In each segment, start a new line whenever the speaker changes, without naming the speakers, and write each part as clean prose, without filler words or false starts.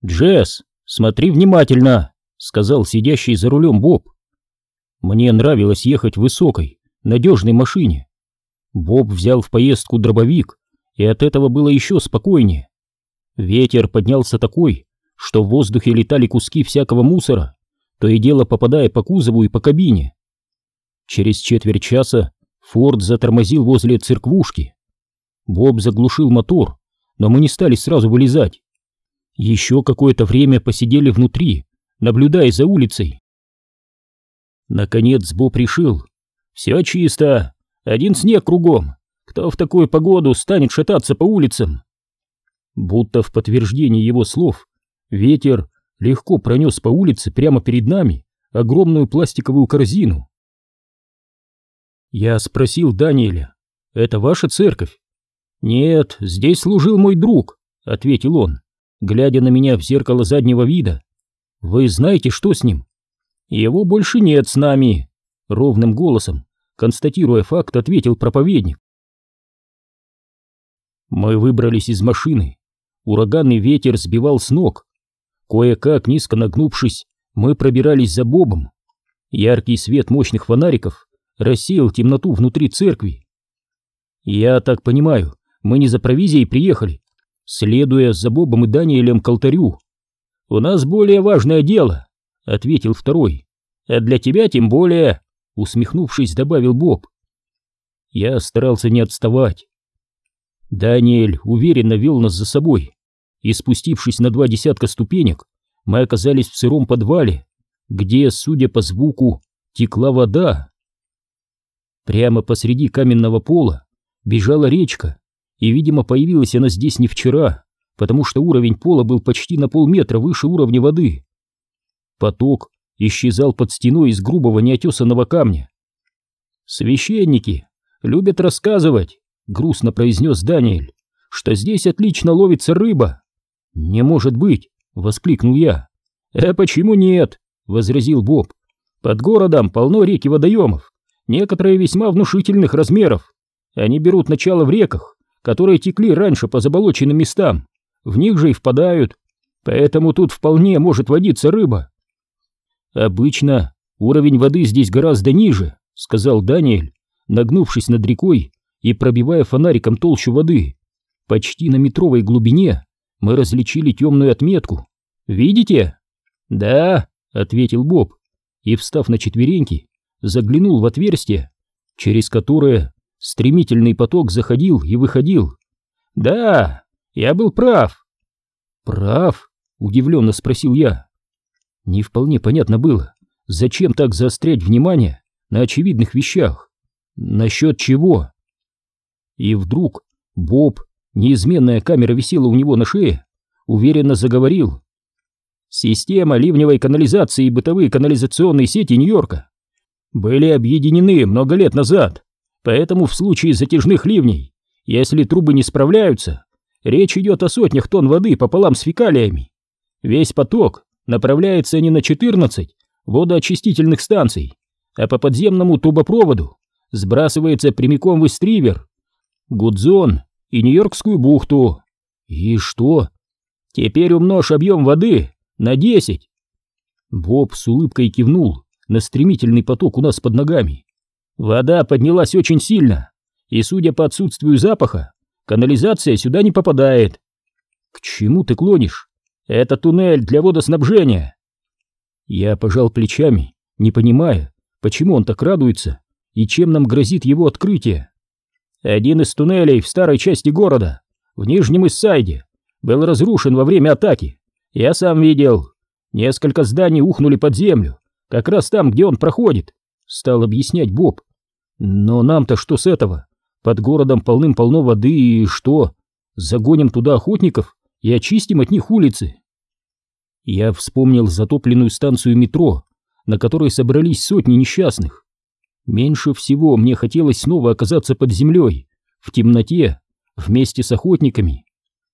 «Джесс, смотри внимательно», — сказал сидящий за рулем Боб. Мне нравилось ехать в высокой, надежной машине. Боб взял в поездку дробовик, и от этого было еще спокойнее. Ветер поднялся такой, что в воздухе летали куски всякого мусора, то и дело попадая по кузову и по кабине. Через четверть часа Форд затормозил возле церквушки. Боб заглушил мотор, но мы не стали сразу вылезать. Еще какое-то время посидели внутри, наблюдая за улицей. Наконец Боб решил: «Все чисто, один снег кругом. Кто в такую погоду станет шататься по улицам?» Будто в подтверждение его слов, ветер легко пронес по улице прямо перед нами огромную пластиковую корзину. Я спросил Даниэля: «Это ваша церковь?» «Нет, здесь служил мой друг», — ответил он, глядя на меня в зеркало заднего вида. «Вы знаете, что с ним?» «Его больше нет с нами», — ровным голосом, констатируя факт, ответил проповедник. Мы выбрались из машины. Ураганный ветер сбивал с ног. Кое-как, низко нагнувшись, мы пробирались за Бобом. Яркий свет мощных фонариков рассеял темноту внутри церкви. «Я так понимаю, мы не за провизией приехали?» Следуя за Бобом и Даниэлем к алтарю. «У нас более важное дело», — ответил второй. «А для тебя тем более», — усмехнувшись, добавил Боб. Я старался не отставать. Даниэль уверенно вел нас за собой, и, спустившись на 2 десятка ступенек, мы оказались в сыром подвале, где, судя по звуку, текла вода. Прямо посреди каменного пола бежала речка, и, видимо, появилась она здесь не вчера, потому что уровень пола был почти на полметра выше уровня воды. Поток исчезал под стеной из грубого неотесанного камня. «Священники любят рассказывать», — грустно произнес Даниэль, «что здесь отлично ловится рыба». «Не может быть», — воскликнул я. «Почему нет?» — возразил Боб. «Под городом полно рек и водоемов, некоторые весьма внушительных размеров. Они берут начало в реках, которые текли раньше по заболоченным местам, в них же и впадают, поэтому тут вполне может водиться рыба». «Обычно уровень воды здесь гораздо ниже», — сказал Даниэль, нагнувшись над рекой и пробивая фонариком толщу воды. Почти на метровой глубине мы различили темную отметку. «Видите?» «Да», — ответил Боб, и, встав на четвереньки, заглянул в отверстие, через которое стремительный поток заходил и выходил. «Да, я был прав». «Прав?» — удивленно спросил я. Не вполне понятно было, зачем так заострять внимание на очевидных вещах. Насчет чего? И вдруг Боб, неизменная камера висела у него на шее, уверенно заговорил. «Система ливневой канализации и бытовые канализационные сети Нью-Йорка были объединены много лет назад, поэтому в случае затяжных ливней, если трубы не справляются, речь идет о сотнях тонн воды пополам с фекалиями. Весь поток направляется не на 14 водоочистительных станций, а по подземному трубопроводу сбрасывается прямиком в Ист-Ривер, Гудзон и Нью-Йоркскую бухту. И что? Теперь умножь объем воды на 10. Боб с улыбкой кивнул на стремительный поток у нас под ногами. Вода поднялась очень сильно, и, судя по отсутствию запаха, канализация сюда не попадает. К чему ты клонишь? Это туннель для водоснабжения. Я пожал плечами, не понимая, почему он так радуется и чем нам грозит его открытие. Один из туннелей в старой части города, в Нижнем Ист-Сайде, был разрушен во время атаки. Я сам видел. Несколько зданий ухнули под землю, как раз там, где он проходит, стал объяснять Боб. Но нам-то что с этого? Под городом полным-полно воды, и что? Загоним туда охотников и очистим от них улицы. Я вспомнил затопленную станцию метро, на которой собрались сотни несчастных. Меньше всего мне хотелось снова оказаться под землей, в темноте, вместе с охотниками.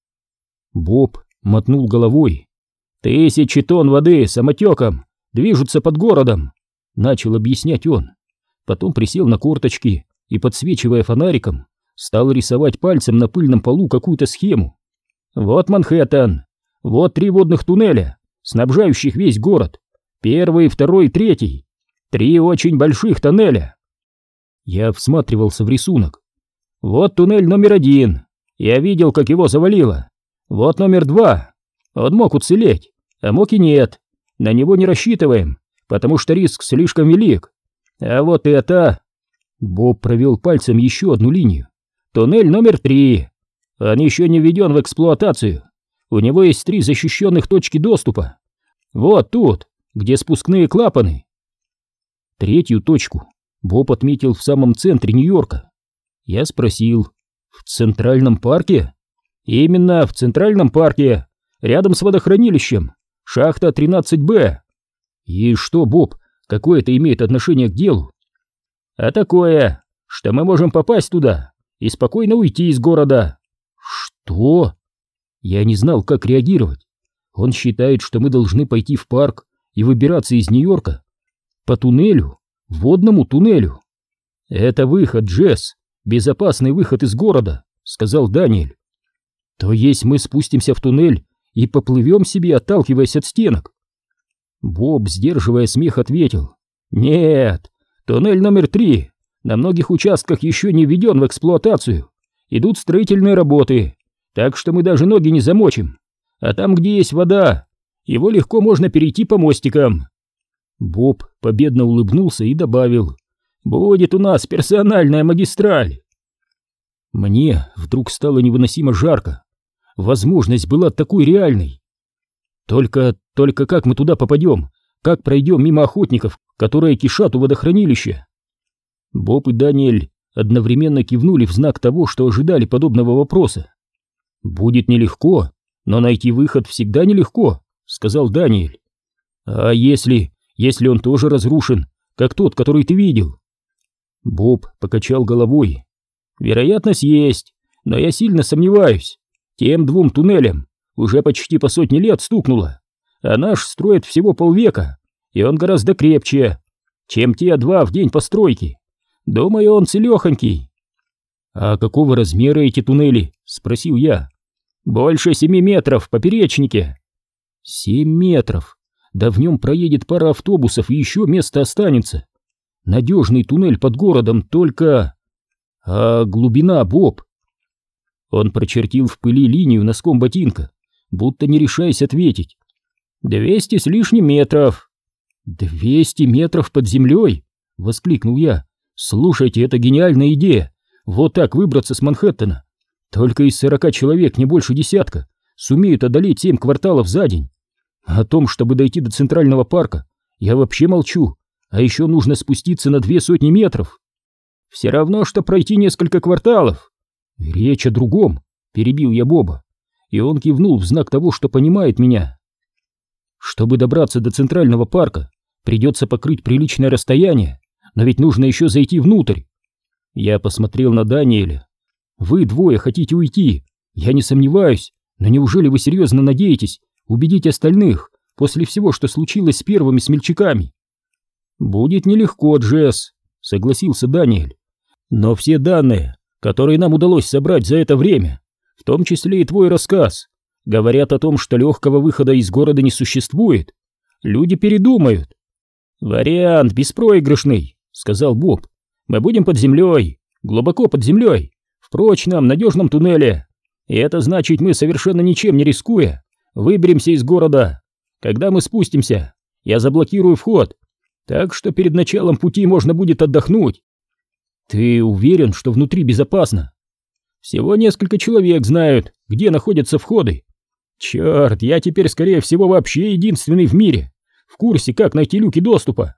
Боб мотнул головой. «1000 тонн воды самотеком движутся под городом», — начал объяснять он. Потом присел на корточки и, подсвечивая фонариком, стал рисовать пальцем на пыльном полу какую-то схему. «Вот Манхэттен. Вот 3 водных туннеля, снабжающих весь город. Первый, второй, третий. 3 очень больших тоннеля. Я всматривался в рисунок. Вот туннель номер 1. Я видел, как его завалило. Вот номер 2. Он мог уцелеть, а мог и нет. На него не рассчитываем, потому что риск слишком велик. А вот это... Боб провел пальцем еще одну линию. Туннель номер 3. Он еще не введен в эксплуатацию. У него есть 3 защищенных точки доступа. Вот тут, где спускные клапаны. 3-ю точку Боб отметил в самом центре Нью-Йорка. Я спросил: в Центральном парке? Именно в Центральном парке, рядом с водохранилищем, шахта 13Б. И что, Боб, какое это имеет отношение к делу? А такое, что мы можем попасть туда и спокойно уйти из города. Что? Я не знал, как реагировать. Он считает, что мы должны пойти в парк и выбираться из Нью-Йорка по туннелю, водному туннелю. Это выход, Джесс, безопасный выход из города, сказал Даниэль. То есть мы спустимся в туннель и поплывем себе, отталкиваясь от стенок? Боб, сдерживая смех, ответил: нет, туннель номер 3 на многих участках еще не введен в эксплуатацию. Идут строительные работы, так что мы даже ноги не замочим. А там, где есть вода, его легко можно перейти по мостикам. Боб победно улыбнулся и добавил: будет у нас персональная магистраль. Мне вдруг стало невыносимо жарко. Возможность была такой реальной. Только как мы туда попадем? Как пройдем мимо охотников, которые кишат у водохранилища? Боб и Даниэль одновременно кивнули в знак того, что ожидали подобного вопроса. Будет нелегко, но найти выход всегда нелегко, сказал Даниэль. А если он тоже разрушен, как тот, который ты видел? Боб покачал головой. Вероятность есть, но я сильно сомневаюсь. Тем 2 туннелям уже почти по 100 лет стукнуло, а наш строит всего полвека, и он гораздо крепче, чем те 2 в день постройки. Думаю, он целехонький. А какого размера эти туннели? Спросил я. Больше 7 метров в поперечнике. 7 метров. Да в нем проедет пара автобусов и еще место останется. Надежный туннель под городом, только... А глубина, Боб? Он прочертил в пыли линию носком ботинка, будто не решаясь ответить. 200 с лишним метров. 200 метров под землей? Воскликнул я. Слушайте, это гениальная идея. Вот так выбраться с Манхэттена. Только из 40 человек не больше десятка сумеют одолеть 7 кварталов за день. О том, чтобы дойти до Центрального парка, я вообще молчу. А еще нужно спуститься на 200 метров. Все равно, что пройти несколько кварталов. Речь о другом, перебил я Боба, и он кивнул в знак того, что понимает меня. Чтобы добраться до Центрального парка, придется покрыть приличное расстояние, но ведь нужно еще зайти внутрь. Я посмотрел на Даниэля. Вы 2 хотите уйти, я не сомневаюсь, но неужели вы серьезно надеетесь убедить остальных после всего, что случилось с первыми смельчаками? Будет нелегко, Джесс, согласился Даниэль, но все данные, которые нам удалось собрать за это время, в том числе и твой рассказ, говорят о том, что легкого выхода из города не существует. Люди передумают. Вариант беспроигрышный, сказал Боб. Мы будем под землей, глубоко под землей, в прочном, надежном туннеле. И это значит, мы, совершенно ничем не рискуя, выберемся из города. Когда мы спустимся, я заблокирую вход, так что перед началом пути можно будет отдохнуть. Ты уверен, что внутри безопасно? Всего несколько человек знают, где находятся входы. Черт, я теперь, скорее всего, вообще единственный в мире в курсе, как найти люки доступа.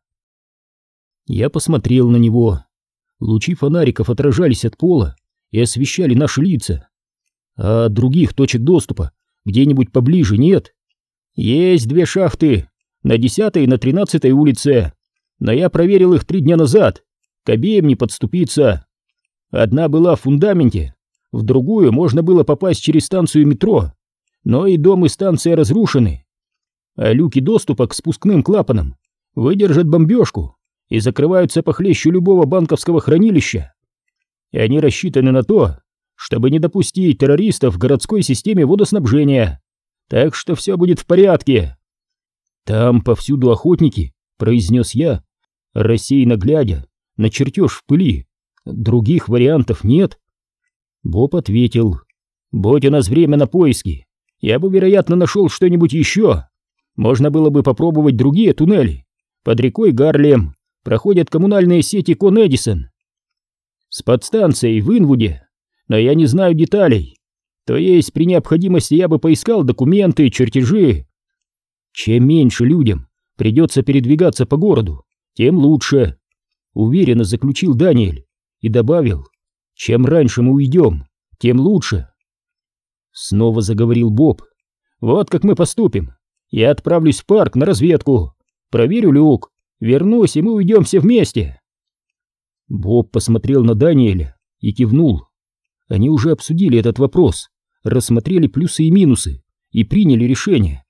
Я посмотрел на него. Лучи фонариков отражались от пола и освещали наши лица. А других точек доступа где-нибудь поближе нет? Есть 2 шахты, на 10-й и на 13-й улице, но я проверил их 3 дня назад. К обеим не подступиться. Одна была в фундаменте, в другую можно было попасть через станцию метро, но и дом, и станция разрушены. А люки доступа к спускным клапанам выдержат бомбежку и закрываются похлеще любого банковского хранилища. И они рассчитаны на то, чтобы не допустить террористов в городской системе водоснабжения. так что все будет в порядке. Там повсюду охотники, произнес я, рассеянно глядя на чертеж в пыли. Других вариантов нет. Боб ответил: будь у нас время на поиски, я бы, вероятно, нашел что-нибудь еще. Можно было бы попробовать другие туннели. Под рекой Гарлем проходят коммунальные сети Кон-Эдисон с подстанцией в Инвуде, но я не знаю деталей. То есть при необходимости я бы поискал документы, чертежи. Чем меньше людям придется передвигаться по городу, тем лучше, уверенно заключил Даниэль и добавил: чем раньше мы уйдем, тем лучше. Снова заговорил Боб: вот как мы поступим. Я отправлюсь в парк на разведку, проверю люк, вернусь, и мы уйдем все вместе. Боб посмотрел на Даниэля и кивнул. Они уже обсудили этот вопрос, рассмотрели плюсы и минусы и приняли решение.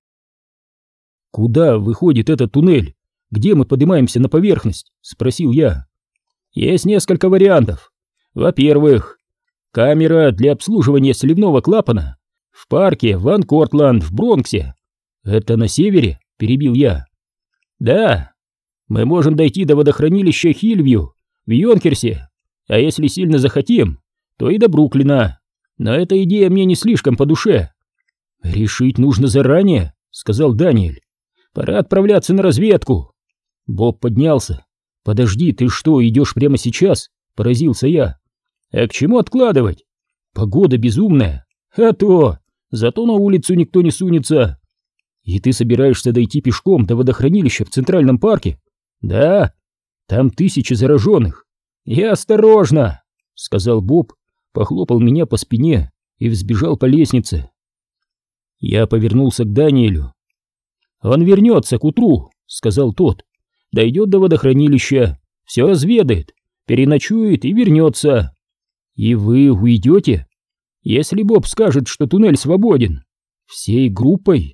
«Куда выходит этот туннель? Где мы поднимаемся на поверхность?» — спросил я. «Есть несколько вариантов. Во-первых, камера для обслуживания сливного клапана в парке Ван Кортланд в Бронксе». «Это на севере?» — перебил я. «Да. Мы можем дойти до водохранилища Хиллвью в Йонкерсе, а если сильно захотим, то и до Бруклина. Но эта идея мне не слишком по душе». «Решить нужно заранее», — сказал Даниэль. «Пора отправляться на разведку». Боб поднялся. «Подожди, ты что, идешь прямо сейчас?» — поразился я. «А к чему откладывать? Погода безумная. А то! Зато на улицу никто не сунется». «И ты собираешься дойти пешком до водохранилища в Центральном парке?» «Да. Там 1000 зараженных». «Я осторожно», — сказал Боб, похлопал меня по спине и взбежал по лестнице. Я повернулся к Даниэлю. «Он вернется к утру», — сказал тот. «Дойдет до водохранилища, все разведает, переночует и вернется». «И вы уйдете?» «Если Боб скажет, что туннель свободен. Всей группой?»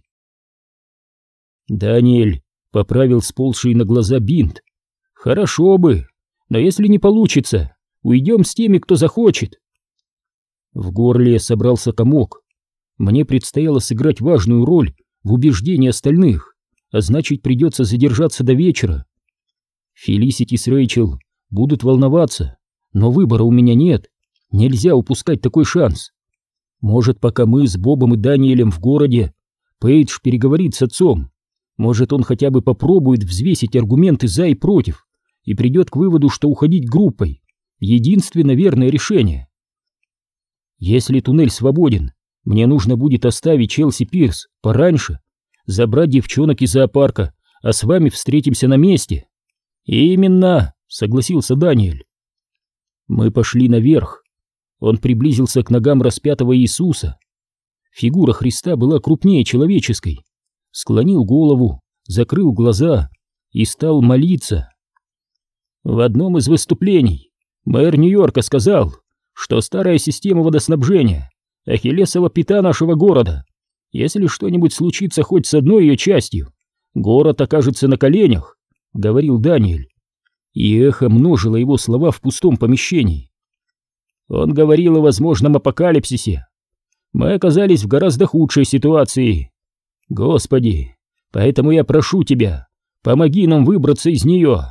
Даниэль поправил сползший на глаза бинт. «Хорошо бы, но если не получится, уйдем с теми, кто захочет». В горле собрался комок. Мне предстояло сыграть важную роль в убеждении остальных, а значит, придется задержаться до вечера. Фелисити с Рэйчел будут волноваться, но выбора у меня нет. Нельзя упускать такой шанс. Может, пока мы с Бобом и Даниэлем в городе, Пейдж переговорит с отцом. Может, он хотя бы попробует взвесить аргументы за и против и придет к выводу, что уходить группой — единственно верное решение. Если туннель свободен, мне нужно будет оставить Челси Пирс пораньше, забрать девчонок из зоопарка, а с вами встретимся на месте. Именно, согласился Даниэль. Мы пошли наверх. Он приблизился к ногам распятого Иисуса. Фигура Христа была крупнее человеческой. Склонил голову, закрыл глаза и стал молиться. В одном из выступлений мэр Нью-Йорка сказал, что старая система водоснабжения — ахиллесова пята нашего города. Если что-нибудь случится хоть с одной ее частью, город окажется на коленях, — говорил Даниэль. И эхо множило его слова в пустом помещении. Он говорил о возможном апокалипсисе. Мы оказались в гораздо худшей ситуации. Господи, поэтому я прошу тебя, помоги нам выбраться из нее.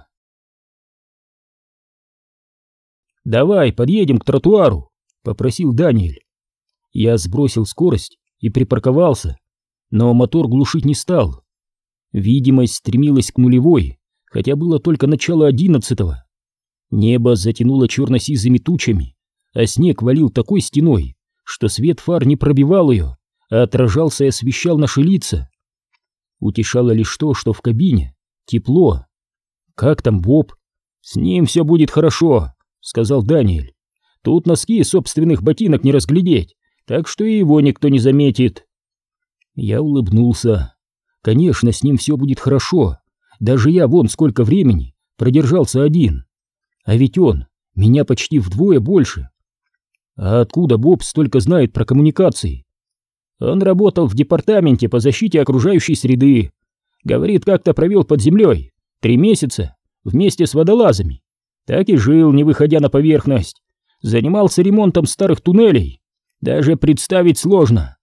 «Давай, подъедем к тротуару», — попросил Даниэль. Я сбросил скорость и припарковался, но мотор глушить не стал. Видимость стремилась к нулевой, хотя было только начало 11-го. Небо затянуло черно-сизыми тучами, а снег валил такой стеной, что свет фар не пробивал ее, а отражался и освещал наши лица. Утешало лишь то, что в кабине тепло. «Как там Боб?» «С ним все будет хорошо», — сказал Даниэль. «Тут носки собственных ботинок не разглядеть, так что и его никто не заметит». Я улыбнулся. Конечно, с ним все будет хорошо. Даже я вон сколько времени продержался один. А ведь он меня почти вдвое больше. А откуда Боб столько знает про коммуникации? Он работал в департаменте по защите окружающей среды. Говорит, как-то провел под землей 3 месяца вместе с водолазами. Так и жил, не выходя на поверхность. Занимался ремонтом старых туннелей. Даже представить сложно.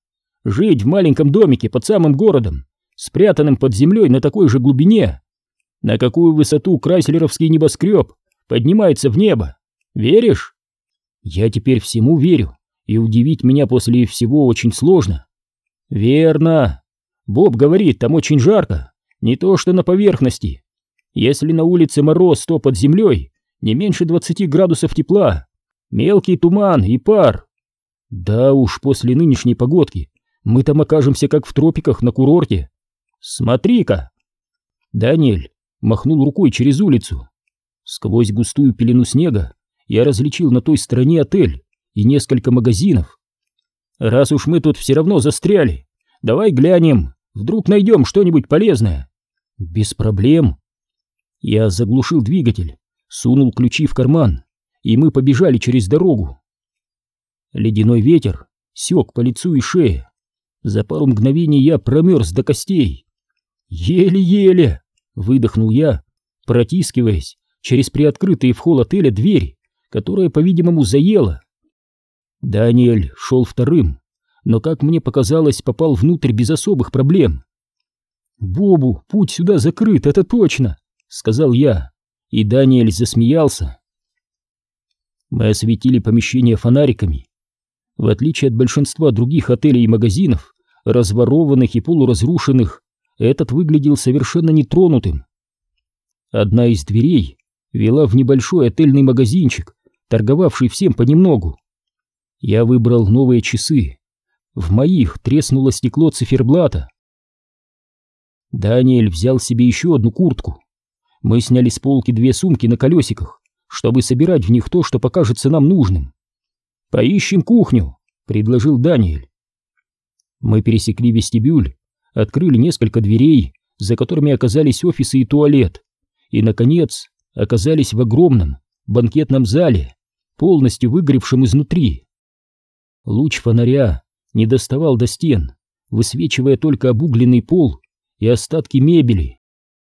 жить в маленьком домике под самым городом, спрятанным под землей на такой же глубине. На какую высоту крайслеровский небоскреб поднимается в небо? Веришь? Я теперь всему верю, и удивить меня после всего очень сложно. Верно. Боб говорит, там очень жарко, не то что на поверхности. Если на улице мороз, то под землей не меньше 20 градусов тепла, мелкий туман и пар. Да уж, после нынешней погодки мы там окажемся как в тропиках на курорте. Смотри-ка. Даниэль махнул рукой через улицу. Сквозь густую пелену снега я различил на той стороне отель и несколько магазинов. Раз уж мы тут все равно застряли, давай глянем, вдруг найдем что-нибудь полезное. Без проблем. Я заглушил двигатель, сунул ключи в карман, и мы побежали через дорогу. Ледяной ветер сёк по лицу и шее. За пару мгновений я промерз до костей. Еле-еле выдохнул я, протискиваясь через приоткрытые в холл отеля двери, которая, по-видимому, заела. Даниэль шел вторым, но, как мне показалось, попал внутрь без особых проблем. «Бобу, путь сюда закрыт, это точно!» — сказал я, и Даниэль засмеялся. Мы осветили помещение фонариками. В отличие от большинства других отелей и магазинов, разворованных и полуразрушенных, этот выглядел совершенно нетронутым. Одна из дверей вела в небольшой отельный магазинчик, торговавший всем понемногу. Я выбрал новые часы. В моих треснуло стекло циферблата. Даниэль взял себе еще одну куртку. Мы сняли с полки 2 сумки на колесиках, чтобы собирать в них то, что покажется нам нужным. «Поищем кухню», — предложил Даниэль. Мы пересекли вестибюль, открыли несколько дверей, за которыми оказались офисы и туалет, и, наконец, оказались в огромном банкетном зале, полностью выгоревшем изнутри. Луч фонаря не доставал до стен, высвечивая только обугленный пол и остатки мебели.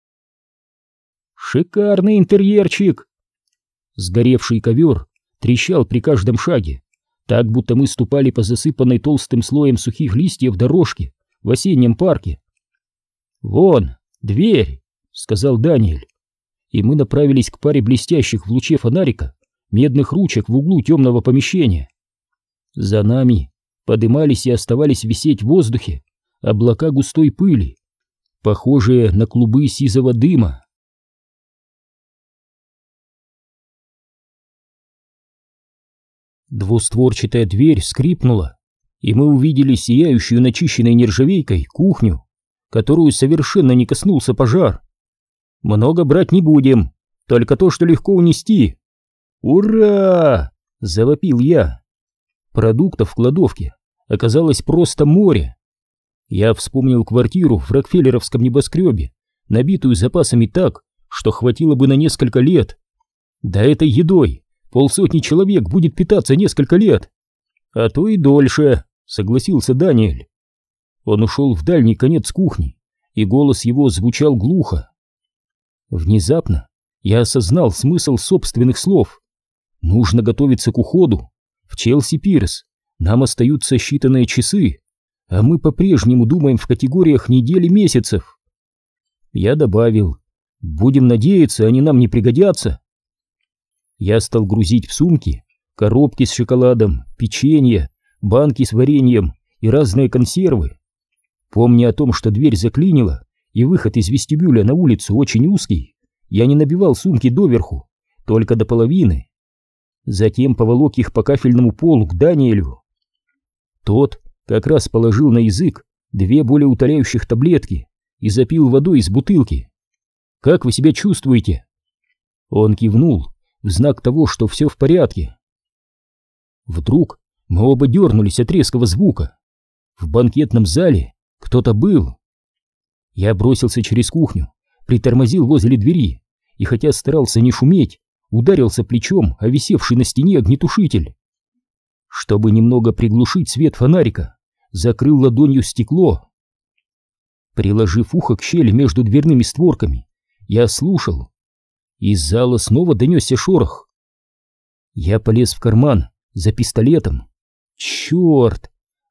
«Шикарный интерьерчик!» Сгоревший ковер трещал при каждом шаге, так будто мы ступали по засыпанной толстым слоем сухих листьев дорожке в осеннем парке. «Вон, дверь!» — сказал Даниэль, и мы направились к паре блестящих в луче фонарика медных ручек в углу темного помещения. За нами подымались и оставались висеть в воздухе облака густой пыли, похожие на клубы сизого дыма. Двустворчатая дверь скрипнула, и мы увидели сияющую начищенной нержавейкой кухню, которую совершенно не коснулся пожар. «Много брать не будем, только то, что легко унести». «Ура!» — завопил я. Продуктов в кладовке оказалось просто море. Я вспомнил квартиру в Рокфеллеровском небоскребе, набитую запасами так, что хватило бы на несколько лет. Да этой едой 50 человек будет питаться несколько лет. А то и дольше, согласился Даниэль. Он ушел в дальний конец кухни, и голос его звучал глухо. Внезапно я осознал смысл собственных слов. Нужно готовиться к уходу. В Челси-Пирс нам остаются считанные часы, а мы по-прежнему думаем в категориях недель и месяцев. Я добавил: будем надеяться, они нам не пригодятся. Я стал грузить в сумки коробки с шоколадом, печенье, банки с вареньем и разные консервы. Помня о том, что дверь заклинила и выход из вестибюля на улицу очень узкий, я не набивал сумки доверху, только до половины. Затем поволок их по кафельному полу к Даниэлю. Тот как раз положил на язык 2 болеутоляющих таблетки и запил водой из бутылки. «Как вы себя чувствуете?» Он кивнул в знак того, что все в порядке. Вдруг мы оба дернулись от резкого звука. В банкетном зале кто-то был. Я бросился через кухню, притормозил возле двери и, хотя старался не шуметь, ударился плечом о висевший на стене огнетушитель. Чтобы немного приглушить свет фонарика, закрыл ладонью стекло. Приложив ухо к щели между дверными створками, я слушал. Из зала снова донесся шорох. Я полез в карман за пистолетом. Черт!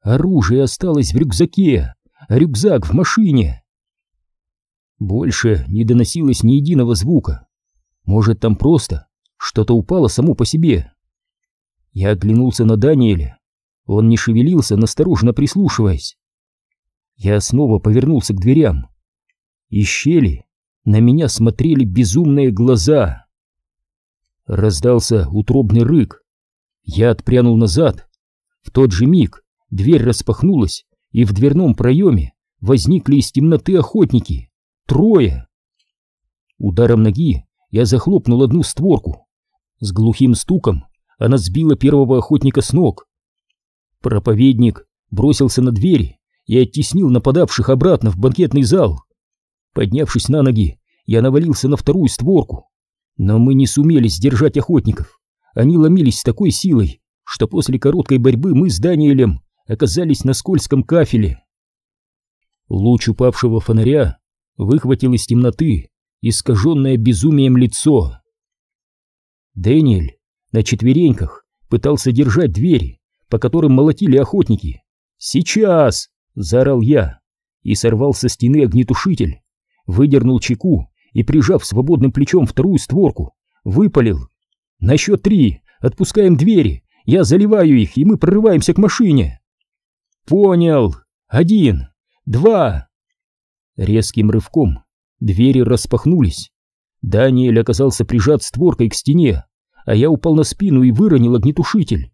Оружие осталось в рюкзаке, а рюкзак в машине. Больше не доносилось ни единого звука. Может, там просто что-то упало само по себе. Я оглянулся на Даниэля. Он не шевелился, настороженно прислушиваясь. Я снова повернулся к дверям. Из щели на меня смотрели безумные глаза. Раздался утробный рык. Я отпрянул назад. В тот же миг дверь распахнулась, и в дверном проеме возникли из темноты охотники. 3. Ударом ноги я захлопнул одну створку. С глухим стуком она сбила первого охотника с ног. Проповедник бросился на двери и оттеснил нападавших обратно в банкетный зал. Поднявшись на ноги, я навалился на вторую створку. Но мы не сумели сдержать охотников. Они ломились с такой силой, что после короткой борьбы мы с Даниэлем оказались на скользком кафеле. Луч упавшего фонаря выхватил из темноты искаженное безумием лицо. Дэниэль на четвереньках пытался держать двери, по которым молотили охотники. «Сейчас!» — заорал я и сорвал со стены огнетушитель, выдернул чеку и, прижав свободным плечом вторую створку, выпалил: «На счет 3 отпускаем двери, я заливаю их, и мы прорываемся к машине». «Понял! 1, 2!» Резким рывком двери распахнулись. Даниэль оказался прижат створкой к стене, а я упал на спину и выронил огнетушитель.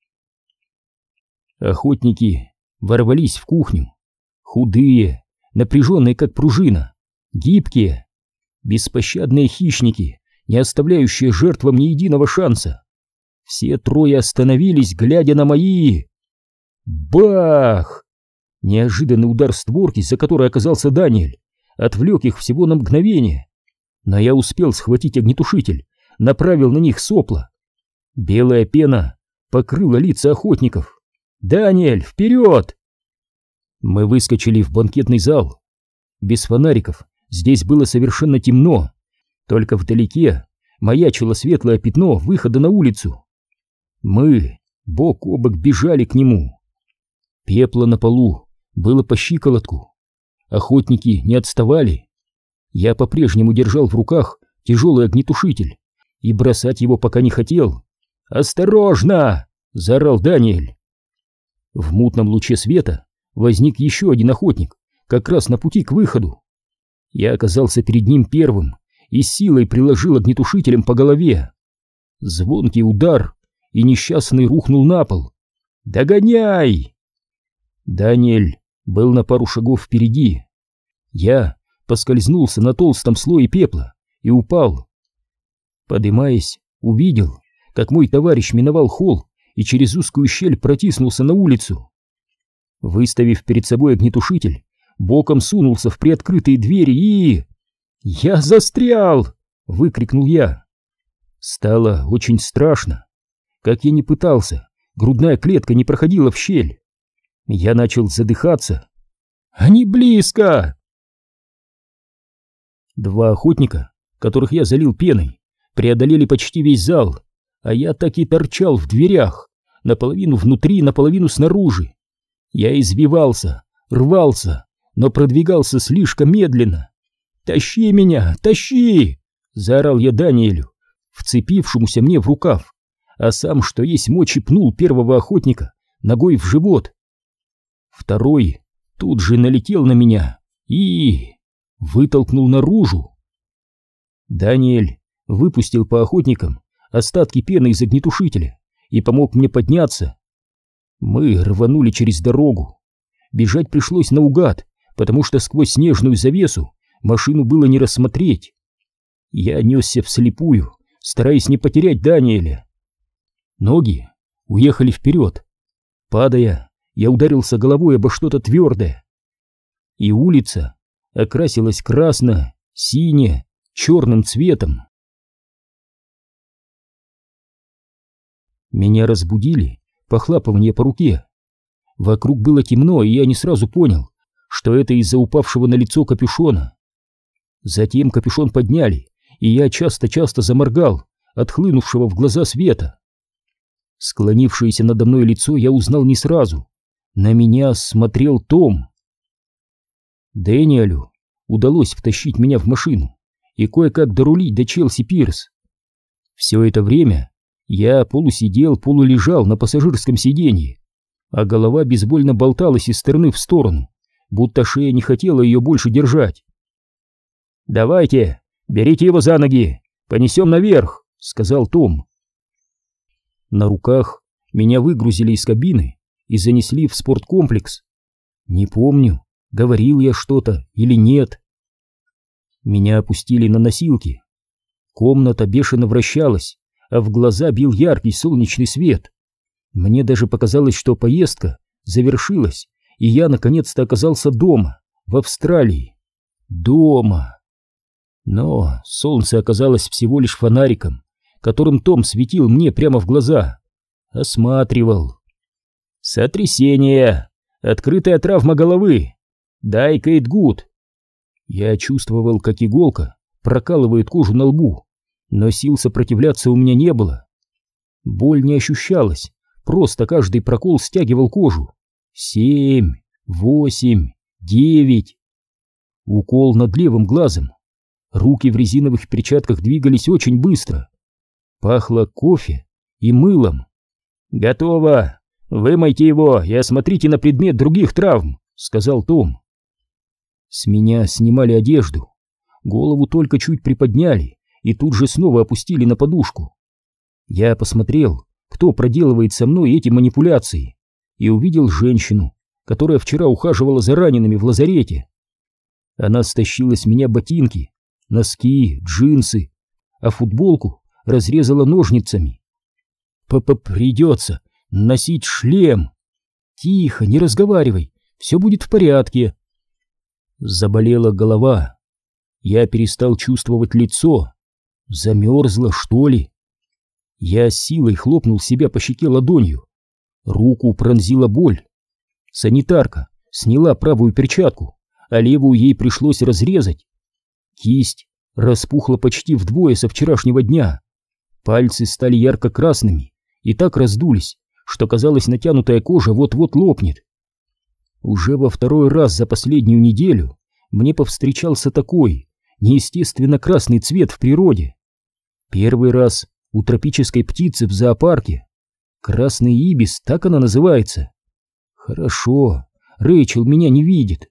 Охотники ворвались в кухню. Худые, напряженные как пружина, гибкие, беспощадные хищники, не оставляющие жертвам ни единого шанса. Все 3 остановились, глядя на мои... Бах! Неожиданный удар створки, за которой оказался Даниэль, отвлек их всего на мгновение. Но я успел схватить огнетушитель, направил на них сопла. Белая пена покрыла лица охотников. «Даниэль, вперед!» Мы выскочили в банкетный зал. Без фонариков здесь было совершенно темно. Только вдалеке маячило светлое пятно выхода на улицу. Мы бок о бок бежали к нему. Пепла на полу было по щиколотку. Охотники не отставали. Я по-прежнему держал в руках тяжелый огнетушитель и бросать его пока не хотел. «Осторожно!» — заорал Даниэль. В мутном луче света возник еще один охотник, как раз на пути к выходу. Я оказался перед ним первым и с силой приложил огнетушителем по голове. Звонкий удар, и несчастный рухнул на пол. «Догоняй!» Даниэль был на пару шагов впереди. Я поскользнулся на толстом слое пепла и упал. Подымаясь, увидел, как мой товарищ миновал холл и через узкую щель протиснулся на улицу. Выставив перед собой огнетушитель, боком сунулся в приоткрытые двери и... «Я застрял!» — выкрикнул я. Стало очень страшно. Как я ни пытался, грудная клетка не проходила в щель. Я начал задыхаться. «Они близко!» 2 охотника, которых я залил пеной, преодолели почти весь зал, а я так и торчал в дверях, наполовину внутри, наполовину снаружи. Я извивался, рвался, но продвигался слишком медленно. «Тащи меня, тащи!» — заорал я Даниэлю, вцепившемуся мне в рукав, а сам, что есть мочи, пнул первого охотника ногой в живот. Второй тут же налетел на меня и... вытолкнул наружу. Даниэль выпустил по охотникам остатки пены из огнетушителя и помог мне подняться. Мы рванули через дорогу. Бежать пришлось наугад, потому что сквозь снежную завесу машину было не рассмотреть. Я несся вслепую, стараясь не потерять Даниэля. Ноги уехали вперед. Падая, я ударился головой обо что-то твердое. И улица окрасилась красно, сине, черным цветом. Меня разбудили похлапывание по руке. Вокруг было темно, и я не сразу понял, что это из-за упавшего на лицо капюшона. Затем капюшон подняли, и я часто-часто заморгал от хлынувшего в глаза света. Склонившееся надо мной лицо я узнал не сразу, На меня смотрел Том. Дэниелю удалось втащить меня в машину и кое-как дорулить до Челси Пирс. Все это время я полусидел, полулежал на пассажирском сиденье, а голова безвольно болталась из стороны в сторону, будто шея не хотела ее больше держать. «Давайте, берите его за ноги, понесем наверх», — сказал Том. На руках меня выгрузили из кабины и занесли в спорткомплекс. Не помню, говорил я что-то или нет. Меня опустили на носилки. Комната бешено вращалась, а в глаза бил яркий солнечный свет. Мне даже показалось, что поездка завершилась, и я наконец-то оказался дома, в Австралии. Дома. Но солнце оказалось всего лишь фонариком, которым Том светил мне прямо в глаза. Осматривал. «Сотрясение! Открытая травма головы! Дай Кейт Гуд!» Я чувствовал, как иголка прокалывает кожу на лбу, но сил сопротивляться у меня не было. Боль не ощущалась, просто каждый прокол стягивал кожу. 7, 8, 9. Укол над левым глазом. Руки в резиновых перчатках двигались очень быстро. Пахло кофе и мылом. «Готово! Вымойте его и осмотрите на предмет других травм», — сказал Том. С меня снимали одежду, голову только чуть приподняли и тут же снова опустили на подушку. Я посмотрел, кто проделывает со мной эти манипуляции, и увидел женщину, которая вчера ухаживала за ранеными в лазарете. Она стащила с меня ботинки, носки, джинсы, а футболку разрезала ножницами. Придется носить шлем. Тихо, не разговаривай, все будет в порядке. Заболела голова. Я перестал чувствовать лицо. Замерзло, что ли? Я с силой хлопнул себя по щеке ладонью. Руку пронзила боль. Санитарка сняла правую перчатку, а левую ей пришлось разрезать. Кисть распухла почти вдвое со вчерашнего дня. Пальцы стали ярко-красными и так раздулись, что казалось, натянутая кожа вот-вот лопнет. Уже во второй раз за последнюю неделю мне повстречался такой неестественно красный цвет в природе. Первый раз у тропической птицы в зоопарке. Красный ибис, так она называется. Хорошо, Рэйчел меня не видит.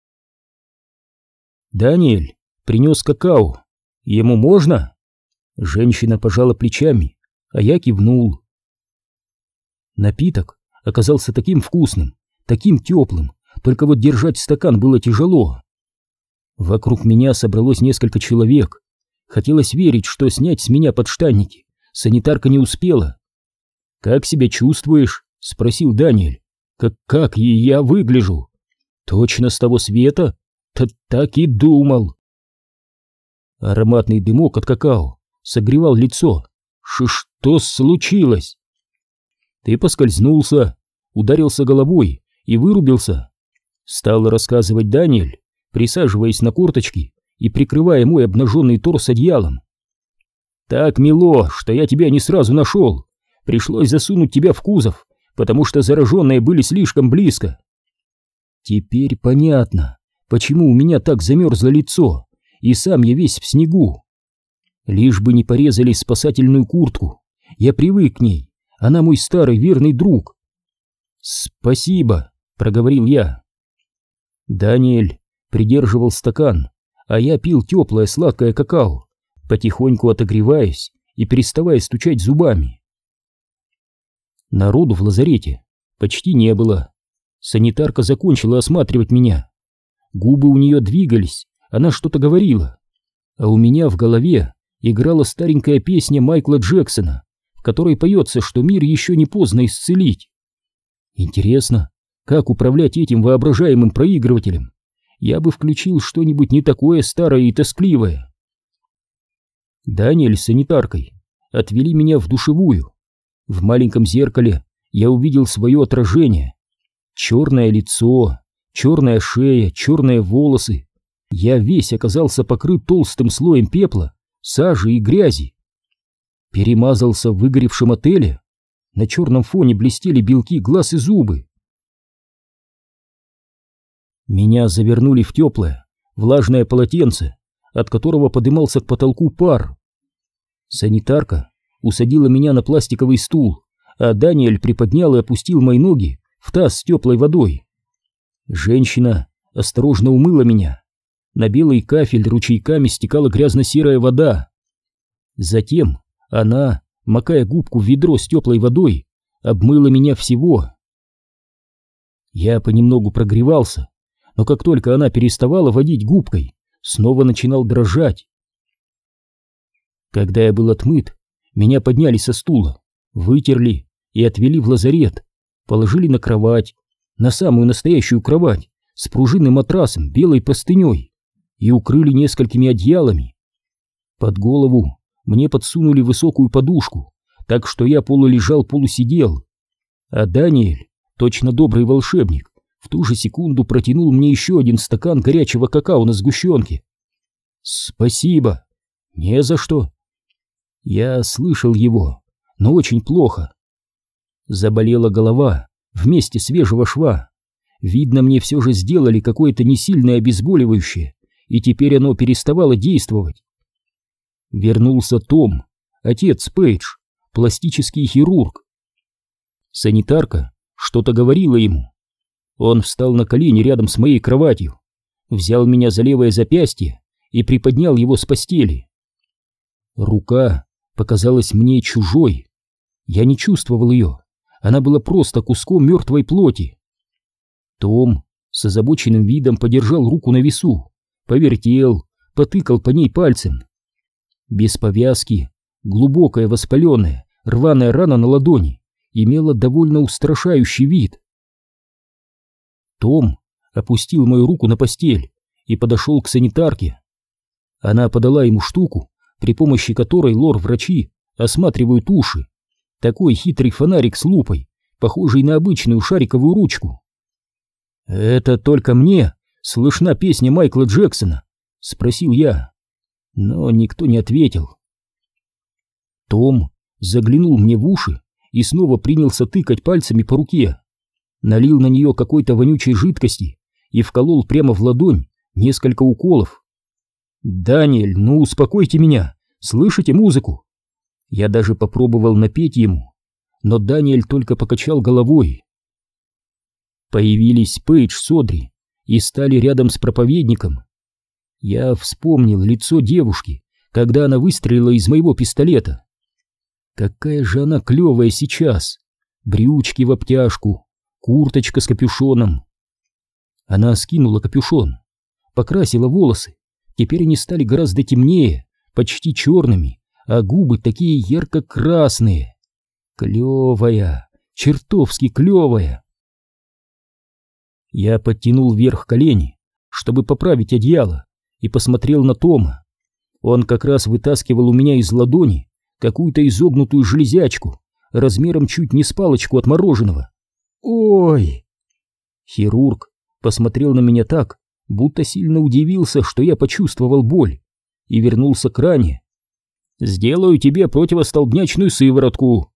Даниэль принес какао. Ему можно? Женщина пожала плечами, а я кивнул. Напиток оказался таким вкусным, таким теплым, только вот держать стакан было тяжело. Вокруг меня собралось несколько человек. Хотелось верить, что снять с меня подштанники санитарка не успела. «Как себя чувствуешь?» — спросил Даниэль. «Как я выгляжу?» «Точно с того света?» «Так и думал». Ароматный дымок от какао согревал лицо. «Что случилось?» «Ты поскользнулся, ударился головой и вырубился», — стал рассказывать Даниэль, присаживаясь на корточки и прикрывая мой обнаженный торс одеялом. «Так мило, что я тебя не сразу нашел. Пришлось засунуть тебя в кузов, потому что зараженные были слишком близко». Теперь понятно, почему у меня так замерзло лицо, и сам я весь в снегу. Лишь бы не порезали спасательную куртку, я привык к ней, она мой старый верный друг. «Спасибо», — проговорил я. Даниэль придерживал стакан, а я пил теплое сладкое какао, потихоньку отогреваясь и переставая стучать зубами. Народу в лазарете почти не было. Санитарка закончила осматривать меня. Губы у нее двигались, она что-то говорила, а у меня в голове играла старенькая песня Майкла Джексона, в которой поется, что мир еще не поздно исцелить. Интересно, как управлять этим воображаемым проигрывателем? Я бы включил что-нибудь не такое старое и тоскливое. Даниэль с санитаркой отвели меня в душевую. В маленьком зеркале я увидел свое отражение. Черное лицо, черная шея, черные волосы. Я весь оказался покрыт толстым слоем пепла, сажи и грязи. Перемазался в выгоревшем отеле. На черном фоне блестели белки глаз и зубы. Меня завернули в теплое, влажное полотенце, от которого подымался к потолку пар. Санитарка усадила меня на пластиковый стул, а Даниэль приподнял и опустил мои ноги в таз с теплой водой. Женщина осторожно умыла меня. На белый кафель ручейками стекала грязно-серая вода. Затем она, макая губку в ведро с теплой водой, обмыла меня всего. Я понемногу прогревался, но как только она переставала водить губкой, снова начинал дрожать. Когда я был отмыт, меня подняли со стула, вытерли и отвели в лазарет, положили на кровать, на самую настоящую кровать, с пружинным матрасом, белой простыней, и укрыли несколькими одеялами. Под голову мне подсунули высокую подушку, так что я полулежал, полусидел, а Даниэль, точно добрый волшебник, в ту же секунду протянул мне еще один стакан горячего какао на сгущенке. «Спасибо!» «Не за что!» Я слышал его, но очень плохо. Заболела голова вместе свежего шва. Видно, мне все же сделали какое-то несильное обезболивающее, и теперь оно переставало действовать. Вернулся Том, отец Пейдж, пластический хирург. Санитарка что-то говорила ему. Он встал на колени рядом с моей кроватью, взял меня за левое запястье и приподнял его с постели. Рука показалась мне чужой. Я не чувствовал ее, она была просто куском мертвой плоти. Том с озабоченным видом подержал руку на весу, повертел, потыкал по ней пальцем. Без повязки, глубокая воспаленная, рваная рана на ладони имела довольно устрашающий вид. Том опустил мою руку на постель и подошел к санитарке. Она подала ему штуку, при помощи которой лор-врачи осматривают уши. Такой хитрый фонарик с лупой, похожий на обычную шариковую ручку. «Это только мне слышна песня Майкла Джексона?» — спросил я. Но никто не ответил. Том заглянул мне в уши и снова принялся тыкать пальцами по руке. Налил на нее какой-то вонючей жидкости и вколол прямо в ладонь несколько уколов. «Даниэль, ну успокойте меня! Слышите музыку?» Я даже попробовал напеть ему, но Даниэль только покачал головой. Появились Пейдж с Одри и стали рядом с проповедником. Я вспомнил лицо девушки, когда она выстрелила из моего пистолета. Какая же она клевая сейчас! Брючки в обтяжку, курточка с капюшоном. Она скинула капюшон, покрасила волосы. Теперь они стали гораздо темнее, почти черными, а губы такие ярко-красные. Клевая, чертовски клевая. Я подтянул вверх колени, чтобы поправить одеяло, и посмотрел на Тома. Он как раз вытаскивал у меня из ладони какую-то изогнутую железячку, размером чуть не с палочку от мороженого. «Ой!» Хирург посмотрел на меня так, будто сильно удивился, что я почувствовал боль, и вернулся к ране. «Сделаю тебе противостолбнячную сыворотку».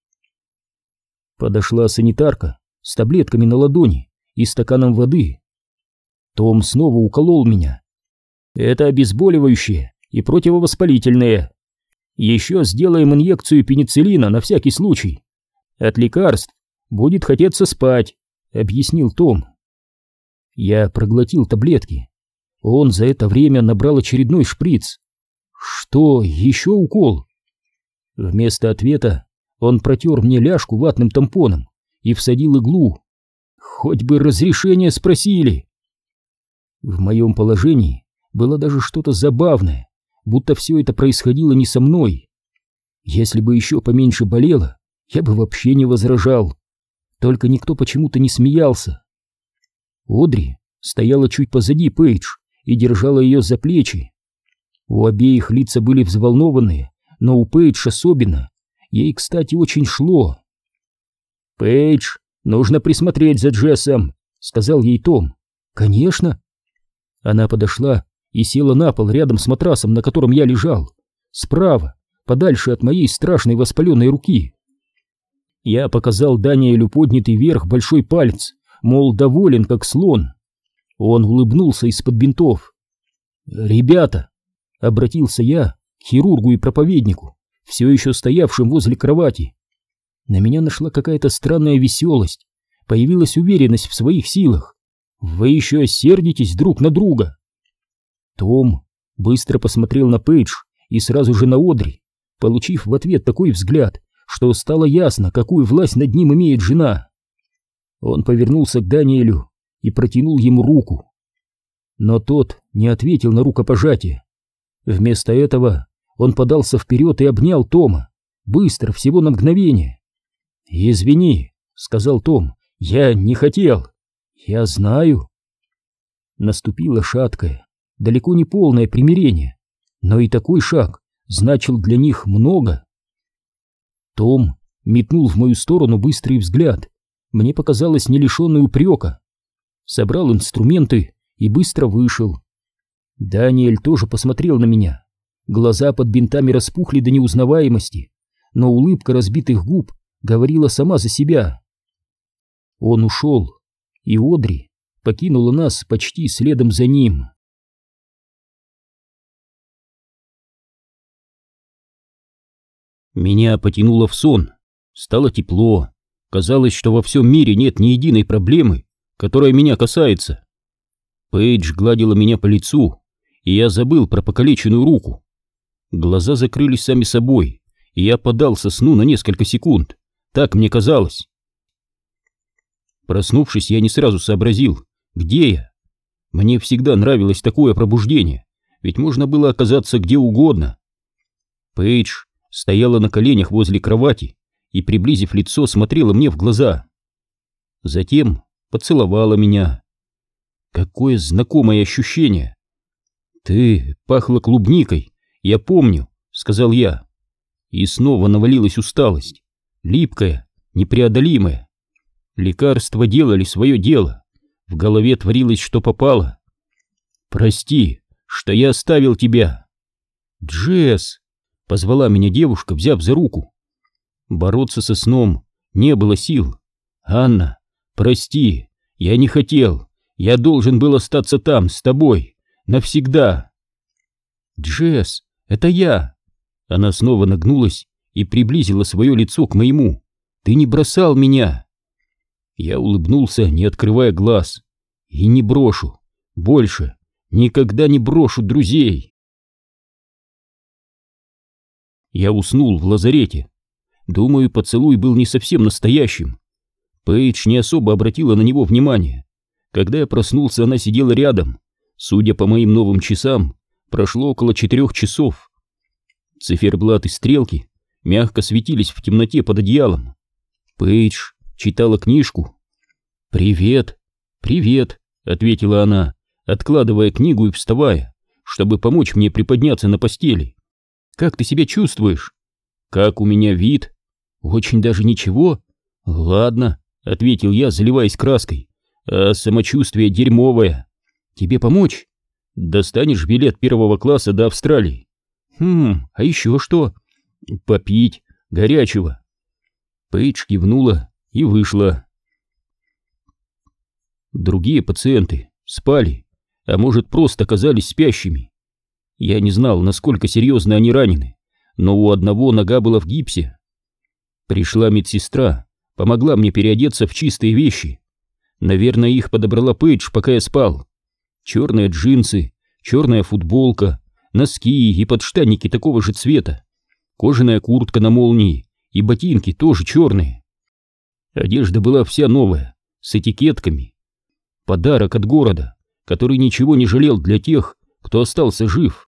Подошла санитарка с таблетками на ладони и стаканом воды. Том снова уколол меня. «Это обезболивающее и противовоспалительное. Еще сделаем инъекцию пенициллина на всякий случай. От лекарств будет хотеться спать», — объяснил Том. Я проглотил таблетки. Он за это время набрал очередной шприц. «Что, еще укол?» Вместо ответа он протер мне ляжку ватным тампоном и всадил иглу. Хоть бы разрешение спросили. В моем положении было даже что-то забавное, будто все это происходило не со мной. Если бы еще поменьше болело, я бы вообще не возражал. Только никто почему-то не смеялся. Одри стояла чуть позади Пейдж и держала ее за плечи. У обеих лица были взволнованные, но у Пейдж особенно. Ей, кстати, очень шло. «Пейдж, нужно присмотреть за Джессом», — сказал ей Том. «Конечно». Она подошла и села на пол рядом с матрасом, на котором я лежал, справа, подальше от моей страшной воспаленной руки. Я показал Даниэлю поднятый вверх большой палец, мол, доволен как слон. Он улыбнулся из-под бинтов. «Ребята!» — обратился я к хирургу и проповеднику, все еще стоявшим возле кровати. На меня нашла какая-то странная веселость, появилась уверенность в своих силах. «Вы еще сердитесь друг на друга!» Том быстро посмотрел на Пейдж и сразу же на Одри, получив в ответ такой взгляд, что стало ясно, какую власть над ним имеет жена. Он повернулся к Даниэлю и протянул ему руку. Но тот не ответил на рукопожатие. Вместо этого он подался вперед и обнял Тома, быстро, всего на мгновение. «Извини», — сказал Том, — «я не хотел». «Я знаю». Наступило шаткое, далеко не полное примирение, но и такой шаг значил для них много. Том метнул в мою сторону быстрый взгляд, мне показалось, не лишенный упрека. Собрал инструменты и быстро вышел. Даниэль тоже посмотрел на меня. Глаза под бинтами распухли до неузнаваемости, но улыбка разбитых губ говорила сама за себя. Он ушел, и Одри покинула нас почти следом за ним. Меня потянуло в сон. Стало тепло. Казалось, что во всем мире нет ни единой проблемы, которая меня касается. Пейдж гладила меня по лицу, и я забыл про покалеченную руку. Глаза закрылись сами собой, и я поддался сну на несколько секунд. Так мне казалось. Проснувшись, я не сразу сообразил, где я. Мне всегда нравилось такое пробуждение, ведь можно было оказаться где угодно. Пейдж стояла на коленях возле кровати и, приблизив лицо, смотрела мне в глаза. Затем поцеловала меня. Какое знакомое ощущение! «Ты пахла клубникой, я помню», — сказал я. И снова навалилась усталость, липкая, непреодолимая. Лекарства делали свое дело, в голове творилось, что попало. «Прости, что я оставил тебя». «Джесс!» — позвала меня девушка, взяв за руку. Бороться со сном не было сил. «Анна, прости, я не хотел, я должен был остаться там, с тобой, навсегда». «Джесс, это я!» Она снова нагнулась и приблизила свое лицо к моему. «Ты не бросал меня!» Я улыбнулся, не открывая глаз. «И не брошу, больше, никогда не брошу друзей!» Я уснул в лазарете. Думаю, поцелуй был не совсем настоящим. Пейдж не особо обратила на него внимание. Когда я проснулся, она сидела рядом. Судя по моим новым часам, прошло около 4 часов. Циферблат и стрелки мягко светились в темноте под одеялом. Пейдж читала книжку. «Привет, привет», — ответила она, откладывая книгу и вставая, чтобы помочь мне приподняться на постели. «Как ты себя чувствуешь?» «Как у меня вид?» «Очень даже ничего». «Ладно», — ответил я, заливаясь краской, «а самочувствие дерьмовое. Тебе помочь?» «Достанешь билет 1 класса до Австралии». А еще что?» «Попить горячего». Пейдж кивнула и вышла. Другие пациенты спали, а может, просто оказались спящими. Я не знал, насколько серьезно они ранены, но у одного нога была в гипсе. Пришла медсестра, помогла мне переодеться в чистые вещи. Наверное, их подобрала Пейдж, пока я спал. Черные джинсы, черная футболка, носки и подштанники такого же цвета, кожаная куртка на молнии и ботинки тоже черные. Одежда была вся новая, с этикетками. Подарок от города, который ничего не жалел для тех, кто остался жив.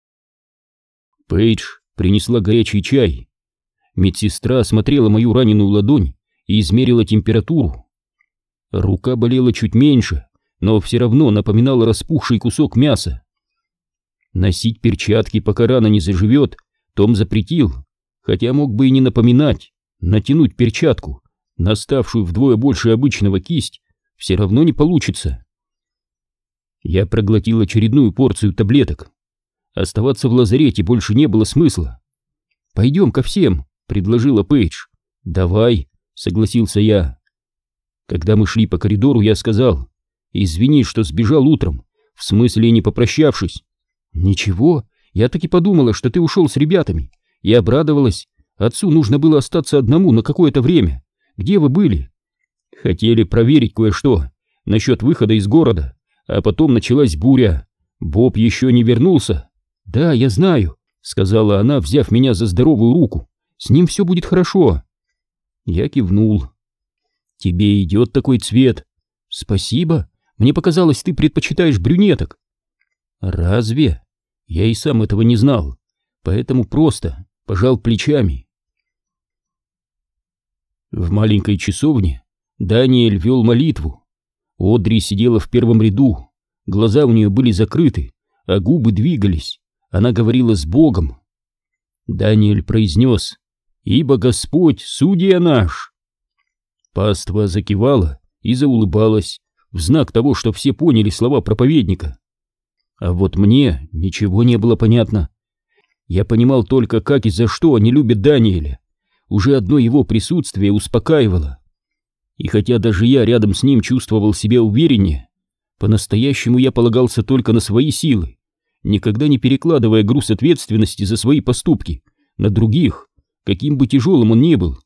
Пейдж принесла горячий чай. Медсестра осмотрела мою раненую ладонь и измерила температуру. Рука болела чуть меньше, но все равно напоминала распухший кусок мяса. Носить перчатки, пока рана не заживет, Том запретил, хотя мог бы и не напоминать. Натянуть перчатку на ставшую вдвое больше обычного кисть все равно не получится. Я проглотил очередную порцию таблеток. Оставаться в лазарете больше не было смысла. «Пойдем ко всем», — предложила Пейдж. «Давай», — согласился я. Когда мы шли по коридору, я сказал: Извини, что сбежал утром, в смысле не попрощавшись. Ничего, я таки подумала, что ты ушел с ребятами, и обрадовалась. Отцу нужно было остаться одному на какое-то время. Где вы были? Хотели проверить кое-что насчет выхода из города, а потом началась буря. Боб еще не вернулся. Да, я знаю, сказала она, взяв меня за здоровую руку. С ним все будет хорошо. Я кивнул. Тебе идет такой цвет. Спасибо. Мне показалось, ты предпочитаешь брюнеток. Разве? Я и сам этого не знал, поэтому просто пожал плечами. В маленькой часовне Даниэль вел молитву. Одри сидела в первом ряду, глаза у нее были закрыты, а губы двигались. Она говорила с Богом. Даниэль произнес: «Ибо Господь, судья наш». Паства закивала и заулыбалась в знак того, что все поняли слова проповедника. А вот мне ничего не было понятно. Я понимал только, как и за что они любят Даниэля. Уже одно его присутствие успокаивало. И хотя даже я рядом с ним чувствовал себя увереннее, по-настоящему я полагался только на свои силы, никогда не перекладывая груз ответственности за свои поступки на других, каким бы тяжелым он ни был.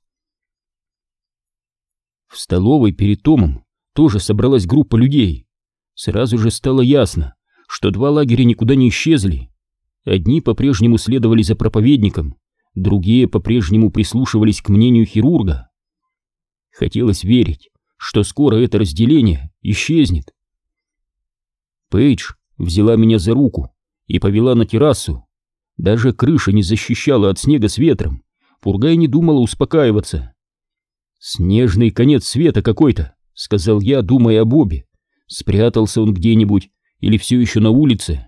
В столовой перед Томом тоже собралась группа людей. Сразу же стало ясно, что два лагеря никуда не исчезли. Одни по-прежнему следовали за проповедником, другие по-прежнему прислушивались к мнению хирурга. Хотелось верить, что скоро это разделение исчезнет. Пейдж взяла меня за руку и повела на террасу. Даже крыша не защищала от снега с ветром, пурга и не думала успокаиваться. «Снежный конец света какой-то», — сказал я, думая о Бобе. Спрятался он где-нибудь или все еще на улице?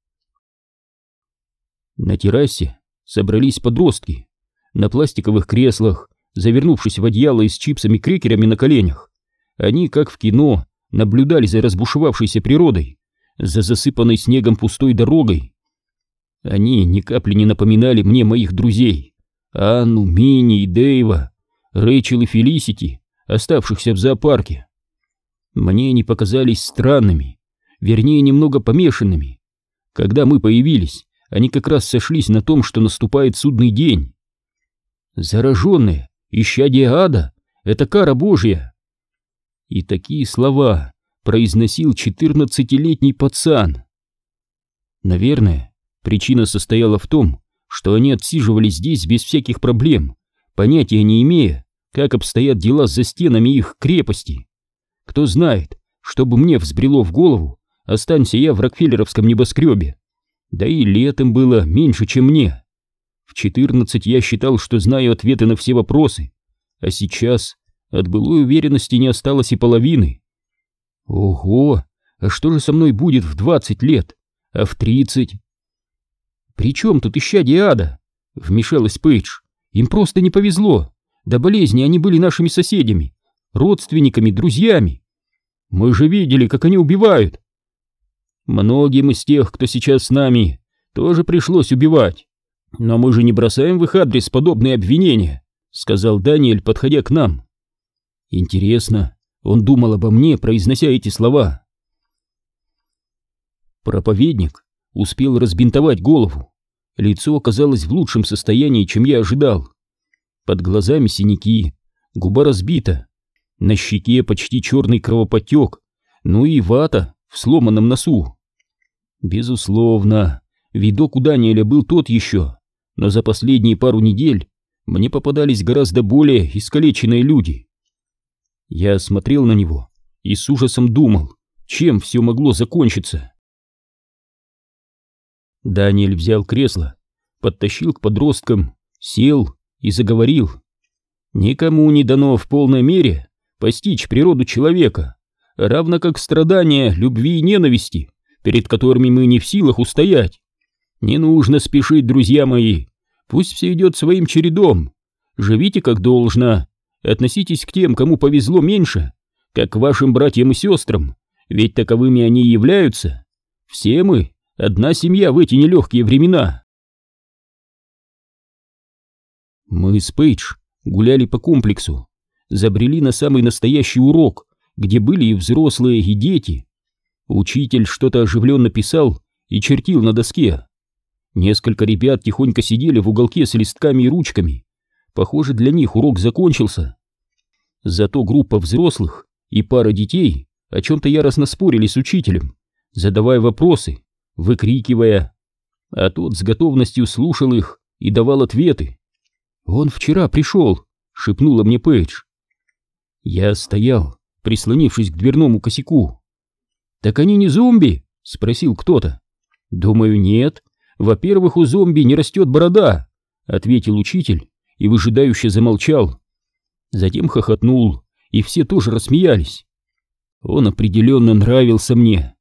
На террасе собрались подростки. На пластиковых креслах, завернувшись в одеяло и с чипсами-крекерами на коленях, они, как в кино, наблюдали за разбушевавшейся природой, за засыпанной снегом пустой дорогой. Они ни капли не напоминали мне моих друзей: Анну, Мини и Дэйва, Рэйчел и Фелисити, оставшихся в зоопарке. Мне они показались странными, вернее, немного помешанными. Когда мы появились, они как раз сошлись на том, что наступает судный день. Зараженные, исчадие ада — это кара Божья. И такие слова произносил 14-летний пацан. Наверное, причина состояла в том, что они отсиживались здесь без всяких проблем, понятия не имея, как обстоят дела за стенами их крепости. Кто знает, что бы мне взбрело в голову, останься я в Рокфеллеровском небоскребе. Да и летом было меньше, чем мне. В 14 я считал, что знаю ответы на все вопросы, а сейчас от былой уверенности не осталось и половины. Ого, а что же со мной будет в 20 лет, а в 30? «При чем тут исчадие ада?» — вмешалась Пейдж. «Им просто не повезло. До болезни они были нашими соседями, родственниками, друзьями. Мы же видели, как они убивают. Многим из тех, кто сейчас с нами, тоже пришлось убивать. Но мы же не бросаем в их адрес подобные обвинения», — сказал Даниэль, подходя к нам. Интересно, он думал обо мне, произнося эти слова. Проповедник успел разбинтовать голову. Лицо оказалось в лучшем состоянии, чем я ожидал. Под глазами синяки, губа разбита, на щеке почти черный кровоподтек, ну и вата в сломанном носу. Безусловно, видок у Даниэля был тот еще, но за последние пару недель мне попадались гораздо более искалеченные люди. Я смотрел на него и с ужасом думал, чем все могло закончиться. Даниэль взял кресло, подтащил к подросткам, сел и заговорил. «Никому не дано в полной мере постичь природу человека, равно как страдания, любви и ненависти, перед которыми мы не в силах устоять. Не нужно спешить, друзья мои, пусть все идет своим чередом. Живите как должно, относитесь к тем, кому повезло меньше, как к вашим братьям и сестрам, ведь таковыми они и являются. Все мы одна семья в эти нелегкие времена». Мы с Пейдж гуляли по комплексу, забрели на самый настоящий урок, где были и взрослые, и дети. Учитель что-то оживленно писал и чертил на доске. Несколько ребят тихонько сидели в уголке с листками и ручками. Похоже, для них урок закончился. Зато группа взрослых и пара детей о чем-то яростно спорили с учителем, задавая вопросы, выкрикивая, а тот с готовностью слушал их и давал ответы. «Он вчера пришел», — шепнула мне Пейдж. Я стоял, прислонившись к дверному косяку. «Так они не зомби?» — спросил кто-то. «Думаю, нет. Во-первых, у зомби не растет борода», — ответил учитель и выжидающе замолчал. Затем хохотнул, и все тоже рассмеялись. Он определенно нравился мне.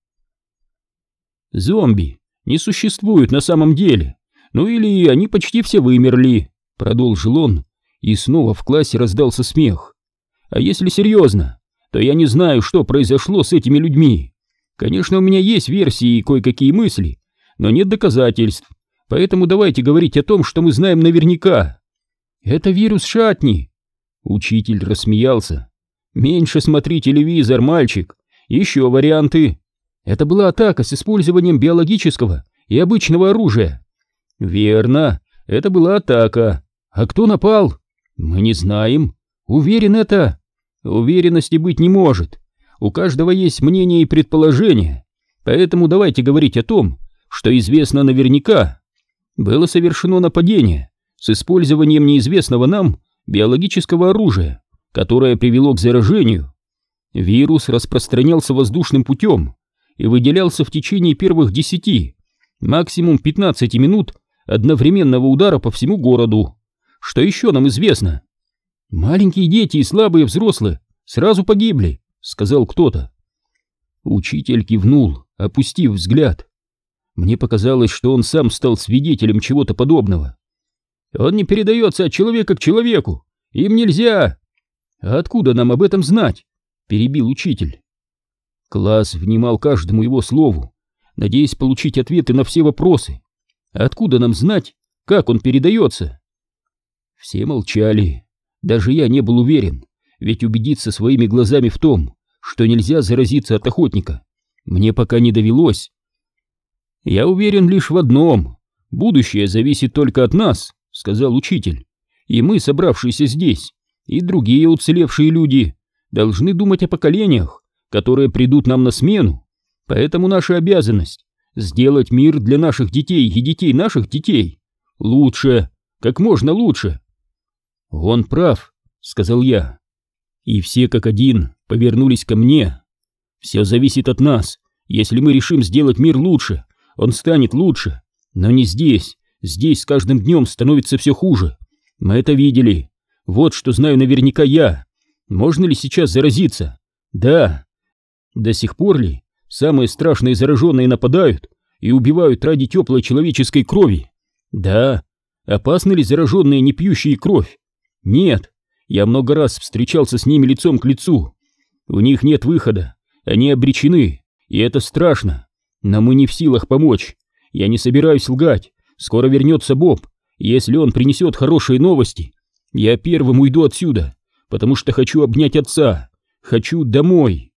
«Зомби не существуют на самом деле, ну или они почти все вымерли», — продолжил он, и снова в классе раздался смех. «А если серьезно, то я не знаю, что произошло с этими людьми. Конечно, у меня есть версии и кое-какие мысли, но нет доказательств, поэтому давайте говорить о том, что мы знаем наверняка. Это вирус Шатни». Учитель рассмеялся. «Меньше смотри телевизор, мальчик. Еще варианты. Это была атака с использованием биологического и обычного оружия». «Верно, это была атака. А кто напал?» «Мы не знаем. Уверен это?» «Уверенности быть не может. У каждого есть мнение и предположение. Поэтому давайте говорить о том, что известно наверняка. Было совершено нападение с использованием неизвестного нам биологического оружия, которое привело к заражению. Вирус распространялся воздушным путем и выделялся в течение первых 10, максимум 15 минут одновременного удара по всему городу. Что еще нам известно?» «Маленькие дети и слабые взрослые сразу погибли», — сказал кто-то. Учитель кивнул, опустив взгляд. Мне показалось, что он сам стал свидетелем чего-то подобного. «Он не передается от человека к человеку. Им нельзя». «А откуда нам об этом знать?» — перебил учитель. Класс внимал каждому его слову, надеясь получить ответы на все вопросы. «Откуда нам знать, как он передается?» Все молчали. Даже я не был уверен, ведь убедиться своими глазами в том, что нельзя заразиться от охотника, мне пока не довелось. «Я уверен лишь в одном. Будущее зависит только от нас», — сказал учитель. «И мы, собравшиеся здесь, и другие уцелевшие люди, должны думать о поколениях, которые придут нам на смену. Поэтому наша обязанность — сделать мир для наших детей и детей наших детей лучше, как можно лучше». «Он прав», — сказал я. И все как один повернулись ко мне. «Все зависит от нас. Если мы решим сделать мир лучше, он станет лучше. Но не здесь. Здесь с каждым днем становится все хуже. Мы это видели. Вот что знаю наверняка я. Можно ли сейчас заразиться? Да. До сих пор ли самые страшные зараженные нападают и убивают ради теплой человеческой крови? Да. Опасны ли зараженные, не пьющие кровь? Нет. Я много раз встречался с ними лицом к лицу. У них нет выхода. Они обречены, и это страшно. Но мы не в силах помочь. Я не собираюсь лгать. Скоро вернется Боб. Если он принесет хорошие новости, я первым уйду отсюда, потому что хочу обнять отца. Хочу домой.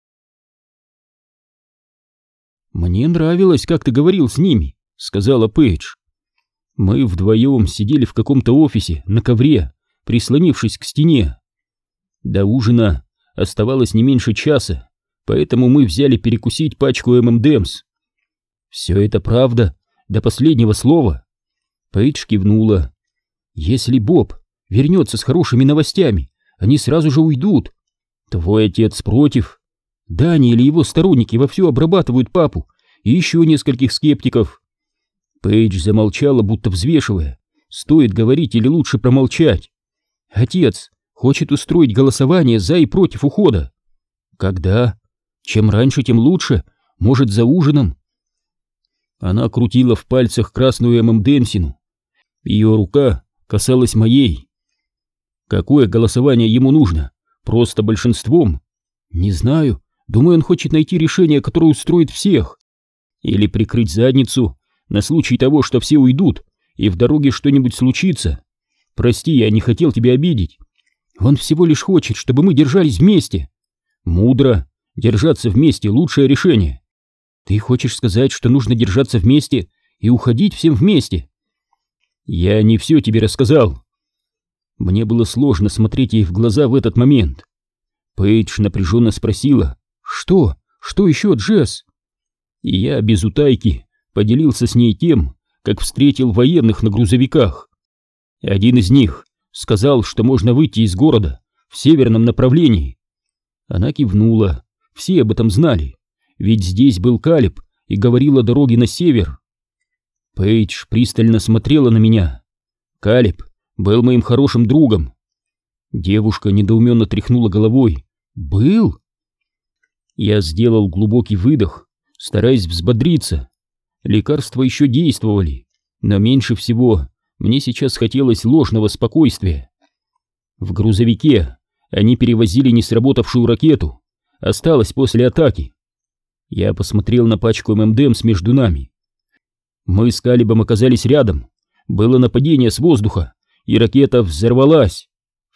«Мне нравилось, как ты говорил с ними», — сказала Пейдж. Мы вдвоем сидели в каком-то офисе на ковре, прислонившись к стене. До ужина оставалось не меньше часа, поэтому мы взяли перекусить пачку ММДМС. «Все это правда, до последнего слова?» Пейдж кивнула. «Если Боб вернется с хорошими новостями, они сразу же уйдут. Твой отец против. Дани или его сторонники вовсю обрабатывают папу и еще нескольких скептиков». Пейдж замолчала, будто взвешивая, стоит говорить или лучше промолчать. «Отец хочет устроить голосование за и против ухода». «Когда? Чем раньше, тем лучше. Может, за ужином?» Она крутила в пальцах красную ММДМсину. Ее рука касалась моей. «Какое голосование ему нужно? Просто большинством?» «Не знаю. Думаю, он хочет найти решение, которое устроит всех. Или прикрыть задницу на случай того, что все уйдут, и в дороге что-нибудь случится. Прости, я не хотел тебя обидеть. Он всего лишь хочет, чтобы мы держались вместе». Мудро. Держаться вместе — лучшее решение. Ты хочешь сказать, что нужно держаться вместе и уходить всем вместе? Я не все тебе рассказал. Мне было сложно смотреть ей в глаза в этот момент. Пейдж напряженно спросила: «Что? Что еще, Джесс?» И я без утайки поделился с ней тем, как встретил военных на грузовиках. Один из них сказал, что можно выйти из города в северном направлении. Она кивнула. Все об этом знали, ведь здесь был Калеб и говорил о дороге на север. Пейдж пристально смотрела на меня. Калеб был моим хорошим другом. Девушка недоуменно тряхнула головой. «Был?» Я сделал глубокий выдох, стараясь взбодриться. Лекарства еще действовали, но меньше всего мне сейчас хотелось ложного спокойствия. В грузовике они перевозили не сработавшую ракету, осталось после атаки. Я посмотрел на пачку ММДМС между нами. Мы с Калебом оказались рядом. Было нападение с воздуха, и ракета взорвалась.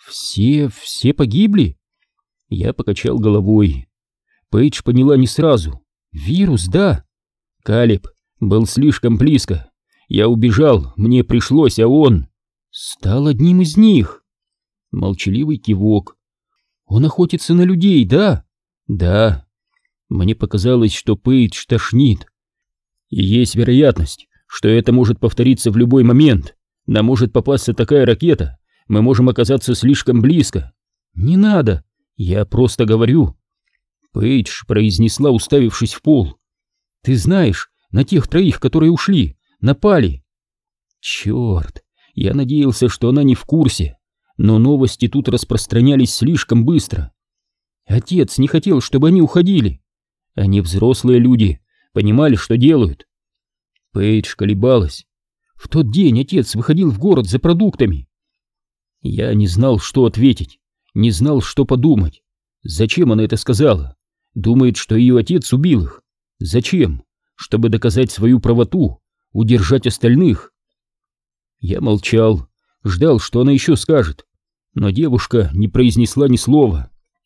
Все погибли? Я покачал головой. Пейдж поняла не сразу. Вирус, да. Калеб был слишком близко. Я убежал, мне пришлось, а он стал одним из них. Молчаливый кивок. Он охотится на людей, да? Да. Мне показалось, что Пейдж тошнит. И есть вероятность, что это может повториться в любой момент. Нам может попасться такая ракета, мы можем оказаться слишком близко. Не надо, я просто говорю. Пейдж произнесла, уставившись в пол. Ты знаешь, на тех троих, которые ушли, напали. Черт, я надеялся, что она не в курсе, но новости тут распространялись слишком быстро. Отец не хотел, чтобы они уходили. Они взрослые люди, понимали, что делают. Пейдж колебалась. В тот день отец выходил в город за продуктами. Я не знал, что ответить, не знал, что подумать. Зачем она это сказала? Думает, что ее отец убил их. Зачем? Чтобы доказать свою правоту, удержать остальных. Я молчал, ждал, что она еще скажет, но девушка не произнесла ни слова.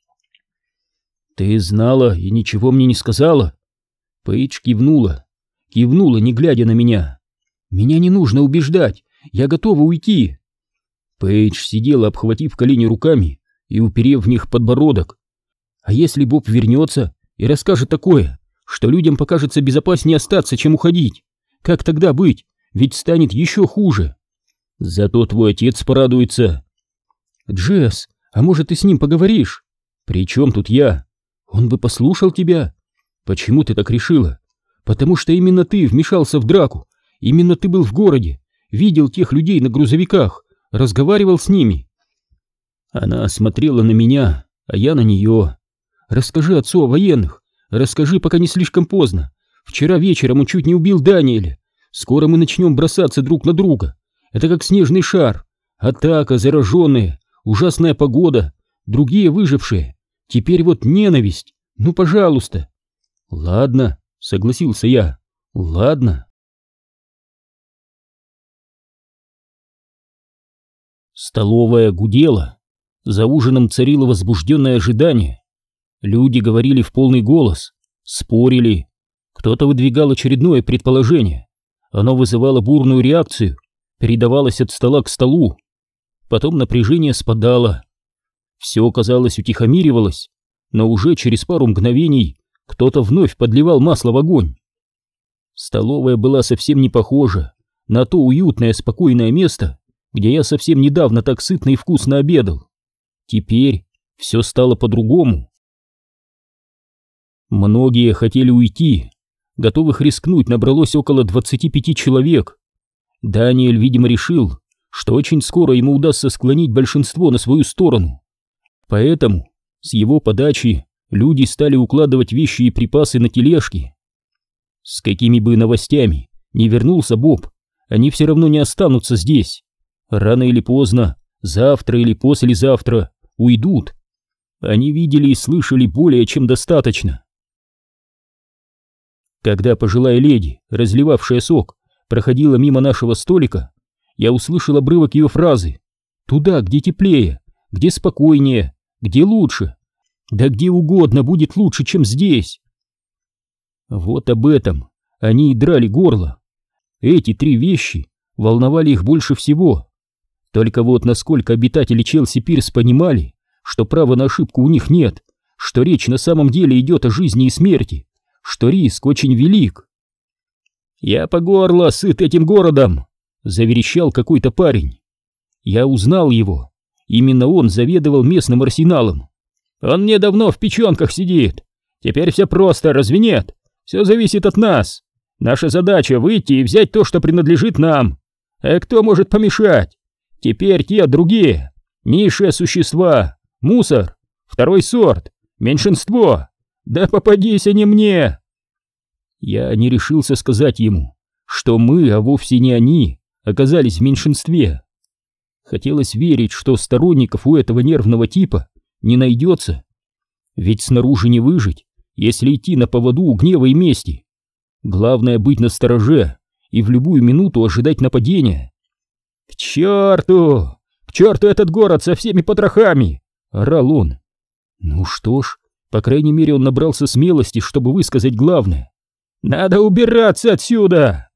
«Ты знала и ничего мне не сказала?» Пейдж кивнула, не глядя на меня. «Меня не нужно убеждать, я готова уйти». Пейдж сидела, обхватив колени руками и уперев в них подбородок. «А если Боб вернется и расскажет такое, что людям покажется безопаснее остаться, чем уходить? Как тогда быть? Ведь станет еще хуже. Зато твой отец порадуется». «Джесс, а может, ты с ним поговоришь?» «При чем тут я? Он бы послушал тебя». «Почему ты так решила?» «Потому что именно ты вмешался в драку. Именно ты был в городе, видел тех людей на грузовиках, разговаривал с ними». Она смотрела на меня, а я на нее. «Расскажи отцу о военных. Расскажи, пока не слишком поздно. Вчера вечером он чуть не убил Даниэля. Скоро мы начнем бросаться друг на друга. Это как снежный шар. Атака, зараженные, ужасная погода, другие выжившие. Теперь вот ненависть. Ну, пожалуйста». «Ладно», — согласился я. «Ладно». Столовая гудела. За ужином царило возбужденное ожидание. Люди говорили в полный голос, спорили. Кто-то выдвигал очередное предположение. Оно вызывало бурную реакцию, передавалось от стола к столу. Потом напряжение спадало. Все, казалось, утихомиривалось, но уже через пару мгновений кто-то вновь подливал масло в огонь. Столовая была совсем не похожа на то уютное, спокойное место, где я совсем недавно так сытно и вкусно обедал. Теперь все стало по-другому. Многие хотели уйти. Готовых рискнуть набралось около 25 человек. Даниэль, видимо, решил, что очень скоро ему удастся склонить большинство на свою сторону. Поэтому с его подачи люди стали укладывать вещи и припасы на тележки. С какими бы новостями не вернулся Боб, они все равно не останутся здесь. Рано или поздно, завтра или послезавтра уйдут. Они видели и слышали более чем достаточно. Когда пожилая леди, разливавшая сок, проходила мимо нашего столика, я услышал обрывок ее фразы: «Туда, где теплее, где спокойнее, где лучше». Да где угодно будет лучше, чем здесь. Вот об этом они и драли горло. Эти три вещи волновали их больше всего. Только вот насколько обитатели Челси-Пирс понимали, что права на ошибку у них нет, что речь на самом деле идет о жизни и смерти, что риск очень велик. «Я по горло сыт этим городом!» — заверещал какой-то парень. Я узнал его. Именно он заведовал местным арсеналом. «Он мне давно в печенках сидит. Теперь все просто, разве нет? Все зависит от нас. Наша задача — выйти и взять то, что принадлежит нам. А кто может помешать? Теперь те другие. Низшие существа, мусор, второй сорт, меньшинство. Да попадись они мне!» Я не решился сказать ему, что мы, а вовсе не они, оказались в меньшинстве. Хотелось верить, что сторонников у этого нервного типа не найдется. Ведь снаружи не выжить, если идти на поводу у гнева и мести. Главное быть настороже и в любую минуту ожидать нападения. «К черту! К черту этот город со всеми потрохами!» — орал он. Ну что ж, по крайней мере он набрался смелости, чтобы высказать главное. «Надо убираться отсюда!»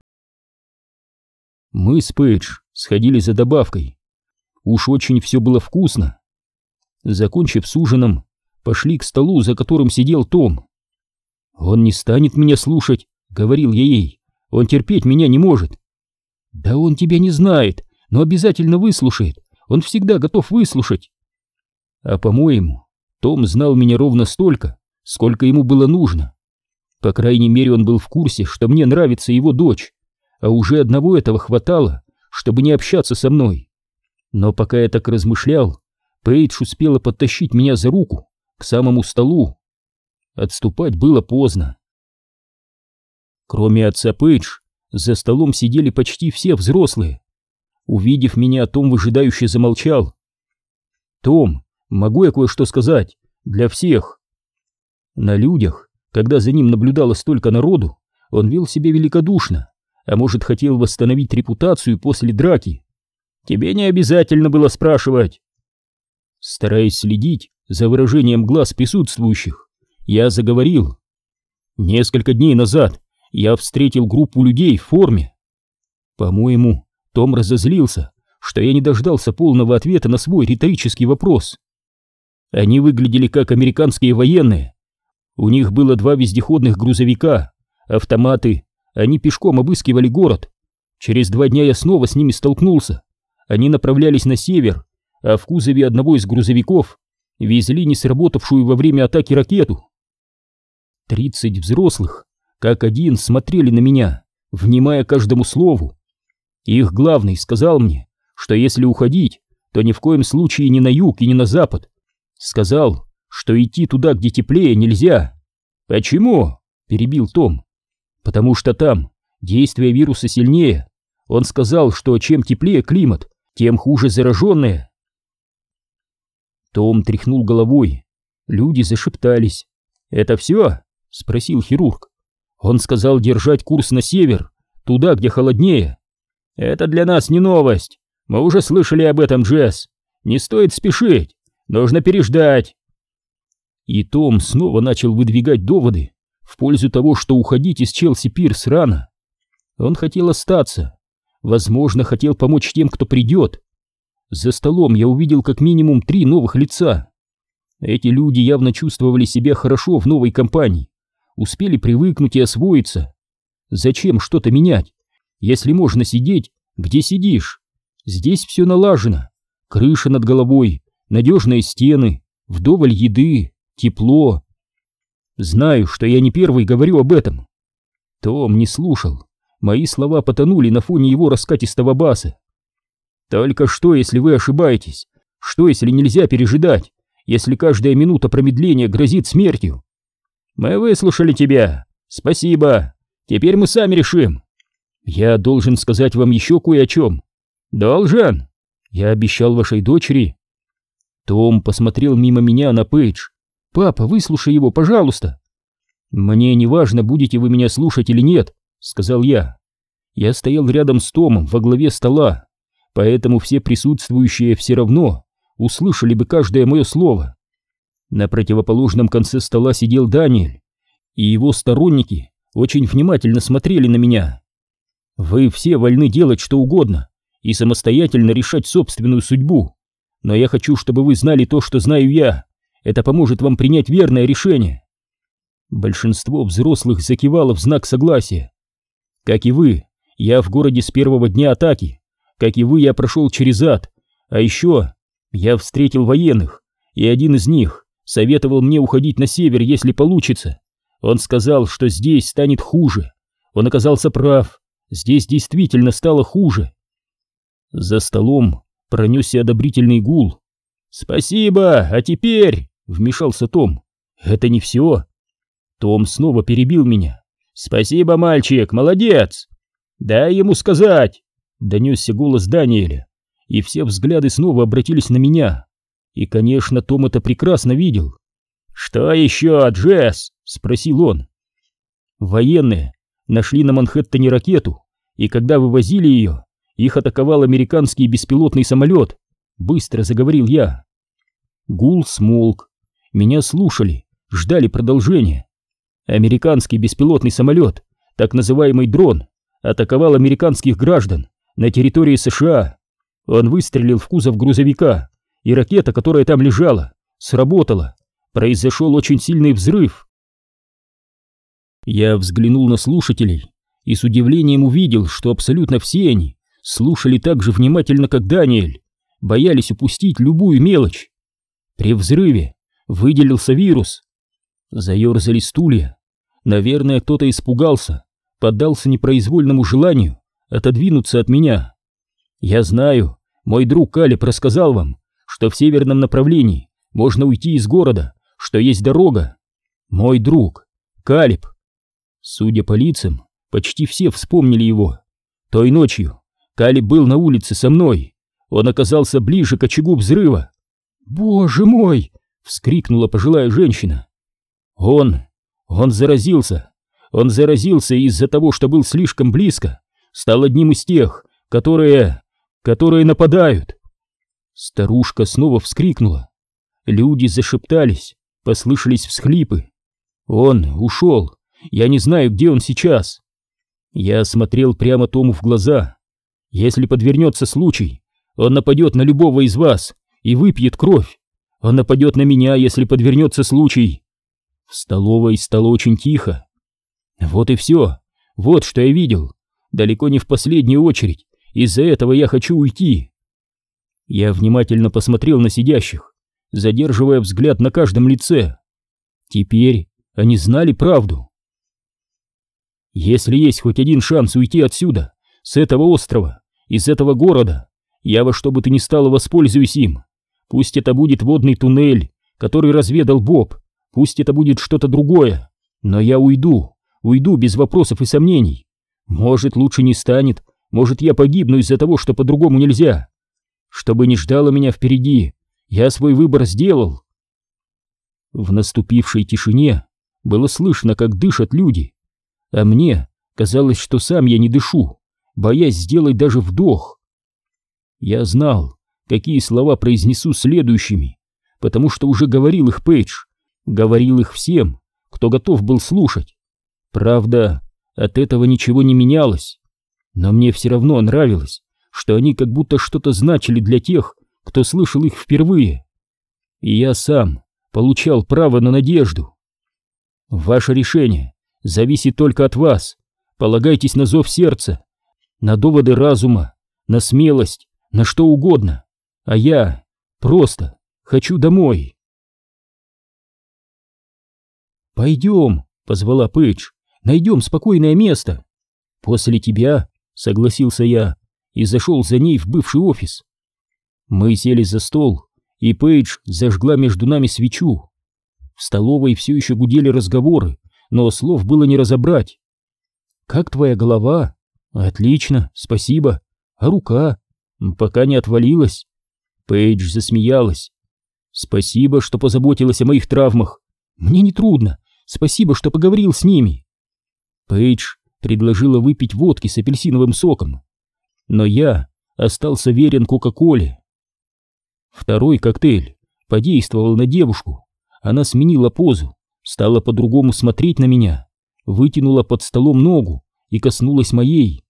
Мы с Пейдж сходили за добавкой. Уж очень все было вкусно. Закончив с ужином, пошли к столу, за которым сидел Том. «Он не станет меня слушать», — говорил я ей. «Он терпеть меня не может». «Да он тебя не знает, но обязательно выслушает. Он всегда готов выслушать». А по-моему, Том знал меня ровно столько, сколько ему было нужно. По крайней мере, он был в курсе, что мне нравится его дочь, а уже одного этого хватало, чтобы не общаться со мной. Но пока я так размышлял, Пейдж успела подтащить меня за руку к самому столу. Отступать было поздно. Кроме отца Пейдж, за столом сидели почти все взрослые. Увидев меня, Том выжидающе замолчал. «Том, могу я кое-что сказать? Для всех?» На людях, когда за ним наблюдало столько народу, он вел себя великодушно, а может, хотел восстановить репутацию после драки. «Тебе не обязательно было спрашивать». Стараясь следить за выражением глаз присутствующих, я заговорил. «Несколько дней назад я встретил группу людей в форме». По-моему, Том разозлился, что я не дождался полного ответа на свой риторический вопрос. Они выглядели как американские военные. У них было 2 вездеходных грузовика, автоматы, они пешком обыскивали город. Через 2 дня я снова с ними столкнулся. Они направлялись на север, а в кузове одного из грузовиков везли не сработавшую во время атаки ракету. 30 взрослых, как один, смотрели на меня, внимая каждому слову. Их главный сказал мне, что если уходить, то ни в коем случае не на юг и не на запад. Сказал, что идти туда, где теплее, нельзя. «Почему?» — перебил Том. «Потому что там действие вируса сильнее. Он сказал, что чем теплее климат, тем хуже зараженные». Том тряхнул головой. Люди зашептались. «Это все?» — спросил хирург. «Он сказал держать курс на север, туда, где холоднее». «Это для нас не новость. Мы уже слышали об этом, Джесс. Не стоит спешить. Нужно переждать». И Том снова начал выдвигать доводы в пользу того, что уходить из Челси-Пирс рано. Он хотел остаться. Возможно, хотел помочь тем, кто придет. За столом я увидел как минимум 3 новых лица. Эти люди явно чувствовали себя хорошо в новой компании, успели привыкнуть и освоиться. Зачем что-то менять, если можно сидеть, где сидишь? Здесь все налажено. Крыша над головой, надежные стены, вдоволь еды, тепло. Знаю, что я не первый говорю об этом. Том не слушал. Мои слова потонули на фоне его раскатистого баса. «Только что, если вы ошибаетесь? Что, если нельзя пережидать? Если каждая минута промедления грозит смертью?» «Мы выслушали тебя. Спасибо. Теперь мы сами решим». «Я должен сказать вам еще кое о чем». «Должен?» «Я обещал вашей дочери». Том посмотрел мимо меня на Пейдж. «Папа, выслушай его, пожалуйста». «Мне не важно, будете вы меня слушать или нет», — сказал я. Я стоял рядом с Томом во главе стола, поэтому все присутствующие все равно услышали бы каждое мое слово. На противоположном конце стола сидел Даниэль, и его сторонники очень внимательно смотрели на меня. Вы все вольны делать что угодно и самостоятельно решать собственную судьбу, но я хочу, чтобы вы знали то, что знаю я. Это поможет вам принять верное решение. Большинство взрослых закивало в знак согласия. Как и вы, я в городе с первого дня атаки. Как и вы, я прошел через ад. А еще я встретил военных, и один из них советовал мне уходить на север, если получится. Он сказал, что здесь станет хуже. Он оказался прав. Здесь действительно стало хуже. За столом пронесся одобрительный гул. «Спасибо, а теперь...» — вмешался Том. «Это не все». Том снова перебил меня. «Спасибо, мальчик, молодец!» «Дай ему сказать!» — донесся голос Даниэля, и все взгляды снова обратились на меня. И, конечно, Том это прекрасно видел. «Что еще, Джесс?» — спросил он. «Военные нашли на Манхэттене ракету, и когда вывозили ее, их атаковал американский беспилотный самолет», — быстро заговорил я. Гул смолк. Меня слушали, ждали продолжения. Американский беспилотный самолет, так называемый дрон, атаковал американских граждан на территории США. Он выстрелил в кузов грузовика, и ракета, которая там лежала, сработала. Произошел очень сильный взрыв. Я взглянул на слушателей и с удивлением увидел, что абсолютно все они слушали так же внимательно, как Даниэль, боялись упустить любую мелочь. При взрыве выделился вирус. Заерзали стулья. Наверное, кто-то испугался, поддался непроизвольному желанию отодвинуться от меня. Я знаю, мой друг Калиб рассказал вам, что в северном направлении можно уйти из города, что есть дорога. Мой друг Калиб. Судя по лицам, почти все вспомнили его. Той ночью Калиб был на улице со мной. Он оказался ближе к очагу взрыва. «Боже мой!» — вскрикнула пожилая женщина. Он заразился. Он заразился из-за того, что был слишком близко, стал одним из тех, которые нападают. Старушка снова вскрикнула. Люди зашептались, послышались всхлипы. Он ушел. Я не знаю, где он сейчас. Я смотрел прямо Тому в глаза. Если подвернется случай, он нападет на любого из вас и выпьет кровь. Он нападет на меня, если подвернется случай. В столовой стало очень тихо. Вот и все. Вот что я видел. Далеко не в последнюю очередь. Из-за этого я хочу уйти. Я внимательно посмотрел на сидящих, задерживая взгляд на каждом лице. Теперь они знали правду. Если есть хоть один шанс уйти отсюда, с этого острова, из этого города, я во что бы то ни стало воспользуюсь им. Пусть это будет водный туннель, который разведал Боб, пусть это будет что-то другое, но я уйду без вопросов и сомнений. Может, лучше не станет, может, я погибну из-за того, что по-другому нельзя. Что бы ни ждало меня впереди, я свой выбор сделал. В наступившей тишине было слышно, как дышат люди, а мне казалось, что сам я не дышу, боясь сделать даже вдох. Я знал, какие слова произнесу следующими, потому что уже говорил их Пейдж, говорил их всем, кто готов был слушать. Правда, от этого ничего не менялось, но мне все равно нравилось, что они как будто что-то значили для тех, кто слышал их впервые. И я сам получал право на надежду. Ваше решение зависит только от вас. Полагайтесь на зов сердца, на доводы разума, на смелость, на что угодно. А я просто хочу домой. «Пойдем», — позвала Пейдж, — «найдем спокойное место». «После тебя», — согласился я и зашел за ней в бывший офис. Мы сели за стол, и Пейдж зажгла между нами свечу. В столовой все еще гудели разговоры, но слов было не разобрать. «Как твоя голова?» «Отлично, спасибо. А рука?» «Пока не отвалилась». Пейдж засмеялась. «Спасибо, что позаботилась о моих травмах. Мне не трудно. Спасибо, что поговорил с ними». Пейдж предложила выпить водки с апельсиновым соком, но я остался верен Кока-Коле. Второй коктейль подействовал на девушку. она сменила позу, стала по-другому смотреть на меня, вытянула под столом ногу и коснулась моей.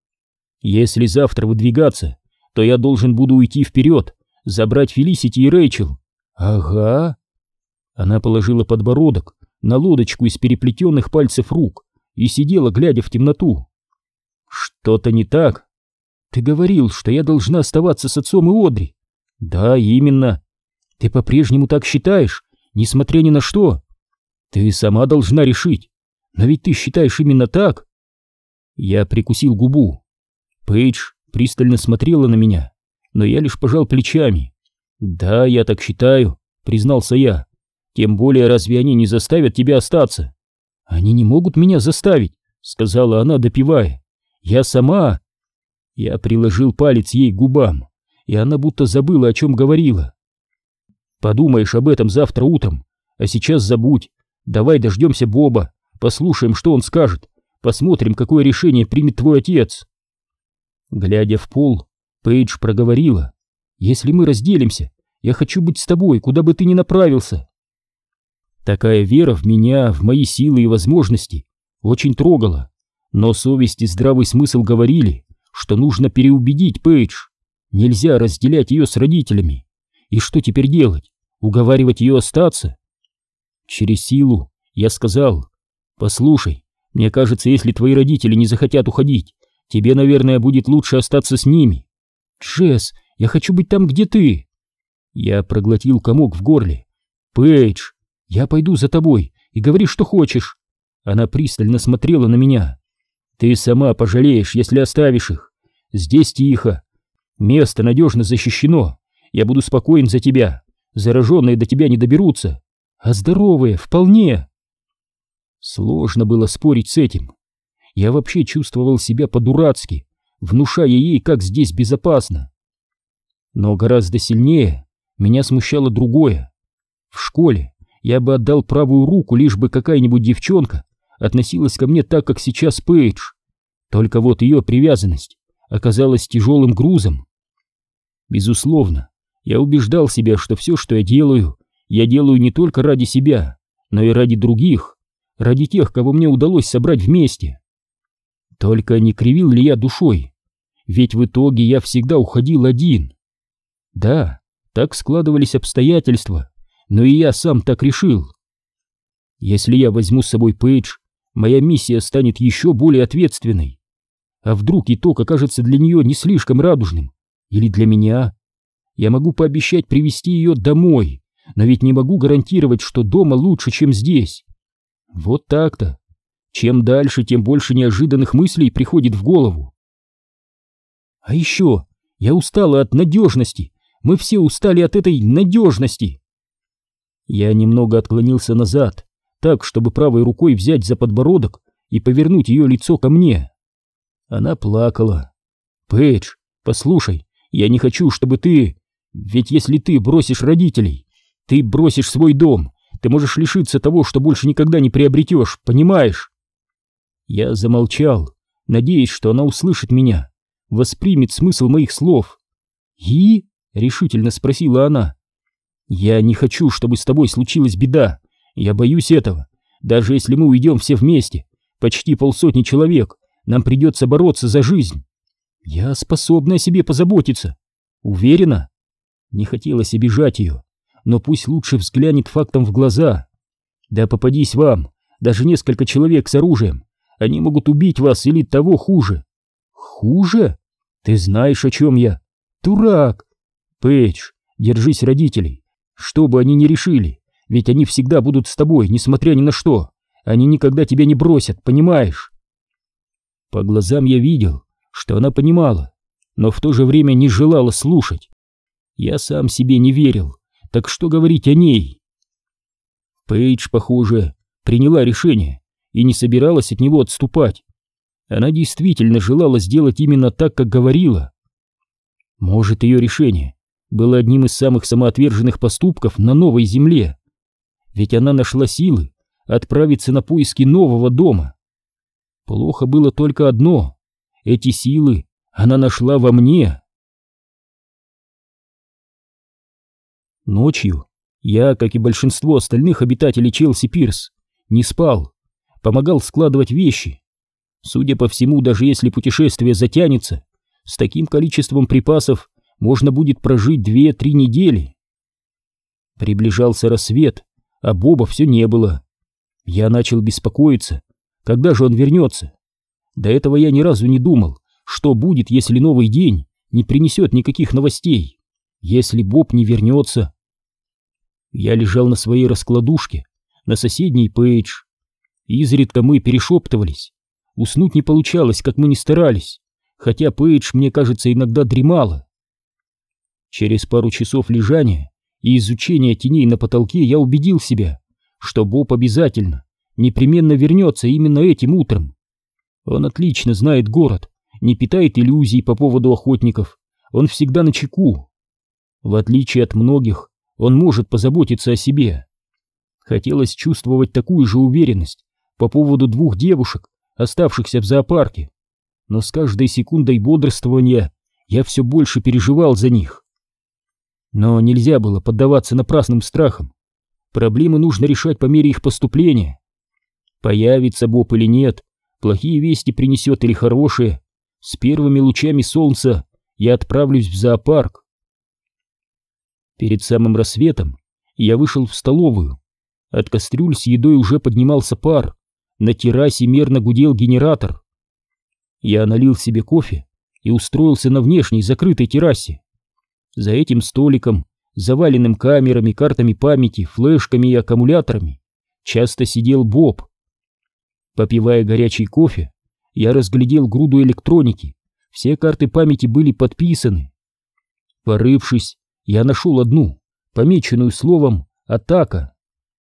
«Если завтра выдвигаться, то я должен буду уйти вперед, забрать Фелисити и Рэйчел». «Ага». Она положила подбородок на лодочку из переплетенных пальцев рук и сидела, глядя в темноту. «Что-то не так?» «Ты говорил, что я должна оставаться с отцом и Одри». «Да, именно». «Ты по-прежнему так считаешь, несмотря ни на что?» «Ты сама должна решить. Но ведь ты считаешь именно так». Я прикусил губу. Пейдж пристально смотрела на меня, но я лишь пожал плечами. «Да, я так считаю», — признался я. «Тем более, разве они не заставят тебя остаться?» «Они не могут меня заставить», — сказала она, допивая. «Я сама...» Я приложил палец ей к губам, и она будто забыла, о чем говорила. «Подумаешь об этом завтра утром, а сейчас забудь. Давай дождемся Боба, послушаем, что он скажет, посмотрим, какое решение примет твой отец». Глядя в пол, Пейдж проговорила: «Если мы разделимся, я хочу быть с тобой, куда бы ты ни направился». Такая вера в меня, в мои силы и возможности очень трогала, но совесть и здравый смысл говорили, что нужно переубедить Пейдж. Нельзя разделять ее с родителями. И что теперь делать? Уговаривать ее остаться? Через силу я сказал: «Послушай, мне кажется, если твои родители не захотят уходить, тебе, наверное, будет лучше остаться с ними». «Джесс, я хочу быть там, где ты». Я проглотил комок в горле. «Пейдж, я пойду за тобой, и говори, что хочешь». Она пристально смотрела на меня. «Ты сама пожалеешь, если оставишь их. Здесь тихо, место надежно защищено. Я буду спокоен за тебя. Зараженные до тебя не доберутся, а здоровые вполне». Сложно было спорить с этим. Я вообще чувствовал себя по-дурацки, внушая ей, как здесь безопасно. Но гораздо сильнее меня смущало другое. В школе я бы отдал правую руку, лишь бы какая-нибудь девчонка относилась ко мне так, как сейчас Пейдж. Только вот ее привязанность оказалась тяжелым грузом. Безусловно, я убеждал себя, что все, что я делаю не только ради себя, но и ради других, ради тех, кого мне удалось собрать вместе. Только не кривил ли я душой? Ведь в итоге я всегда уходил один. Да, так складывались обстоятельства, но и я сам так решил. Если я возьму с собой Пейдж, моя миссия станет еще более ответственной. А вдруг итог окажется для нее не слишком радужным? Или для меня? Я могу пообещать привезти ее домой, но ведь не могу гарантировать, что дома лучше, чем здесь. Вот так-то. Чем дальше, тем больше неожиданных мыслей приходит в голову. А еще я устала от надежности. Мы все устали от этой надежности. Я немного отклонился назад, так, чтобы правой рукой взять за подбородок и повернуть ее лицо ко мне. Она плакала. «Пейдж, послушай, я не хочу, чтобы ты... Ведь если ты бросишь родителей, ты бросишь свой дом, ты можешь лишиться того, что больше никогда не приобретешь, понимаешь?» Я замолчал, надеясь, что она услышит меня, воспримет смысл моих слов. «И?» — решительно спросила она. «Я не хочу, чтобы с тобой случилась беда. Я боюсь этого. Даже если мы уйдем все вместе, почти 50 человек, нам придется бороться за жизнь. Я способна о себе позаботиться. Уверена?» Не хотелось обижать ее, но пусть лучше взглянет фактом в глаза. Да попадись вам даже несколько человек с оружием, они могут убить вас или того хуже. Хуже? Ты знаешь, о чем я? Дурак! Пейдж, держись родителей, что бы они ни решили, ведь они всегда будут с тобой, несмотря ни на что. Они никогда тебя не бросят, понимаешь? По глазам я видел, что она понимала, но в то же время не желала слушать. Я сам себе не верил, так что говорить о ней? Пейдж, похоже, приняла решение и не собиралась от него отступать. Она действительно желала сделать именно так, как говорила. Может, ее решение было одним из самых самоотверженных поступков на новой земле. Ведь она нашла силы отправиться на поиски нового дома. Плохо было только одно: эти силы она нашла во мне. Ночью Я, как и большинство остальных обитателей Челси-Пирс, не спал, помогал складывать вещи. Судя по всему, даже если путешествие затянется, с таким количеством припасов можно будет прожить 2-3 недели. Приближался рассвет, а Боба все не было. Я начал беспокоиться, когда же он вернется. До этого я ни разу не думал, что будет, если новый день не принесет никаких новостей, если Боб не вернется. Я лежал на своей раскладушке, на соседней Пейдж. Изредка мы перешептывались. Уснуть не получалось, как мы ни старались, хотя Пейдж, мне кажется, иногда дремала. Через пару часов лежания и изучения теней на потолке я убедил себя, что Боб обязательно, непременно вернется именно этим утром. Он отлично знает город, не питает иллюзий по поводу охотников, он всегда начеку. В отличие от многих, он может позаботиться о себе. Хотелось чувствовать такую же уверенность по поводу 2 девушек, оставшихся в зоопарке, но с каждой секундой бодрствования я все больше переживал за них. Но нельзя было поддаваться напрасным страхам. Проблемы нужно решать по мере их поступления. Появится Боб или нет, плохие вести принесет или хорошие, с первыми лучами солнца я отправлюсь в зоопарк. Перед самым рассветом я вышел в столовую. От кастрюль с едой уже поднимался пар, на террасе мерно гудел генератор. Я налил себе кофе и устроился на внешней закрытой террасе. За этим столиком, заваленным камерами, картами памяти, флешками и аккумуляторами, часто сидел Боб. Попивая горячий кофе, я разглядел груду электроники, все карты памяти были подписаны. Порывшись, я нашел одну, помеченную словом «Атака».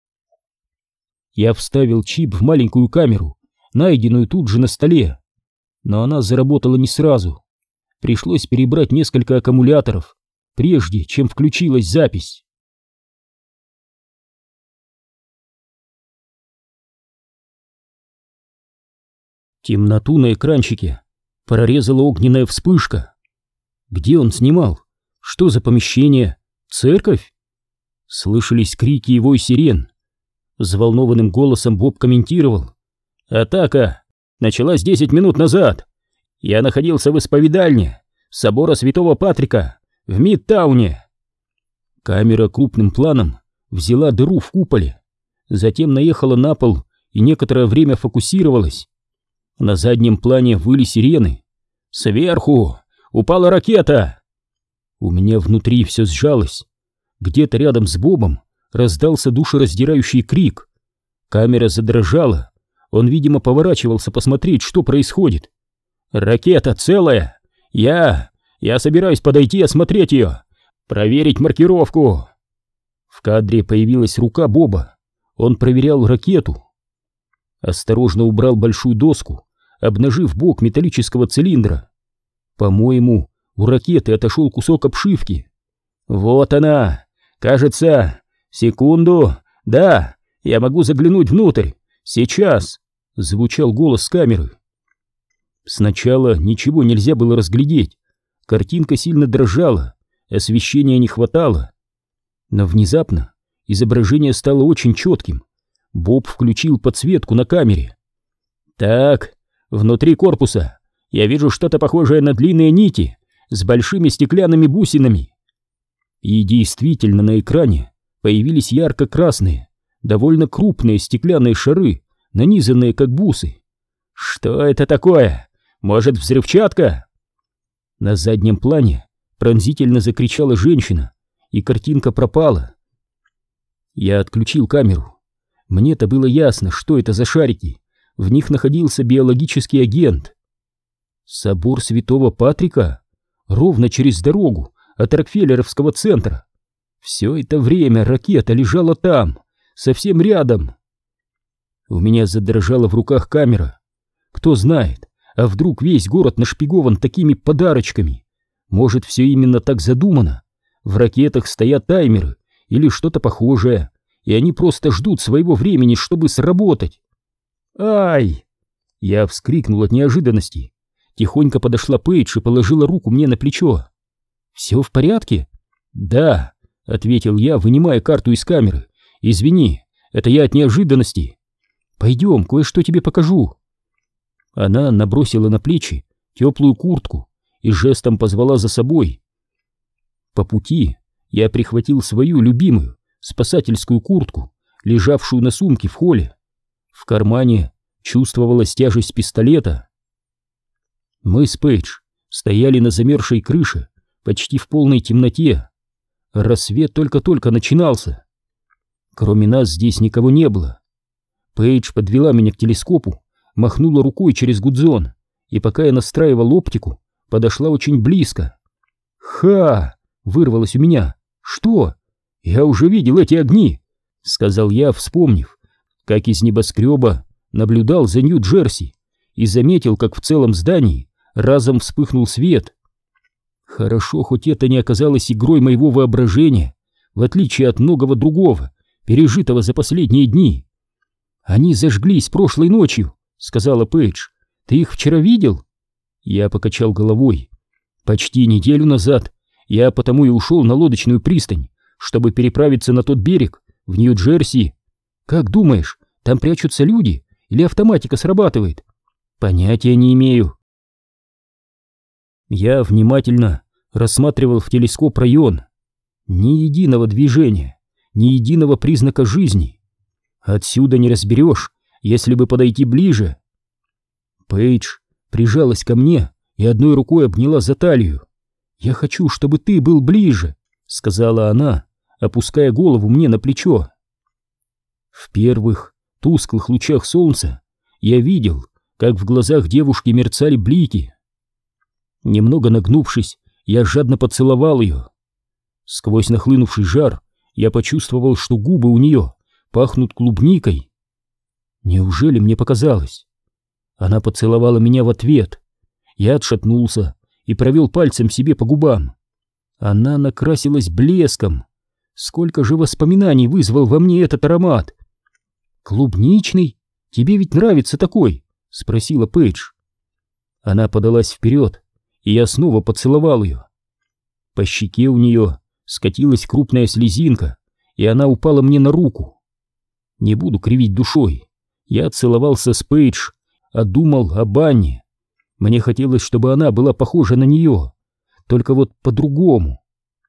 Я вставил чип в маленькую камеру, найденную тут же на столе, но она заработала не сразу. Пришлось перебрать несколько аккумуляторов, прежде чем включилась запись. Темноту на экранчике прорезала огненная вспышка. Где он снимал? Что за помещение? Церковь? Слышались крики и вой сирен. Взволнованным голосом Боб комментировал: «Атака началась 10 минут назад. Я находился в исповедальне собора Святого Патрика в Мидтауне». Камера крупным планом взяла дыру в куполе, затем наехала на пол и некоторое время фокусировалась. На заднем плане выли сирены. «Сверху упала ракета!» У меня внутри все сжалось. Где-то рядом с Бобом раздался душераздирающий крик. Камера задрожала. Он, видимо, поворачивался посмотреть, что происходит. «Ракета целая! Я собираюсь подойти осмотреть ее, проверить маркировку!» В кадре появилась рука Боба. Он проверял ракету. Осторожно убрал большую доску, обнажив бок металлического цилиндра. По-моему, у ракеты отошел кусок обшивки. «Вот она! Кажется, секунду! Да, я могу заглянуть внутрь! Сейчас!» — звучал голос с камеры. Сначала ничего нельзя было разглядеть. Картинка сильно дрожала, освещения не хватало. Но внезапно изображение стало очень четким. Боб включил подсветку на камере. «Так, внутри корпуса я вижу что-то похожее на длинные нити с большими стеклянными бусинами». И действительно, на экране появились ярко-красные, довольно крупные стеклянные шары, нанизанные как бусы. «Что это такое? Может, взрывчатка?» На заднем плане пронзительно закричала женщина, и картинка пропала. Я отключил камеру. Мне-то было ясно, что это за шарики. В них находился биологический агент. Собор Святого Патрика? Ровно через дорогу от Рокфеллеровского центра. Все это время ракета лежала там, совсем рядом. У меня задрожала в руках камера. Кто знает, а вдруг весь город нашпигован такими подарочками? Может, все именно так задумано? В ракетах стоят таймеры или что-то похожее, и они просто ждут своего времени, чтобы сработать. «Ай!» Я вскрикнул от неожиданности. Тихонько подошла Пейдж и положила руку мне на плечо. «Все в порядке?» «Да», — ответил я, вынимая карту из камеры. «Извини, это я от неожиданности». «Пойдем, кое-что тебе покажу». Она набросила на плечи теплую куртку и жестом позвала за собой. По пути я прихватил свою любимую спасательскую куртку, лежавшую на сумке в холле. В кармане чувствовалась тяжесть пистолета. Мы с Пейдж стояли на замерзшей крыше, почти в полной темноте. Рассвет только-только начинался. Кроме нас здесь никого не было. Пейдж подвела меня к телескопу, махнула рукой через гудзон, и пока я настраивал оптику, подошла очень близко. «Ха!» — вырвалось у меня. «Что?» «Я уже видел эти огни», — сказал я, вспомнив, как из небоскреба наблюдал за Нью-Джерси и заметил, как в целом здании разом вспыхнул свет. Хорошо, хоть это не оказалось игрой моего воображения, в отличие от многого другого, пережитого за последние дни. «Они зажглись прошлой ночью», — сказала Пейдж. «Ты их вчера видел?» Я покачал головой. «Почти неделю назад я потому и ушел на лодочную пристань, чтобы переправиться на тот берег, в Нью-Джерси. Как думаешь, там прячутся люди или автоматика срабатывает?» «Понятия не имею». Я внимательно рассматривал в телескоп район. Ни единого движения, ни единого признака жизни. Отсюда не разберешь, если бы подойти ближе. Пейдж прижалась ко мне и одной рукой обняла за талию. «Я хочу, чтобы ты был ближе», — сказала она, опуская голову мне на плечо. В первых тусклых лучах солнца я видел, как в глазах девушки мерцали блики. Немного нагнувшись, я жадно поцеловал ее. Сквозь нахлынувший жар я почувствовал, что губы у нее пахнут клубникой. Неужели мне показалось? Она поцеловала меня в ответ. Я отшатнулся и провел пальцем себе по губам. Она накрасилась блеском. Сколько же воспоминаний вызвал во мне этот аромат! «Клубничный? Тебе ведь нравится такой?» — спросила Пейдж. Она подалась вперед, и я снова поцеловал ее. По щеке у нее скатилась крупная слезинка, и она упала мне на руку. Не буду кривить душой. Я целовался с Пейдж, а думал об Анне. Мне хотелось, чтобы она была похожа на нее, только вот по-другому.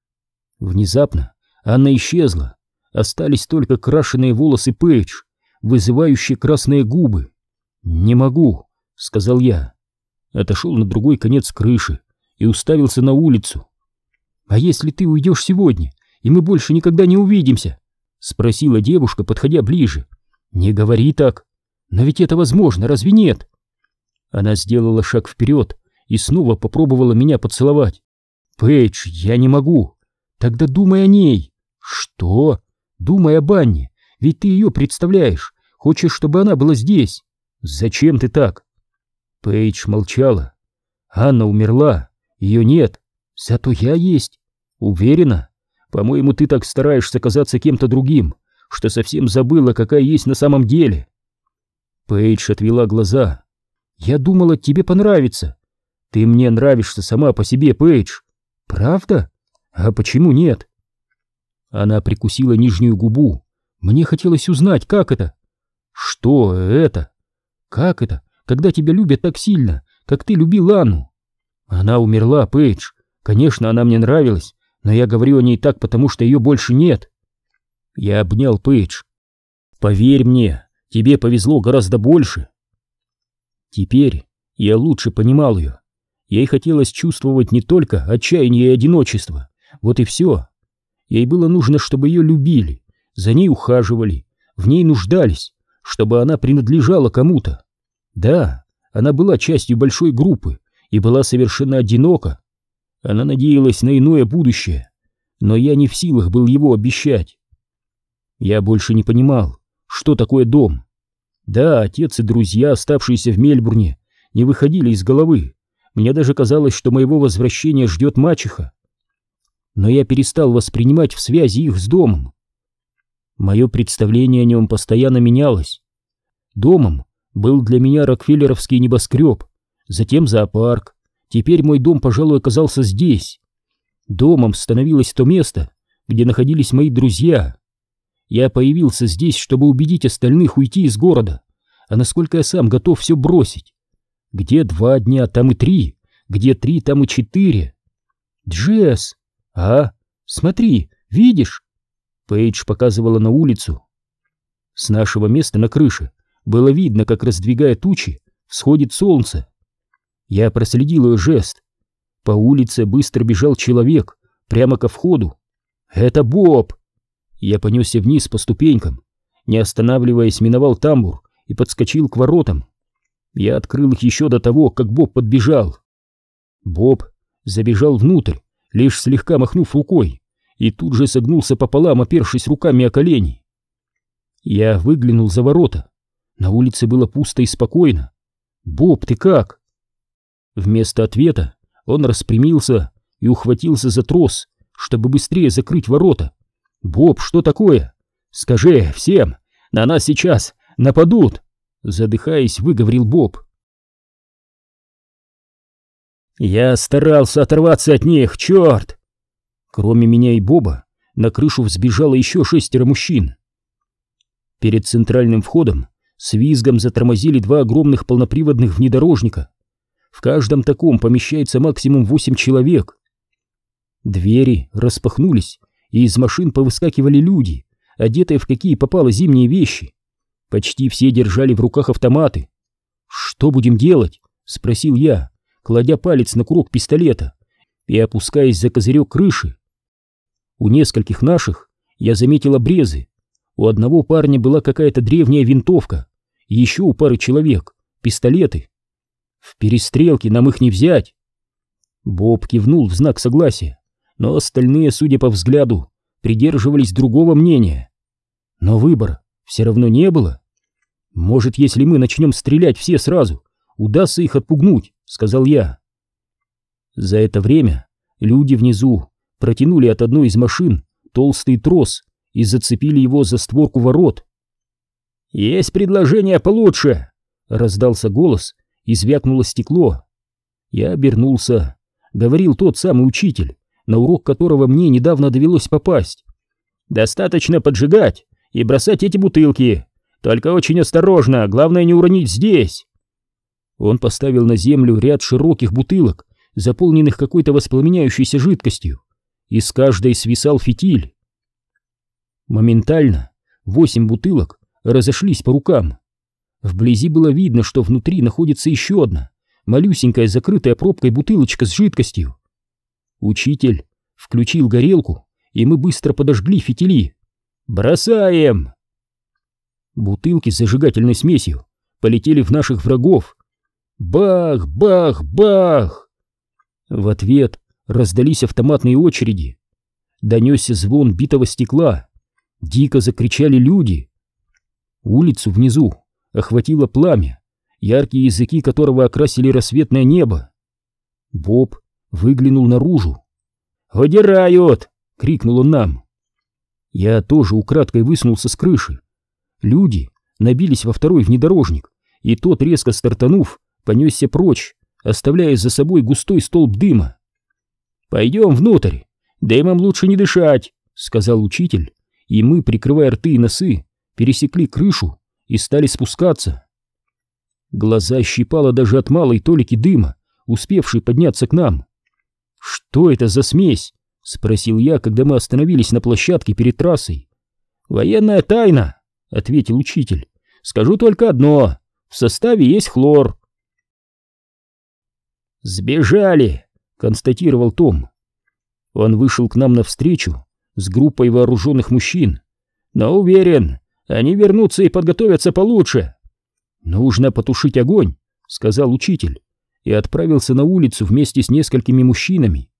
Внезапно Анна исчезла, остались только крашеные волосы Пейдж, вызывающие красные губы. «Не могу», — сказал я. Отошел на другой конец крыши и уставился на улицу. «А если ты уйдешь сегодня, и мы больше никогда не увидимся?» — спросила девушка, подходя ближе. «Не говори так. Но ведь это возможно, разве нет?» Она сделала шаг вперед и снова попробовала меня поцеловать. «Пейдж, я не могу». «Тогда думай о ней». «Что?» «Думай об Анне, ведь ты ее представляешь. Хочешь, чтобы она была здесь. Зачем ты так?» Пейдж молчала. «Анна умерла, ее нет. Зато я есть. Уверена? По-моему, ты так стараешься казаться кем-то другим, что совсем забыла, какая есть на самом деле». Пейдж отвела глаза. «Я думала, тебе понравится». «Ты мне нравишься сама по себе, Пейдж». «Правда? А почему нет?» Она прикусила нижнюю губу. Мне хотелось узнать, как это. «Что это?» «Как это, когда тебя любят так сильно, как ты любил Анну?» «Она умерла, Пейдж. Конечно, она мне нравилась, но я говорю о ней так, потому что ее больше нет». Я обнял Пейдж. «Поверь мне, тебе повезло гораздо больше». Теперь я лучше понимал ее. Ей хотелось чувствовать не только отчаяние и одиночество. Вот и все. Ей было нужно, чтобы ее любили, за ней ухаживали, в ней нуждались, чтобы она принадлежала кому-то. Да, она была частью большой группы и была совершенно одинока. Она надеялась на иное будущее, но я не в силах был его обещать. Я больше не понимал, что такое дом. Да, отец и друзья, оставшиеся в Мельбурне, не выходили из головы. Мне даже казалось, что моего возвращения ждет мачеха. Но я перестал воспринимать в связи их с домом. Мое представление о нем постоянно менялось. Домом был для меня рокфеллеровский небоскреб, затем зоопарк. Теперь мой дом, пожалуй, оказался здесь. Домом становилось то место, где находились мои друзья. Я появился здесь, чтобы убедить остальных уйти из города, а насколько я сам готов все бросить. Где 2 дня, там и 3, где 3, там и 4. Джесс! А? Смотри, видишь? Пейдж показывала на улицу. С нашего места на крыше было видно, как, раздвигая тучи, всходит солнце. Я проследил ее жест. По улице быстро бежал человек, прямо ко входу. Это Боб! Я понесся вниз по ступенькам, не останавливаясь, миновал тамбур и подскочил к воротам. Я открыл их еще до того, как Боб подбежал. Боб забежал внутрь, лишь слегка махнув рукой, и тут же согнулся пополам, опершись руками о колени. Я выглянул за ворота. На улице было пусто и спокойно. «Боб, ты как?» Вместо ответа он распрямился и ухватился за трос, чтобы быстрее закрыть ворота. «Боб, что такое? Скажи всем, на нас сейчас нападут!» Задыхаясь, выговорил Боб. «Я старался оторваться от них, черт!» Кроме меня и Боба, на крышу взбежало еще 6 мужчин. Перед центральным входом с визгом затормозили 2 огромных полноприводных внедорожника. В каждом таком помещается максимум 8 человек. Двери распахнулись, и из машин повыскакивали люди, одетые в какие попало зимние вещи. Почти все держали в руках автоматы. «Что будем делать?» — спросил я, кладя палец на курок пистолета и опускаясь за козырек крыши. У нескольких наших я заметил обрезы. У одного парня была какая-то древняя винтовка, еще у пары человек пистолеты. В перестрелке нам их не взять. Боб кивнул в знак согласия, но остальные, судя по взгляду, придерживались другого мнения. Но выбора все равно не было. «Может, если мы начнем стрелять все сразу, удастся их отпугнуть», — сказал я. За это время люди внизу протянули от одной из машин толстый трос и зацепили его за створку ворот. «Есть предложение получше!» — раздался голос, и звякнуло стекло. Я обернулся. Говорил тот самый учитель, на урок которого мне недавно довелось попасть. «Достаточно поджигать и бросать эти бутылки. Только очень осторожно, главное не уронить здесь». Он поставил на землю ряд широких бутылок, заполненных какой-то воспламеняющейся жидкостью. Из каждой свисал фитиль. Моментально 8 бутылок разошлись по рукам. Вблизи было видно, что внутри находится еще одна, малюсенькая закрытая пробкой бутылочка с жидкостью. Учитель включил горелку, и мы быстро подожгли фитили. «Бросаем!» Бутылки с зажигательной смесью полетели в наших врагов. Бах, бах, бах! В ответ раздались автоматные очереди. Донесся звон битого стекла. Дико закричали люди. Улицу внизу охватило пламя, яркие языки которого окрасили рассветное небо. Боб выглянул наружу. «Удирают!» — крикнул он нам. Я тоже украдкой высунулся с крыши. Люди набились во второй внедорожник, и тот, резко стартанув, понесся прочь, оставляя за собой густой столб дыма. «Пойдем внутрь, дымом лучше не дышать», — сказал учитель, и мы, прикрывая рты и носы, пересекли крышу и стали спускаться. Глаза щипало даже от малой толики дыма, успевшей подняться к нам. «Что это за смесь?» — спросил я, когда мы остановились на площадке перед трассой. «Военная тайна», — ответил учитель. «Скажу только одно: в составе есть хлор». «Сбежали», — констатировал Том. Он вышел к нам навстречу с группой вооруженных мужчин, но уверен, они вернутся и подготовятся получше. «Нужно потушить огонь», — сказал учитель, и отправился на улицу вместе с несколькими мужчинами.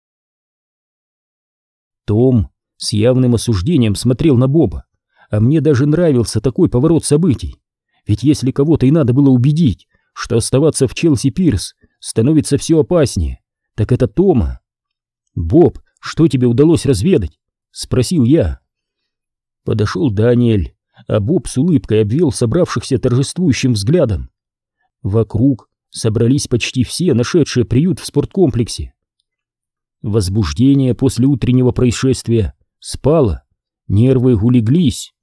Том с явным осуждением смотрел на Боба, а мне даже нравился такой поворот событий. Ведь если кого-то и надо было убедить, что оставаться в Челси-Пирс становится все опаснее, так это Тома. «Боб, что тебе удалось разведать?» — спросил я. Подошел Даниэль, а Боб с улыбкой обвел собравшихся торжествующим взглядом. Вокруг собрались почти все, нашедшие приют в спорткомплексе. «Возбуждение после утреннего происшествия?» — спало, нервы улеглись.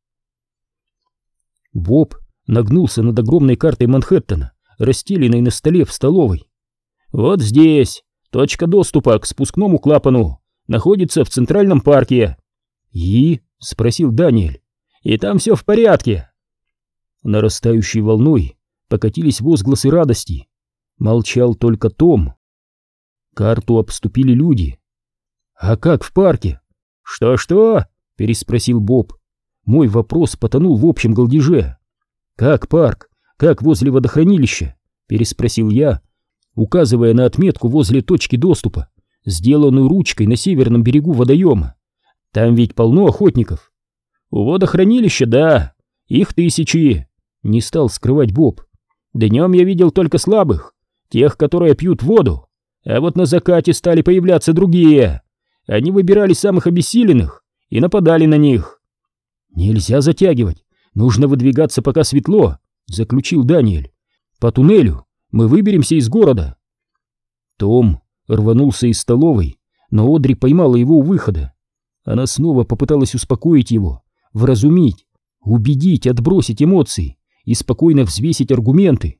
Боб нагнулся над огромной картой Манхэттена, расстеленной на столе в столовой. «Вот здесь точка доступа к спускному клапану находится в Центральном парке». «И?» — спросил Даниэль. «И там все в порядке». Нарастающей волной покатились возгласы радости. Молчал только Том. Карту обступили люди. «А как в парке?» «Что-что?» — переспросил Боб. Мой вопрос потонул в общем галдеже. «Как парк? Как возле водохранилища?» — переспросил я, указывая на отметку возле точки доступа, сделанную ручкой на северном берегу водоема. «Там ведь полно охотников». «У водохранилища, да, их тысячи», — не стал скрывать Боб. «Днем я видел только слабых, тех, которые пьют воду, а вот на закате стали появляться другие. Они выбирали самых обессиленных и нападали на них». «Нельзя затягивать, нужно выдвигаться, пока светло», — заключил Даниэль. «По туннелю мы выберемся из города». Том рванулся из столовой, но Одри поймала его у выхода. Она снова попыталась успокоить его, вразумить, убедить, отбросить эмоции и спокойно взвесить аргументы.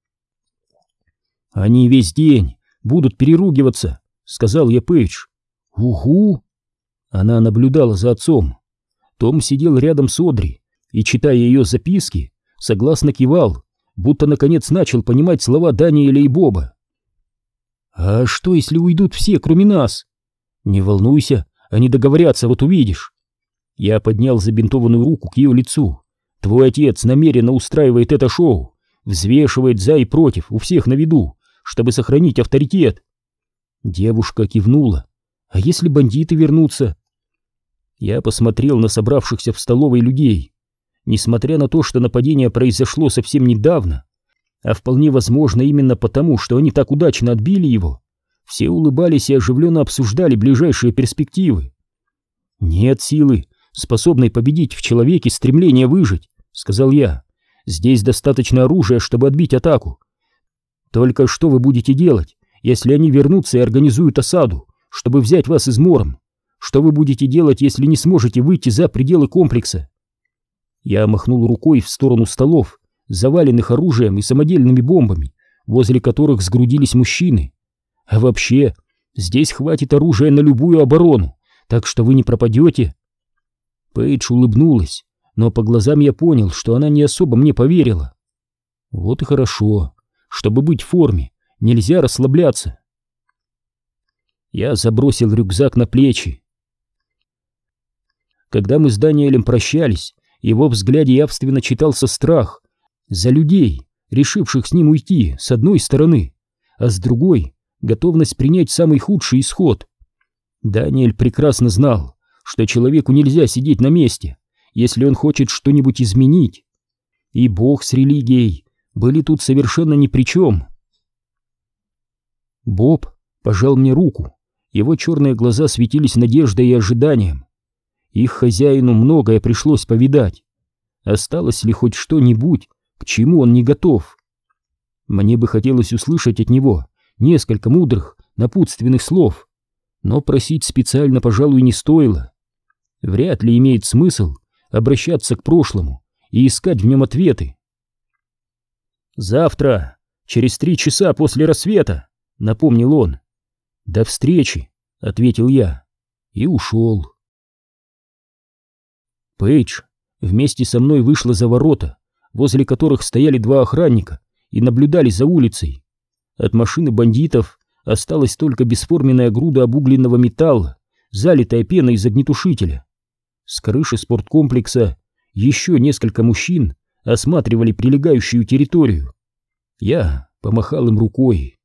«Они весь день будут переругиваться», — сказал я Пейдж. «Угу». Она наблюдала за отцом. Том сидел рядом с Одри и, читая ее записки, согласно кивал, будто наконец начал понимать слова Даниэля и Боба. «А что, если уйдут все, кроме нас?» «Не волнуйся, они договорятся, вот увидишь». Я поднял забинтованную руку к ее лицу. «Твой отец намеренно устраивает это шоу, взвешивает за и против у всех на виду, чтобы сохранить авторитет». Девушка кивнула. «А если бандиты вернутся?» Я посмотрел на собравшихся в столовой людей. Несмотря на то, что нападение произошло совсем недавно, а вполне возможно именно потому, что они так удачно отбили его, все улыбались и оживленно обсуждали ближайшие перспективы. «Нет силы, способной победить в человеке стремление выжить», — сказал я. «Здесь достаточно оружия, чтобы отбить атаку. Только что вы будете делать, если они вернутся и организуют осаду, чтобы взять вас измором? Что вы будете делать, если не сможете выйти за пределы комплекса?» Я махнул рукой в сторону столов, заваленных оружием и самодельными бомбами, возле которых сгрудились мужчины. «А вообще, здесь хватит оружия на любую оборону, так что вы не пропадете». Пейдж улыбнулась, но по глазам я понял, что она не особо мне поверила. Вот и хорошо. Чтобы быть в форме, нельзя расслабляться. Я забросил рюкзак на плечи. Когда мы с Даниэлем прощались, его взгляде явственно читался страх за людей, решивших с ним уйти, с одной стороны, а с другой — готовность принять самый худший исход. Даниэль прекрасно знал, что человеку нельзя сидеть на месте, если он хочет что-нибудь изменить. И Бог с религией были тут совершенно ни при чем. Боб пожал мне руку, его черные глаза светились надеждой и ожиданием. Их хозяину многое пришлось повидать. Осталось ли хоть что-нибудь, к чему он не готов? Мне бы хотелось услышать от него несколько мудрых, напутственных слов, но просить специально, пожалуй, не стоило. Вряд ли имеет смысл обращаться к прошлому и искать в нем ответы. «Завтра, через 3 часа после рассвета», — напомнил он. «До встречи», — ответил я и ушел. Пейдж вместе со мной вышла за ворота, возле которых стояли 2 охранника и наблюдали за улицей. От машины бандитов осталась только бесформенная груда обугленного металла, залитая пеной из огнетушителя. С крыши спорткомплекса еще несколько мужчин осматривали прилегающую территорию. Я помахал им рукой.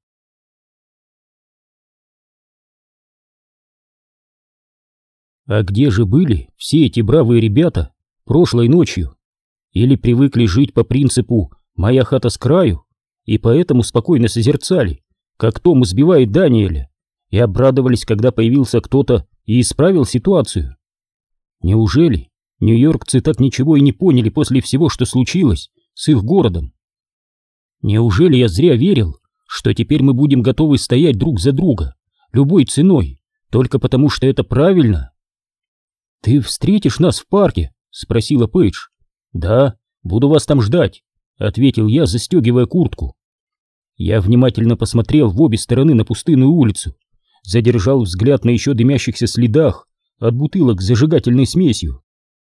А где же были все эти бравые ребята прошлой ночью? Или привыкли жить по принципу «моя хата с краю» и поэтому спокойно созерцали, как Том избивает Даниэля, и обрадовались, когда появился кто-то и исправил ситуацию? Неужели нью-йоркцы так ничего и не поняли после всего, что случилось с их городом? Неужели я зря верил, что теперь мы будем готовы стоять друг за друга любой ценой, только потому что это правильно? «Ты встретишь нас в парке?» — спросила Пейдж. «Да, буду вас там ждать», — ответил я, застегивая куртку. Я внимательно посмотрел в обе стороны на пустынную улицу, задержал взгляд на еще дымящихся следах от бутылок с зажигательной смесью.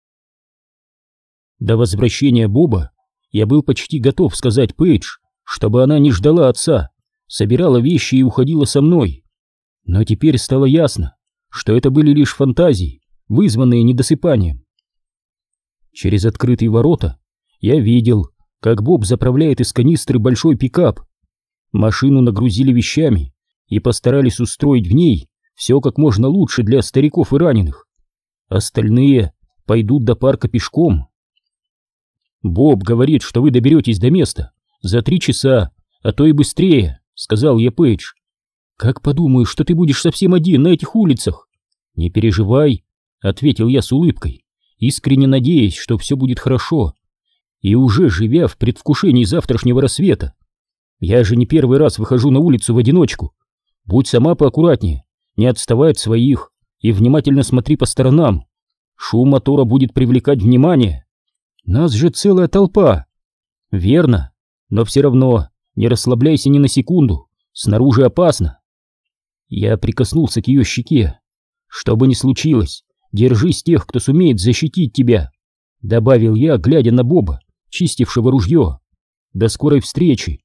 До возвращения Боба я был почти готов сказать Пейдж, чтобы она не ждала отца, собирала вещи и уходила со мной. Но теперь стало ясно, что это были лишь фантазии, вызванные недосыпанием. Через открытые ворота я видел, как Боб заправляет из канистры большой пикап. Машину нагрузили вещами и постарались устроить в ней все как можно лучше для стариков и раненых. Остальные пойдут до парка пешком. «Боб говорит, что вы доберетесь до места за 3 часа, а то и быстрее», — сказал я Пейдж. «Как подумаю, что ты будешь совсем один на этих улицах?» «Не переживай», — ответил я с улыбкой, искренне надеясь, что все будет хорошо, и уже живя в предвкушении завтрашнего рассвета. «Я же не первый раз выхожу на улицу в одиночку. Будь сама поаккуратнее, не отставай от своих и внимательно смотри по сторонам. Шум мотора будет привлекать внимание. Нас же целая толпа». «Верно, но все равно не расслабляйся ни на секунду, снаружи опасно». Я прикоснулся к ее щеке. «Что бы ни случилось, держись тех, кто сумеет защитить тебя», — добавил я, глядя на Боба, чистившего ружье. «До скорой встречи».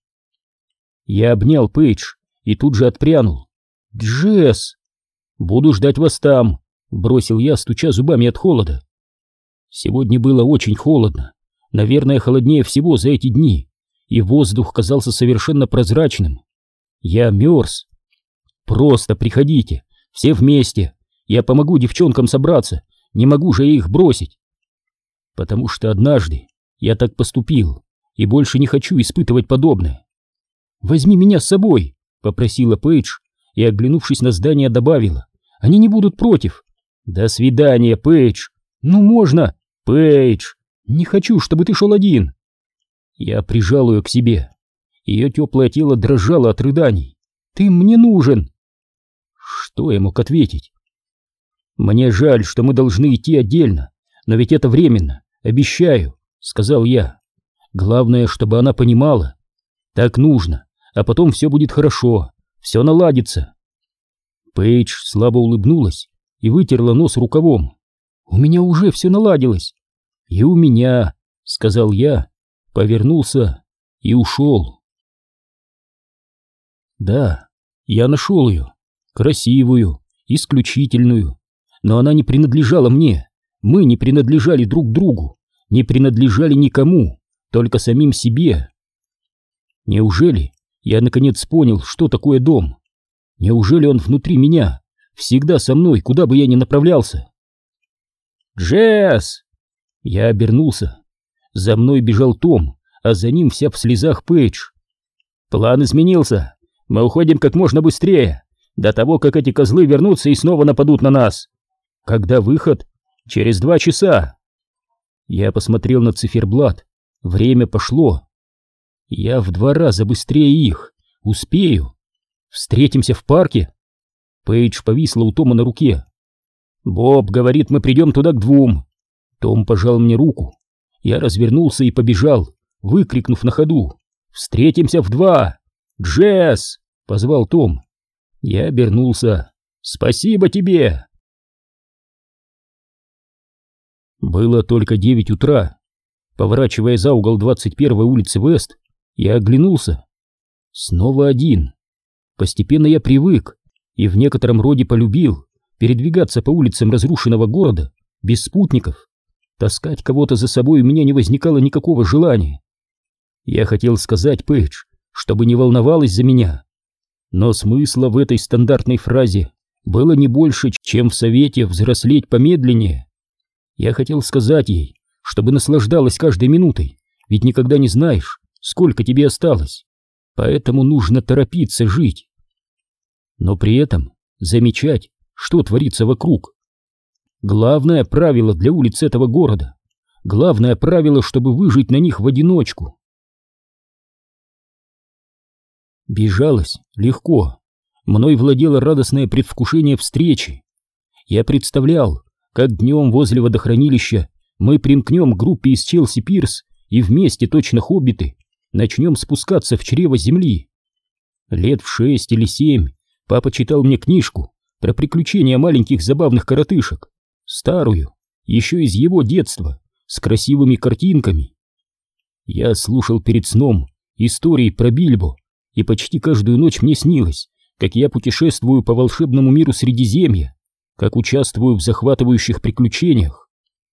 Я обнял Пейдж и тут же отпрянул. «Джесс!» «Буду ждать вас там», — бросил я, стуча зубами от холода. Сегодня было очень холодно, наверное, холоднее всего за эти дни, и воздух казался совершенно прозрачным. Я мерз. «Просто приходите, все вместе, я помогу девчонкам собраться, не могу же я их бросить». Потому что однажды я так поступил и больше не хочу испытывать подобное. «Возьми меня с собой», — попросила Пейдж и, оглянувшись на здание, добавила. «Они не будут против». «До свидания, Пейдж». «Ну можно». «Пейдж, не хочу, чтобы ты шел один». Я прижал ее к себе. Ее теплое тело дрожало от рыданий. «Ты мне нужен». Что я мог ответить? «Мне жаль, что мы должны идти отдельно, но ведь это временно, обещаю», — сказал я. «Главное, чтобы она понимала. Так нужно, а потом все будет хорошо, все наладится». Пейдж слабо улыбнулась и вытерла нос рукавом. «У меня уже все наладилось». «И у меня», — сказал я, повернулся и ушел. Да, я нашел ее, красивую, исключительную, но она не принадлежала мне, мы не принадлежали друг другу, не принадлежали никому, только самим себе. Неужели я наконец понял, что такое дом? Неужели он внутри меня, всегда со мной, куда бы я ни направлялся? «Джесс!» Я обернулся. За мной бежал Том, а за ним вся в слезах Пейдж. «План изменился. Мы уходим как можно быстрее, до того, как эти козлы вернутся и снова нападут на нас». «Когда выход?» «Через 2 часа». Я посмотрел на циферблат. Время пошло. Я в 2 раза быстрее их. Успею. Встретимся в парке. Пейдж повисла у Тома на руке. «Боб говорит, мы придем туда к 2». Том пожал мне руку. Я развернулся и побежал, выкрикнув на ходу: «Встретимся в 2! Джесс!» — позвал Том. Я обернулся. «Спасибо тебе!» Было только 9 утра. Поворачивая за угол 21-й улицы Вест, я оглянулся. Снова один. Постепенно я привык и в некотором роде полюбил передвигаться по улицам разрушенного города без спутников. Таскать кого-то за собой у меня не возникало никакого желания. Я хотел сказать Пейдж, чтобы не волновалась за меня, но смысла в этой стандартной фразе было не больше, чем в совете взрослеть помедленнее. Я хотел сказать ей, чтобы наслаждалась каждой минутой, ведь никогда не знаешь, сколько тебе осталось, поэтому нужно торопиться жить. Но при этом замечать, что творится вокруг. Главное правило для улиц этого города, главное правило, чтобы выжить на них в одиночку. Бежалось легко, мной владело радостное предвкушение встречи. Я представлял, как днем возле водохранилища мы примкнем к группе из Челси Пирс и вместе, точно хоббиты, начнем спускаться в чрево земли. Лет в 6 или 7 папа читал мне книжку про приключения маленьких забавных коротышек, старую, еще из его детства, с красивыми картинками. Я слушал перед сном истории про Бильбо, и почти каждую ночь мне снилось, как я путешествую по волшебному миру Средиземья, как участвую в захватывающих приключениях.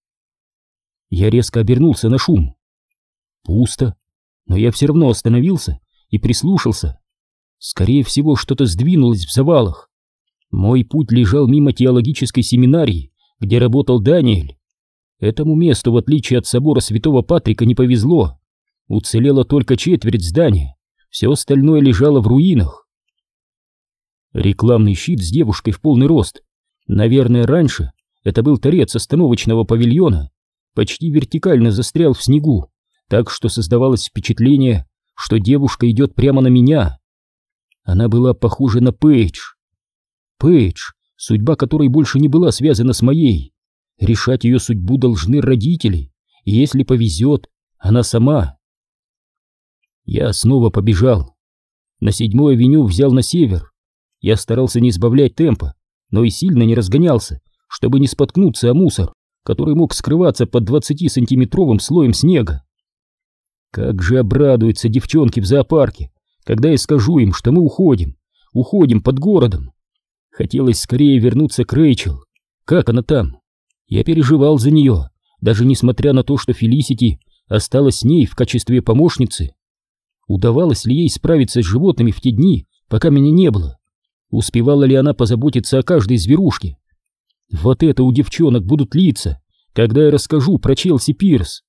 Я резко обернулся на шум. Пусто, но я все равно остановился и прислушался. Скорее всего, что-то сдвинулось в завалах. Мой путь лежал мимо теологической семинарии, где работал Даниэль. Этому месту, в отличие от собора Святого Патрика, не повезло. Уцелела только четверть здания, все остальное лежало в руинах. Рекламный щит с девушкой в полный рост. Наверное, раньше это был торец остановочного павильона, почти вертикально застрял в снегу, так что создавалось впечатление, что девушка идет прямо на меня. Она была похожа на Пейдж. Пейдж, судьба которой больше не была связана с моей. Решать ее судьбу должны родители, и если повезет, она сама. Я снова побежал. На 7-ю авеню взял на север. Я старался не сбавлять темпа, но и сильно не разгонялся, чтобы не споткнуться о мусор, который мог скрываться под 20-сантиметровым слоем снега. Как же обрадуются девчонки в зоопарке, когда я скажу им, что мы уходим под городом. Хотелось скорее вернуться к Рэйчел. Как она там? Я переживал за нее, даже несмотря на то, что Фелисити осталась с ней в качестве помощницы. Удавалось ли ей справиться с животными в те дни, пока меня не было? Успевала ли она позаботиться о каждой зверушке? Вот это у девчонок будут лица, когда я расскажу про Челси Пирс.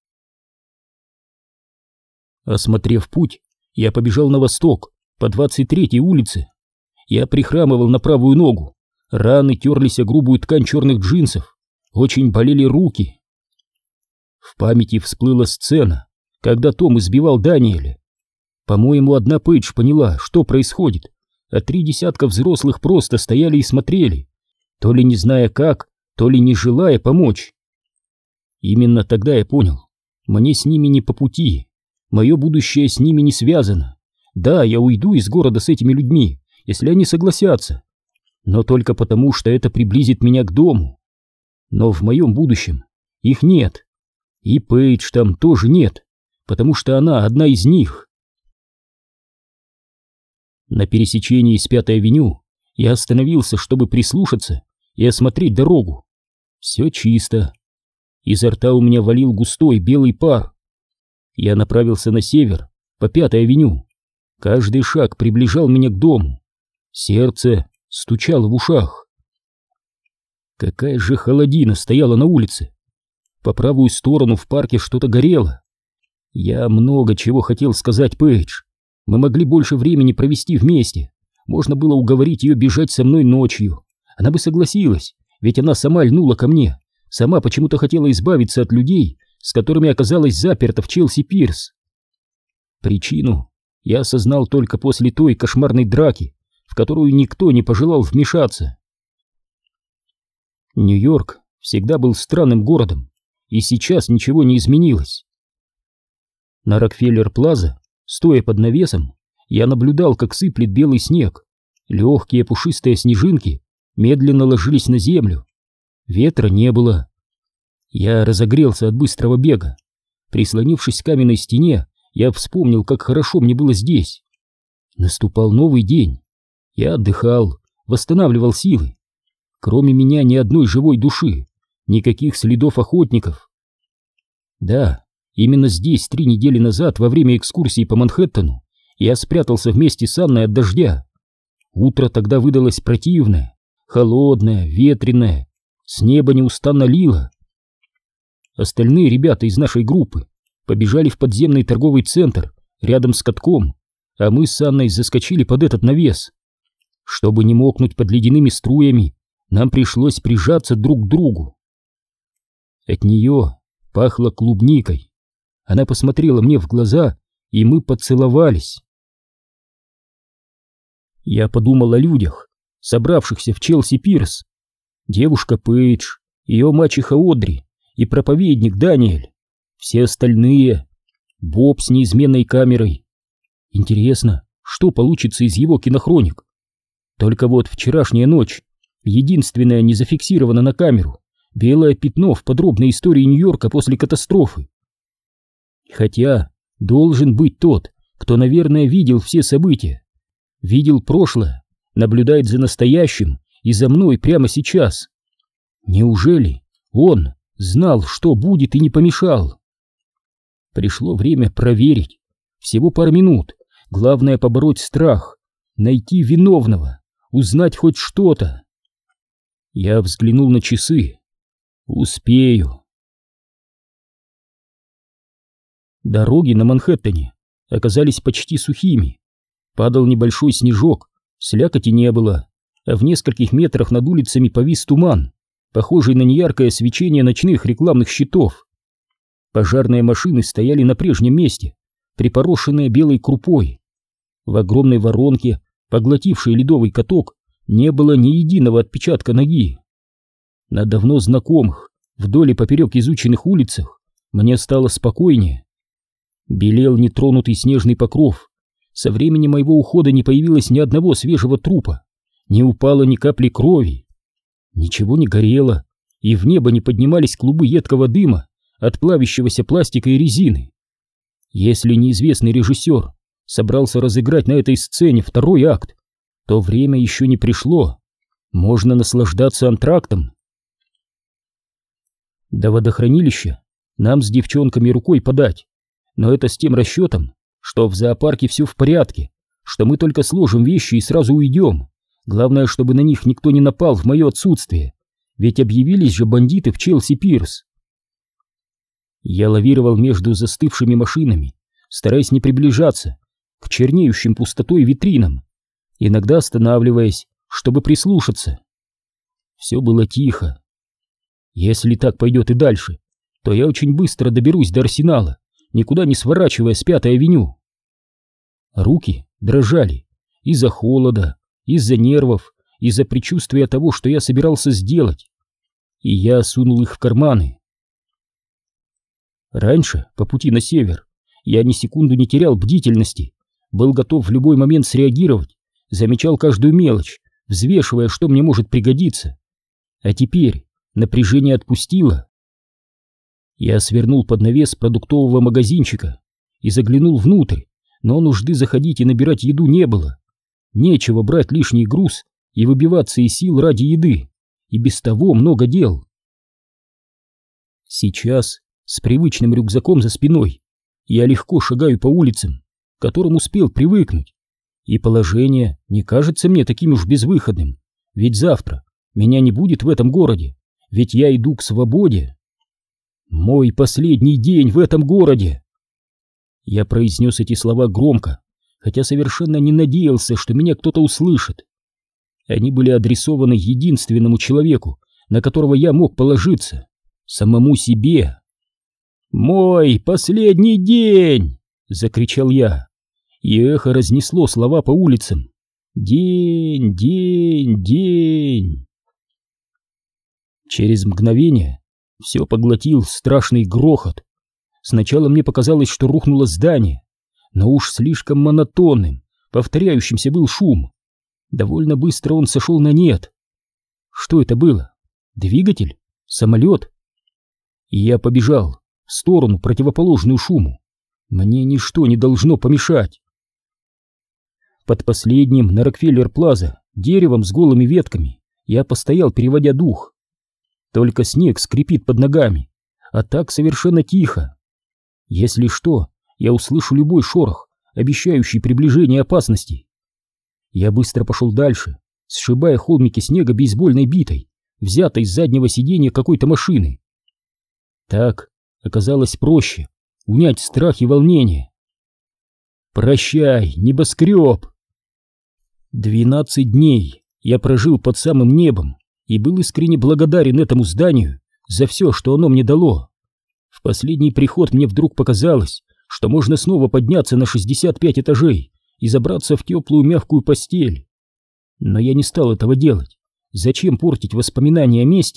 Осмотрев путь, я побежал на восток, по 23-й улице. Я прихрамывал на правую ногу, раны терлись о грубую ткань черных джинсов, очень болели руки. В памяти всплыла сцена, когда Том избивал Даниэля. По-моему, одна Пейдж поняла, что происходит, а 3 десятка взрослых просто стояли и смотрели, то ли не зная как, то ли не желая помочь. Именно тогда я понял, мне с ними не по пути, мое будущее с ними не связано. Да, я уйду из города с этими людьми, если они согласятся, но только потому, что это приблизит меня к дому. Но в моем будущем их нет, и Пейдж там тоже нет, потому что она одна из них. На пересечении с 5-й авеню я остановился, чтобы прислушаться и осмотреть дорогу. Все чисто. Изо рта у меня валил густой белый пар. Я направился на север, по 5-й авеню. Каждый шаг приближал меня к дому. Сердце стучало в ушах. Какая же холодина стояла на улице. По правую сторону в парке что-то горело. Я много чего хотел сказать Пейдж. Мы могли больше времени провести вместе. Можно было уговорить ее бежать со мной ночью. Она бы согласилась, ведь она сама льнула ко мне. Сама почему-то хотела избавиться от людей, с которыми оказалась заперта в Челси Пирс. Причину я осознал только после той кошмарной драки, в которую никто не пожелал вмешаться. Нью-Йорк всегда был странным городом, и сейчас ничего не изменилось. На Рокфеллер-Плаза, стоя под навесом, я наблюдал, как сыплет белый снег. Легкие пушистые снежинки медленно ложились на землю. Ветра не было. Я разогрелся от быстрого бега. Прислонившись к каменной стене, я вспомнил, как хорошо мне было здесь. Наступал новый день. Я отдыхал, восстанавливал силы. Кроме меня ни одной живой души, никаких следов охотников. Да, именно здесь 3 недели назад, во время экскурсии по Манхэттену, я спрятался вместе с Анной от дождя. Утро тогда выдалось противное, холодное, ветреное, с неба неустанно лило. Остальные ребята из нашей группы побежали в подземный торговый центр рядом с катком, а мы с Анной заскочили под этот навес. Чтобы не мокнуть под ледяными струями, нам пришлось прижаться друг к другу. От нее пахло клубникой. Она посмотрела мне в глаза, и мы поцеловались. Я подумал о людях, собравшихся в Челси Пирс. Девушка Пейдж ее мачеха Одри и проповедник Даниэль. Все остальные — Боб с неизменной камерой. Интересно, что получится из его кинохроник? Только вот вчерашняя ночь, единственное не зафиксировано на камеру, белое пятно в подробной истории Нью-Йорка после катастрофы. Хотя должен быть тот, кто, наверное, видел все события, видел прошлое, наблюдает за настоящим и за мной прямо сейчас. Неужели он знал, что будет, и не помешал? Пришло время проверить. Всего пару минут. Главное — побороть страх, найти виновного, узнать хоть что-то. Я взглянул на часы. Успею. Дороги на Манхэттене оказались почти сухими. Падал небольшой снежок, слякоти не было, а в нескольких метрах над улицами повис туман, похожий на неяркое свечение ночных рекламных щитов. Пожарные машины стояли на прежнем месте, припорошенные белой крупой. В огромной воронке, поглотившей ледовый каток, не было ни единого отпечатка ноги. На давно знакомых, вдоль и поперек изученных улицах мне стало спокойнее. Белел нетронутый снежный покров. Со времени моего ухода не появилось ни одного свежего трупа, не упало ни капли крови. Ничего не горело, и в небо не поднимались клубы едкого дыма от плавящегося пластика и резины. Если неизвестный режиссер собрался разыграть на этой сцене второй акт, то время еще не пришло. Можно наслаждаться антрактом. До водохранилища нам с девчонками рукой подать, но это с тем расчетом, что в зоопарке все в порядке, что мы только сложим вещи и сразу уйдем. Главное, чтобы на них никто не напал в мое отсутствие, ведь объявились же бандиты в Челси-Пирс. Я лавировал между застывшими машинами, стараясь не приближаться к чернеющим пустотой витринам, иногда останавливаясь, чтобы прислушаться. Все было тихо. Если так пойдет и дальше, то я очень быстро доберусь до Арсенала, никуда не сворачивая с 5-й авеню. Руки дрожали из-за холода, из-за нервов, из-за предчувствия того, что я собирался сделать, и я сунул их в карманы. Раньше, по пути на север, я ни секунду не терял бдительности, был готов в любой момент среагировать, замечал каждую мелочь, взвешивая, что мне может пригодиться. А теперь напряжение отпустило. Я свернул под навес продуктового магазинчика и заглянул внутрь, но нужды заходить и набирать еду не было. Нечего брать лишний груз и выбиваться из сил ради еды, и без того много дел. Сейчас, с привычным рюкзаком за спиной, я легко шагаю по улицам, к которым успел привыкнуть, и положение не кажется мне таким уж безвыходным, ведь завтра меня не будет в этом городе, ведь я иду к свободе. Мой последний день в этом городе. Я произнес эти слова громко, хотя совершенно не надеялся, что меня кто-то услышит. Они были адресованы единственному человеку, на которого я мог положиться, самому себе. «Мой последний день!» — закричал я, и эхо разнесло слова по улицам. «День, день, день!» Через мгновение все поглотил страшный грохот. Сначала мне показалось, что рухнуло здание, но уж слишком монотонным, повторяющимся был шум. Довольно быстро он сошел на нет. Что это было? Двигатель? Самолет? И я побежал в сторону, противоположную шуму. Мне ничто не должно помешать. Под последним на Рокфеллер-Плаза деревом с голыми ветками я постоял, переводя дух. Только снег скрипит под ногами, а так совершенно тихо. Если что, я услышу любой шорох, обещающий приближение опасности. Я быстро пошел дальше, сшибая холмики снега бейсбольной битой, взятой с заднего сиденья какой-то машины. Так оказалось проще унять страх и волнение. Прощай, небоскреб! 12 дней я прожил под самым небом и был искренне благодарен этому зданию за все, что оно мне дало. В последний приход мне вдруг показалось, что можно снова подняться на 65 этажей и забраться в теплую мягкую постель. Но я не стал этого делать. Зачем портить воспоминания о месте,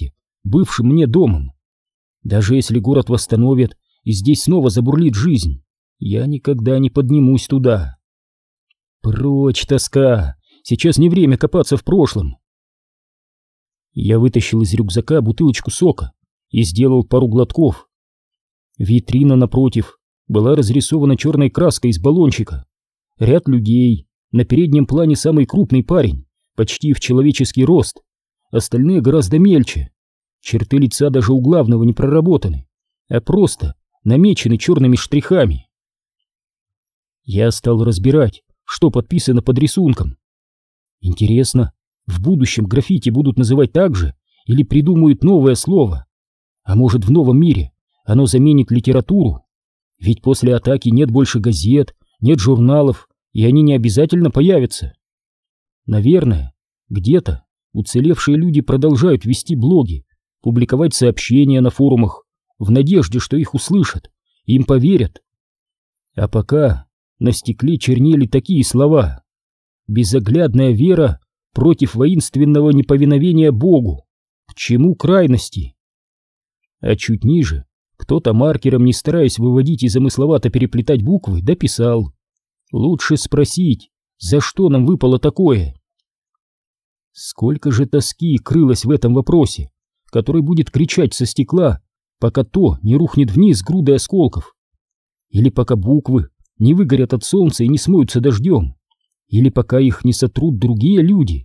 бывшим мне домом. Даже если город восстановят и здесь снова забурлит жизнь, я никогда не поднимусь туда. Прочь, тоска! Сейчас не время копаться в прошлом. Я вытащил из рюкзака бутылочку сока и сделал пару глотков. Витрина напротив была разрисована черной краской из баллончика. Ряд людей, на переднем плане самый крупный парень, почти в человеческий рост, остальные гораздо мельче. Черты лица даже у главного не проработаны, а просто намечены черными штрихами. Я стал разбирать, что подписано под рисунком. Интересно, в будущем граффити будут называть так же или придумают новое слово? А может, в новом мире оно заменит литературу? Ведь после атаки нет больше газет, нет журналов, и они не обязательно появятся. Наверное, где-то уцелевшие люди продолжают вести блоги, публиковать сообщения на форумах, в надежде, что их услышат, им поверят. А пока на стекле чернели такие слова: «Безоглядная вера против воинственного неповиновения Богу. К чему крайности?» А чуть ниже кто-то маркером, не стараясь выводить и замысловато переплетать буквы, дописал: «Лучше спросить, за что нам выпало такое?» Сколько же тоски крылось в этом вопросе, который будет кричать со стекла, пока то не рухнет вниз грудой осколков. Или пока буквы не выгорят от солнца и не смоются дождем. Или пока их не сотрут другие люди.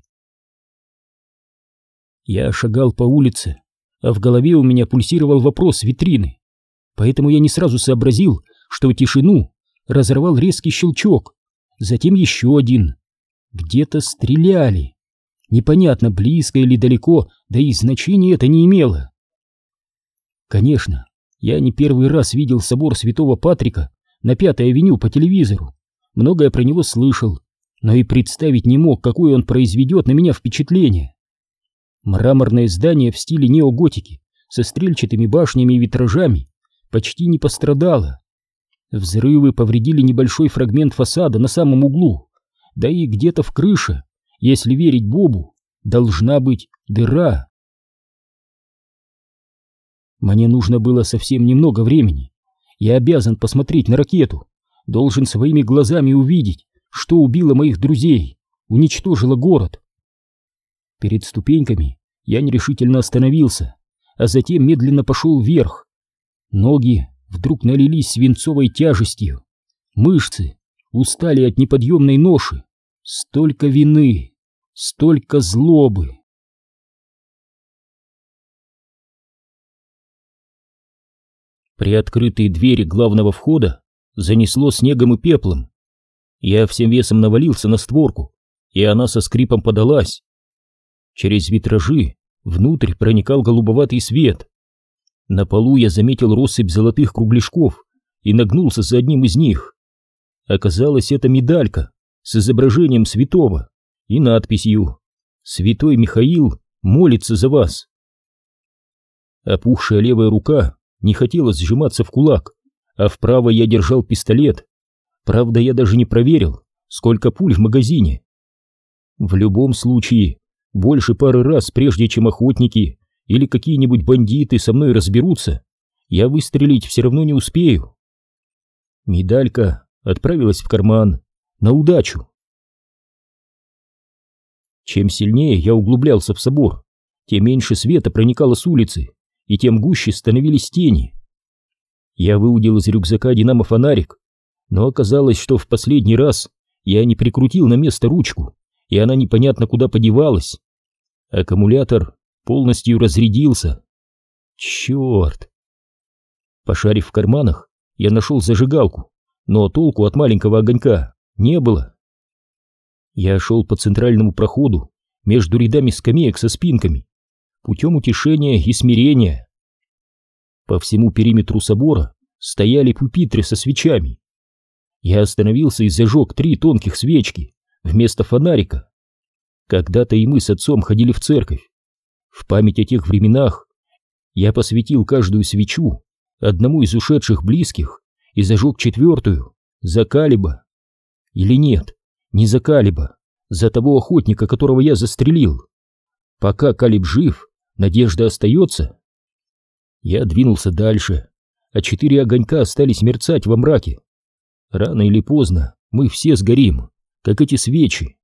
Я шагал по улице, а в голове у меня пульсировал вопрос витрины. Поэтому я не сразу сообразил, что тишину разорвал резкий щелчок, затем еще один. Где-то стреляли. Непонятно, близко или далеко, да и значения это не имело. Конечно, я не первый раз видел собор Святого Патрика на 5-й авеню по телевизору. Многое про него слышал, но и представить не мог, какое он произведет на меня впечатление. Мраморное здание в стиле неоготики со стрельчатыми башнями и витражами почти не пострадало. Взрывы повредили небольшой фрагмент фасада на самом углу, да и где-то в крыше, если верить Бобу, должна быть дыра. Мне нужно было совсем немного времени. Я обязан посмотреть на ракету, должен своими глазами увидеть, что убило моих друзей, уничтожило город. Перед ступеньками я нерешительно остановился, а затем медленно пошел вверх. Ноги вдруг налились свинцовой тяжестью, мышцы устали от неподъемной ноши. Столько вины, столько злобы. Приоткрытые двери главного входа занесло снегом и пеплом. Я всем весом навалился на створку, и она со скрипом подалась. Через витражи внутрь проникал голубоватый свет. На полу я заметил россыпь золотых кругляшков и нагнулся за одним из них. Оказалось, это медалька с изображением святого и надписью: «Святой Михаил молится за вас». Опухшая левая рука не хотела сжиматься в кулак, а в правой я держал пистолет. Правда, я даже не проверил, сколько пуль в магазине. В любом случае, больше пары раз, прежде чем охотники или какие-нибудь бандиты со мной разберутся, я выстрелить все равно не успею. Медалька отправилась в карман на удачу. Чем сильнее я углублялся в собор, тем меньше света проникало с улицы, и тем гуще становились тени. Я выудил из рюкзака динамо-фонарик, но оказалось, что в последний раз я не прикрутил на место ручку, и она непонятно куда подевалась. Аккумулятор полностью разрядился. Черт! Пошарив в карманах, я нашел зажигалку, но толку от маленького огонька не было. Я шел по центральному проходу между рядами скамеек со спинками, путем утешения и смирения. По всему периметру собора стояли пюпитры со свечами. Я остановился и зажег 3 тонких свечки вместо фонарика. Когда-то и мы с отцом ходили в церковь. В память о тех временах я посвятил каждую свечу одному из ушедших близких и зажег 4-ю за Калиба. Или нет, не за Калиба, за того охотника, которого я застрелил. Пока Калиб жив, Надежда остается. Я двинулся дальше, а 4 огонька остались мерцать во мраке. Рано или поздно мы все сгорим, как эти свечи.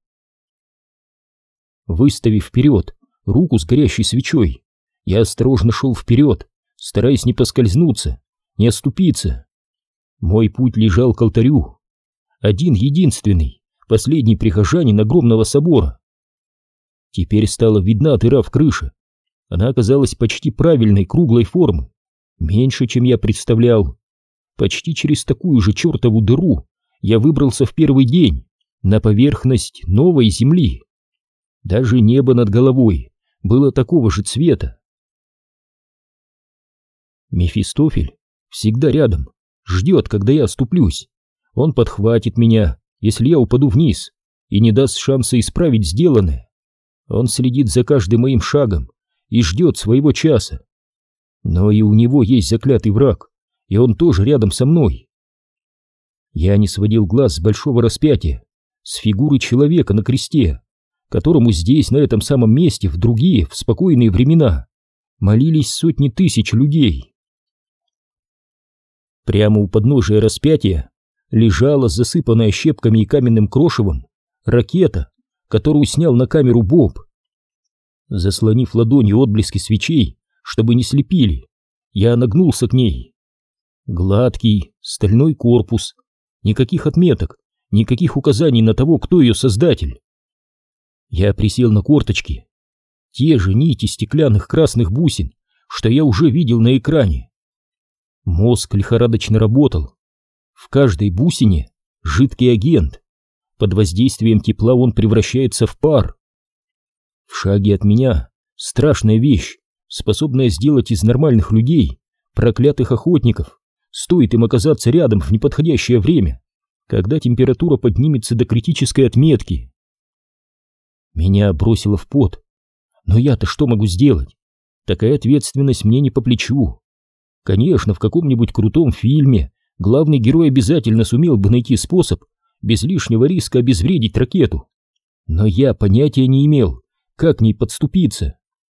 Выставив вперед руку с горящей свечой, я осторожно шел вперед, стараясь не поскользнуться, не оступиться. Мой путь лежал к алтарю. Один единственный, последний прихожанин огромного собора. Теперь стала видна дыра в крыше. Она оказалась почти правильной круглой формы, меньше, чем я представлял. Почти через такую же чертову дыру я выбрался в первый день на поверхность новой земли. Даже небо над головой было такого же цвета. Мефистофель всегда рядом, ждет, когда я оступлюсь. Он подхватит меня, если я упаду вниз, и не даст шанса исправить сделанное. Он следит за каждым моим шагом и ждет своего часа. Но и у него есть заклятый враг, и он тоже рядом со мной. Я не сводил глаз с большого распятия, с фигуры человека на кресте, которому здесь, на этом самом месте, в другие, в спокойные времена, молились сотни тысяч людей. Прямо у подножия распятия лежала засыпанная щепками и каменным крошевом ракета, которую снял на камеру Боб. Заслонив ладонью отблески свечей, чтобы не слепили, я нагнулся к ней. Гладкий стальной корпус, никаких отметок, никаких указаний на того, кто ее создатель. Я присел на корточки. Те же нити стеклянных красных бусин, что я уже видел на экране. Мозг лихорадочно работал. В каждой бусине жидкий агент. Под воздействием тепла он превращается в пар. В шаге от меня страшная вещь, способная сделать из нормальных людей проклятых охотников, стоит им оказаться рядом в неподходящее время, когда температура поднимется до критической отметки. Меня бросило в пот. Но я-то что могу сделать? Такая ответственность мне не по плечу. Конечно, в каком-нибудь крутом фильме главный герой обязательно сумел бы найти способ без лишнего риска обезвредить ракету. Но я понятия не имел, как к ней подступиться.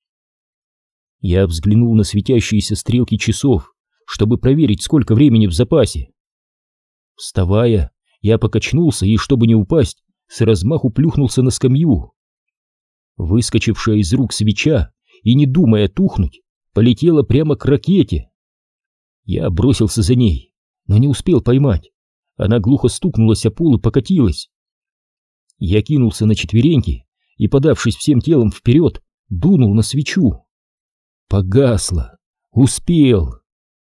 Я взглянул на светящиеся стрелки часов, чтобы проверить, сколько времени в запасе. Вставая, я покачнулся и, чтобы не упасть, с размаху плюхнулся на скамью. Выскочившая из рук свеча и, не думая тухнуть, полетела прямо к ракете. Я бросился за ней, но не успел поймать. Она глухо стукнулась о пол и покатилась. Я кинулся на четвереньки и, подавшись всем телом вперед, дунул на свечу. Погасло. Успел.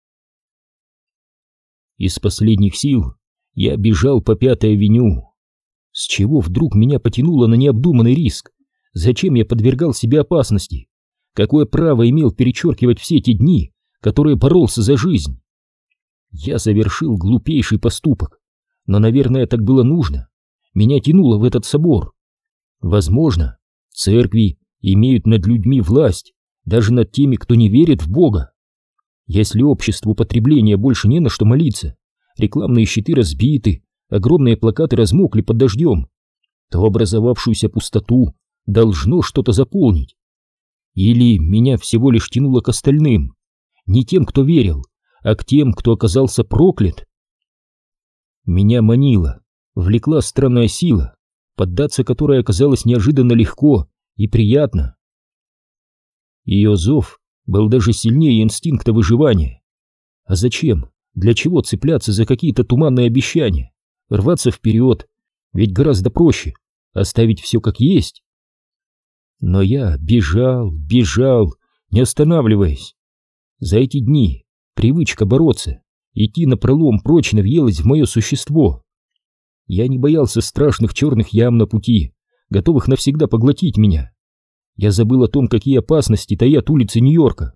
Из последних сил я бежал по 5-й авеню. С чего вдруг меня потянуло на необдуманный риск? Зачем я подвергал себя опасности? Какое право имел перечеркивать все те дни, которые боролся за жизнь? Я совершил глупейший поступок, но, наверное, так было нужно. Меня тянуло в этот собор. Возможно, церкви имеют над людьми власть, даже над теми, кто не верит в Бога. Если обществу потребления больше не на что молиться, рекламные щиты разбиты, огромные плакаты размокли под дождем, то образовавшуюся пустоту должно что-то заполнить. Или меня всего лишь тянуло к остальным, не тем, кто верил, а к тем, кто оказался проклят. Меня манила, влекла странная сила, поддаться которой оказалось неожиданно легко и приятно. Ее зов был даже сильнее инстинкта выживания. А зачем? Для чего цепляться за какие-то туманные обещания? Рваться вперед? Ведь гораздо проще оставить все как есть. Но я бежал, не останавливаясь. За эти дни привычка бороться, идти напролом прочно въелась в мое существо. Я не боялся страшных черных ям на пути, готовых навсегда поглотить меня. Я забыл о том, какие опасности таят улицы Нью-Йорка.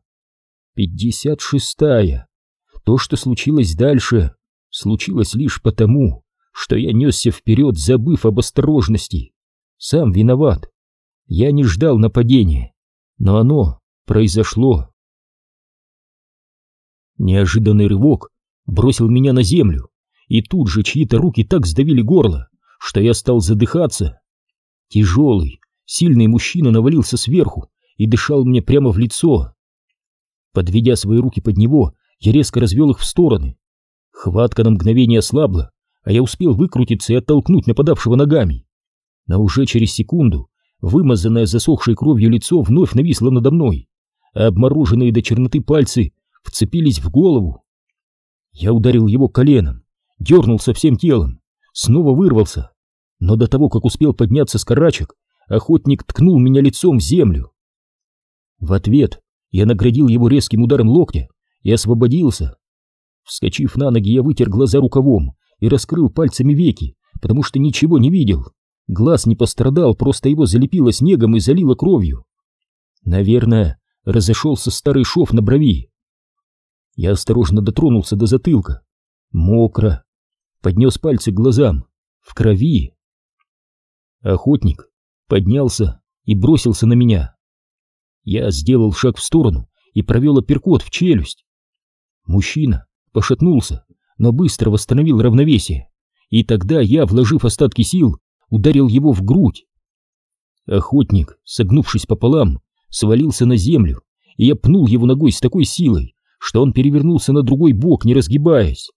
56-я. То, что случилось дальше, случилось лишь потому, что я несся вперед, забыв об осторожности. Сам виноват. Я не ждал нападения, но оно произошло. Неожиданный рывок бросил меня на землю, и тут же чьи-то руки так сдавили горло, что я стал задыхаться. Тяжелый, сильный мужчина навалился сверху и дышал мне прямо в лицо. Подведя свои руки под него, я резко развел их в стороны. Хватка на мгновение ослабла, а я успел выкрутиться и оттолкнуть нападавшего ногами. Но уже через секунду вымазанное засохшей кровью лицо вновь нависло надо мной, а обмороженные до черноты пальцы вцепились в голову. Я ударил его коленом, дернулся всем телом, снова вырвался, но до того, как успел подняться с карачек, охотник ткнул меня лицом в землю. В ответ я наградил его резким ударом локтя и освободился. Вскочив на ноги, я вытер глаза рукавом и раскрыл пальцами веки, потому что ничего не видел. Глаз не пострадал, просто его залепило снегом и залило кровью. Наверное, разошелся старый шов на брови. Я осторожно дотронулся до затылка. Мокро. Поднес пальцы к глазам. В крови. Охотник поднялся и бросился на меня. Я сделал шаг в сторону и провел апперкот в челюсть. Мужчина пошатнулся, но быстро восстановил равновесие, и тогда я, вложив остатки сил, ударил его в грудь. Охотник, согнувшись пополам, свалился на землю, и я пнул его ногой с такой силой, что он перевернулся на другой бок, не разгибаясь.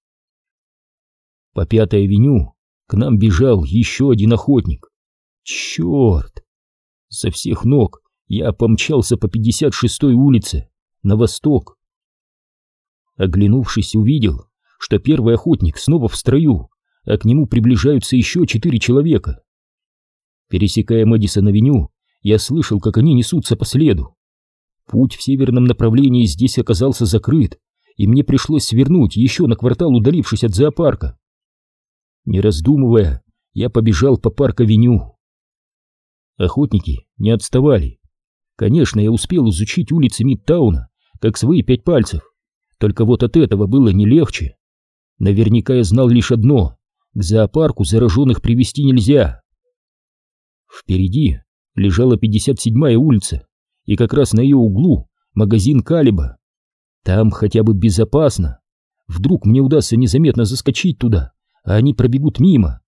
По Пятой авеню к нам бежал еще один охотник. Черт! Со всех ног я помчался по 56-й улице, на восток. Оглянувшись, увидел, что первый охотник снова в строю, а к нему приближаются еще 4 человека. Пересекая Мэдисон-авеню, я слышал, как они несутся по следу. Путь в северном направлении здесь оказался закрыт, и мне пришлось свернуть еще на квартал, удалившись от зоопарка. Не раздумывая, я побежал по Парк-авеню. Охотники не отставали. Конечно, я успел изучить улицы Мидтауна, как свои 5 пальцев. Только вот от этого было не легче. Наверняка я знал лишь одно: к зоопарку зараженных привезти нельзя. Впереди лежала 57-я улица, и как раз на ее углу магазин Калиба. Там хотя бы безопасно. Вдруг мне удастся незаметно заскочить туда, а они пробегут мимо.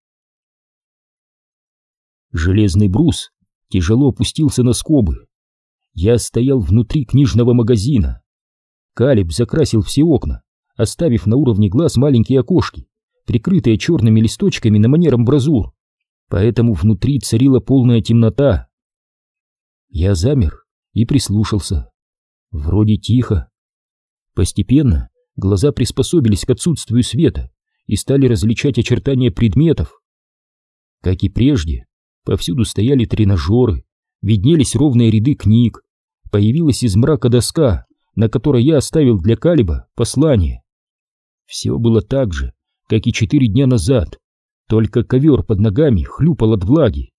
Железный брус тяжело опустился на скобы. Я стоял внутри книжного магазина. Калиб закрасил все окна, оставив на уровне глаз маленькие окошки, прикрытые черными листочками на манер амбразур, поэтому внутри царила полная темнота. Я замер и прислушался. Вроде тихо. Постепенно глаза приспособились к отсутствию света и стали различать очертания предметов. Как и прежде, повсюду стояли тренажеры, виднелись ровные ряды книг, появилась из мрака доска, на которой я оставил для Калиба послание. Все было так же, как и 4 дня назад, только ковер под ногами хлюпал от влаги.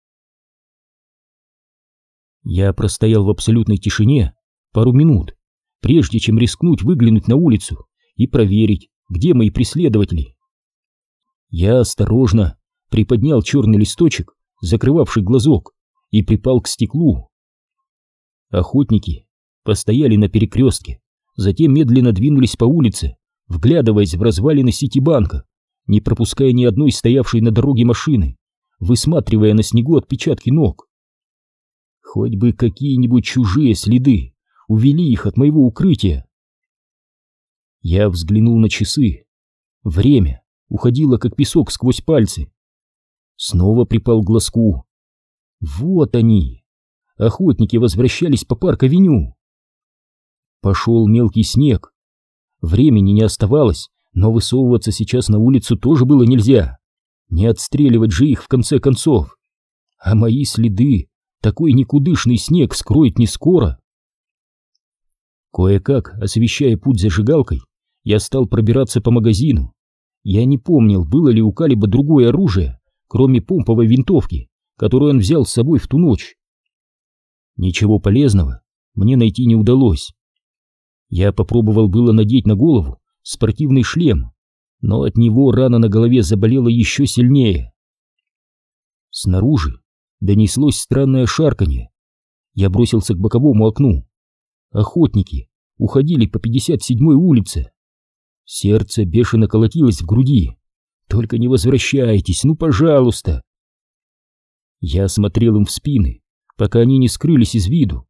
Я простоял в абсолютной тишине пару минут, прежде чем рискнуть выглянуть на улицу и проверить, где мои преследователи. Я осторожно приподнял черный листочек, закрывавший глазок, и припал к стеклу. Охотники постояли на перекрестке, затем медленно двинулись по улице, вглядываясь в развалины Ситибанка, не пропуская ни одной стоявшей на дороге машины, высматривая на снегу отпечатки ног. Хоть бы какие-нибудь чужие следы увели их от моего укрытия. Я взглянул на часы. Время уходило как песок сквозь пальцы. Снова припал к глазку. Вот они! Охотники возвращались по Парк-авеню. Пошел мелкий снег. Времени не оставалось, но высовываться сейчас на улицу тоже было нельзя. Не отстреливать же их в конце концов. А мои следы такой никудышный снег скроет не скоро. Кое-как, освещая путь зажигалкой, я стал пробираться по магазину. Я не помнил, было ли у Калиба другое оружие, кроме помповой винтовки, которую он взял с собой в ту ночь. Ничего полезного мне найти не удалось. Я попробовал было надеть на голову спортивный шлем, но от него рана на голове заболела еще сильнее. Снаружи донеслось странное шарканье. Я бросился к боковому окну. Охотники уходили по 57-й улице. Сердце бешено колотилось в груди. «Только не возвращайтесь, ну пожалуйста!» Я смотрел им в спины, пока они не скрылись из виду.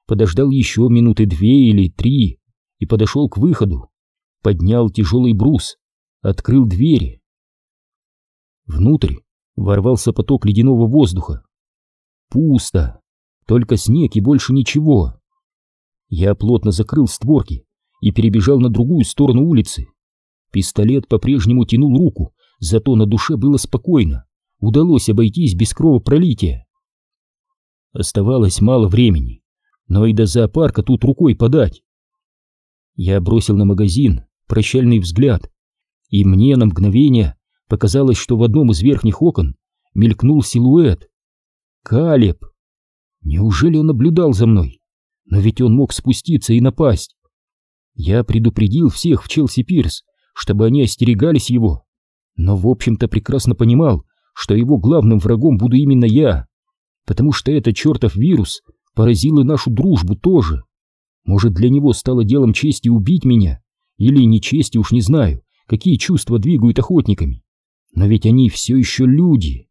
подождал еще минуты 2 или 3 и подошел к выходу, поднял тяжелый брус, открыл двери. Внутрь ворвался поток ледяного воздуха. Пусто, только снег и больше ничего. Я плотно закрыл створки и перебежал на другую сторону улицы. Пистолет по-прежнему тянул руку, зато на душе было спокойно. Удалось обойтись без кровопролития. Оставалось мало времени, но и до зоопарка тут рукой подать. Я бросил на магазин прощальный взгляд, и мне на мгновение показалось, что в одном из верхних окон мелькнул силуэт. Калеб! Неужели он наблюдал за мной? Но ведь он мог спуститься и напасть. Я предупредил всех в Челси-Пирс, чтобы они остерегались его, но в общем-то прекрасно понимал, что его главным врагом буду именно я, потому что этот чертов вирус поразил и нашу дружбу тоже. Может, для него стало делом чести убить меня, или не чести, уж не знаю, какие чувства двигают охотниками, но ведь они все еще люди.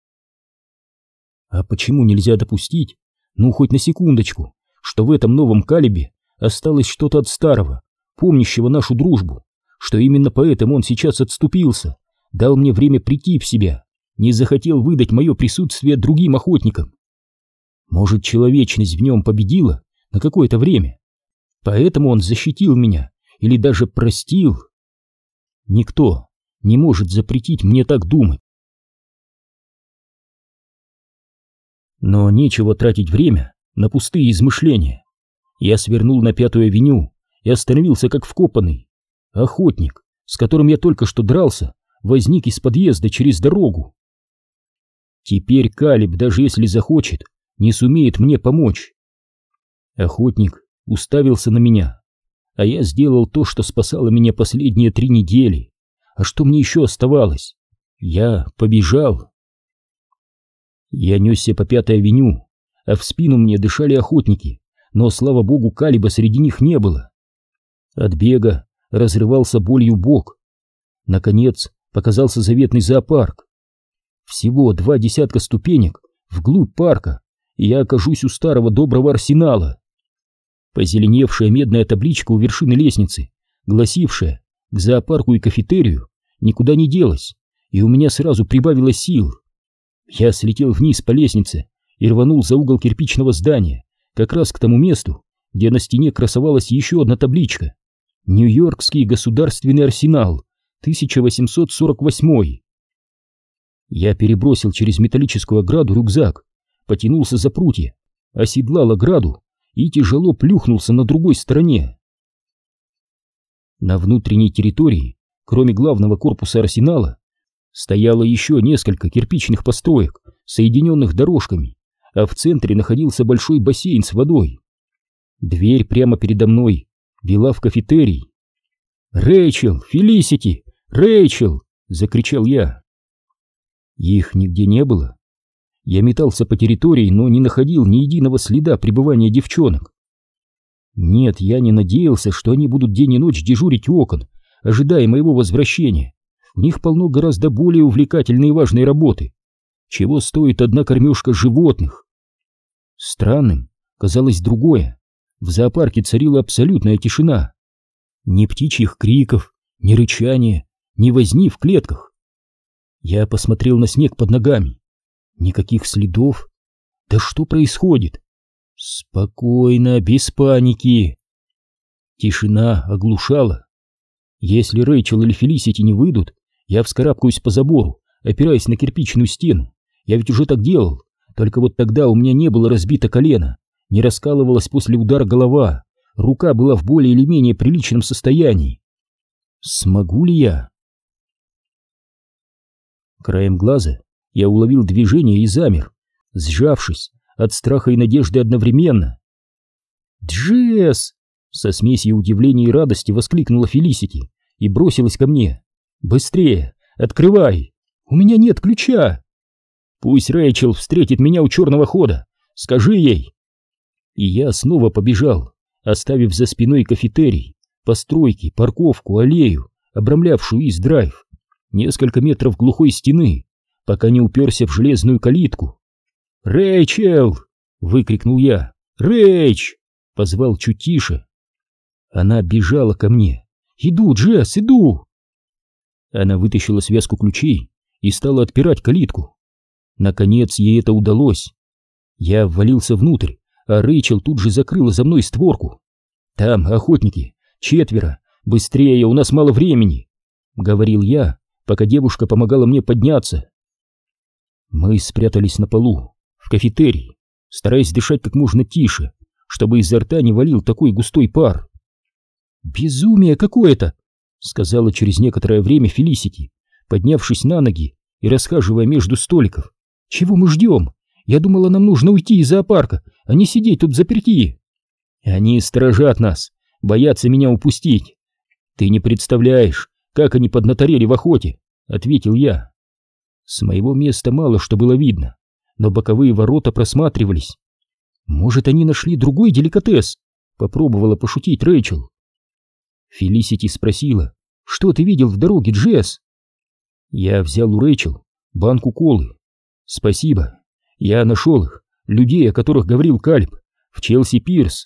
А почему нельзя допустить, ну хоть на секундочку, что в этом новом Калебе осталось что-то от старого, помнящего нашу дружбу, что именно поэтому он сейчас отступился, дал мне время прийти в себя, не захотел выдать мое присутствие другим охотникам. Может, человечность в нем победила на какое-то время, поэтому он защитил меня или даже простил. Никто не может запретить мне так думать. Но нечего тратить время на пустые измышления. Я свернул на 5-ю авеню и остановился как вкопанный. Охотник, с которым я только что дрался, возник из подъезда через дорогу. Теперь Калеб, даже если захочет, не сумеет мне помочь. Охотник уставился на меня, а я сделал то, что спасало меня последние 3 недели. А что мне еще оставалось? Я побежал. Я несся по 5-й авеню, а в спину мне дышали охотники, но, слава богу, Калеба среди них не было. От бега разрывался болью бок. Наконец показался заветный зоопарк. Всего 2 десятка ступенек вглубь парка, и я окажусь у старого доброго арсенала. Позеленевшая медная табличка у вершины лестницы, гласившая «К зоопарку и кафетерию», никуда не делась, и у меня сразу прибавилось сил. Я слетел вниз по лестнице и рванул за угол кирпичного здания, как раз к тому месту, где на стене красовалась еще одна табличка: «Нью-Йоркский государственный арсенал, 1848». Я перебросил через металлическую ограду рюкзак, потянулся за прутья, оседлал ограду и тяжело плюхнулся на другой стороне. На внутренней территории, кроме главного корпуса арсенала, стояло еще несколько кирпичных построек, соединенных дорожками, а в центре находился большой бассейн с водой. Дверь прямо передо мной вела в кафетерий. «Рэйчел! Фелисити! Рэйчел!» — закричал я. Их нигде не было. Я метался по территории, но не находил ни единого следа пребывания девчонок. Нет, я не надеялся, что они будут день и ночь дежурить у окон, ожидая моего возвращения. У них полно гораздо более увлекательной и важной работы. Чего стоит одна кормежка животных? Странным казалось другое. В зоопарке царила абсолютная тишина. Ни птичьих криков, ни рычания, ни возни в клетках. Я посмотрел на снег под ногами. Никаких следов. Да что происходит? Спокойно, без паники. Тишина оглушала. Если Рэйчел или Фелисити не выйдут, я вскарабкаюсь по забору, опираясь на кирпичную стену. Я ведь уже так делал. Только вот тогда у меня не было разбито колено, не раскалывалась после удара голова, рука была в более или менее приличном состоянии. Смогу ли я? Краем глаза я уловил движение и замер, сжавшись от страха и надежды одновременно. «Джесс!» — со смесью удивления и радости воскликнула Фелисити и бросилась ко мне. «Быстрее! Открывай! У меня нет ключа!» «Пусть Рэйчел встретит меня у черного хода! Скажи ей!» И я снова побежал, оставив за спиной кафетерий, постройки, парковку, аллею, обрамлявшую Ист-Драйв, несколько метров глухой стены, пока не уперся в железную калитку. «Рэйчел!» — выкрикнул я. «Рэйч!» позвал чуть тише. Она бежала ко мне. «Иду, Джесс, иду!» Она вытащила связку ключей и стала отпирать калитку. Наконец ей это удалось. Я ввалился внутрь, а Рэйчел тут же закрыла за мной створку. «Там охотники, 4, быстрее, у нас мало времени», — говорил я, пока девушка помогала мне подняться. Мы спрятались на полу, в кафетерии, стараясь дышать как можно тише, чтобы изо рта не валил такой густой пар. «Безумие какое-то!» — сказала через некоторое время Фелисити, поднявшись на ноги и расхаживая между столиков. «Чего мы ждем? Я думала, нам нужно уйти из зоопарка, а не сидеть тут заперти. Они сторожат нас, боятся меня упустить. Ты не представляешь, как они поднаторели в охоте», — ответил я. С моего места мало что было видно, но боковые ворота просматривались. «Может, они нашли другой деликатес?» — попробовала пошутить Рэйчел. Фелисити спросила: «Что ты видел в дороге, Джесс?» Я взял у Рэйчел банку колы. «Спасибо, я нашел их, людей, о которых говорил Кальб, в Челси Пирс».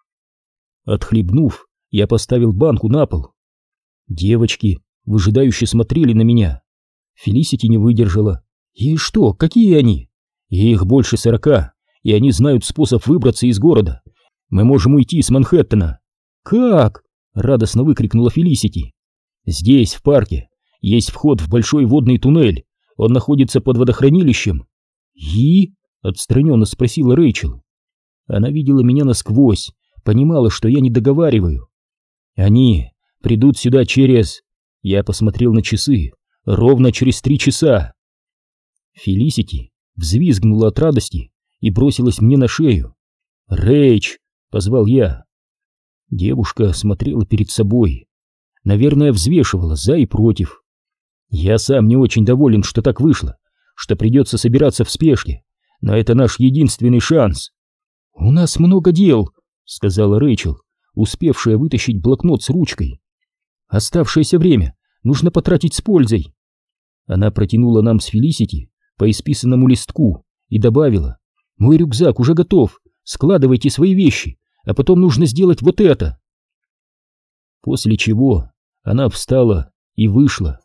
Отхлебнув, я поставил банку на пол. Девочки выжидающе смотрели на меня. Фелисити не выдержала. «И что, какие они?» «Их больше 40, и они знают способ выбраться из города. Мы можем уйти с Манхэттена». «Как?» — радостно выкрикнула Фелисити. «Здесь, в парке, есть вход в большой водный туннель. Он находится под водохранилищем». «И?» — отстраненно спросила Рэйчел. Она видела меня насквозь, понимала, что я не договариваю. «Они придут сюда через...» Я посмотрел на часы. «Ровно через 3 часа». Фелисити взвизгнула от радости и бросилась мне на шею. «Рэйч!» — позвал я. Девушка смотрела перед собой. Наверное, взвешивала за и против. Я сам не очень доволен, что так вышло, что придется собираться в спешке, но это наш единственный шанс. «У нас много дел», — сказала Рэйчел, успевшая вытащить блокнот с ручкой. «Оставшееся время нужно потратить с пользой». Она протянула нам с Фелисити по исписанному листку и добавила: «Мой рюкзак уже готов, складывайте свои вещи, а потом нужно сделать вот это». После чего она встала и вышла.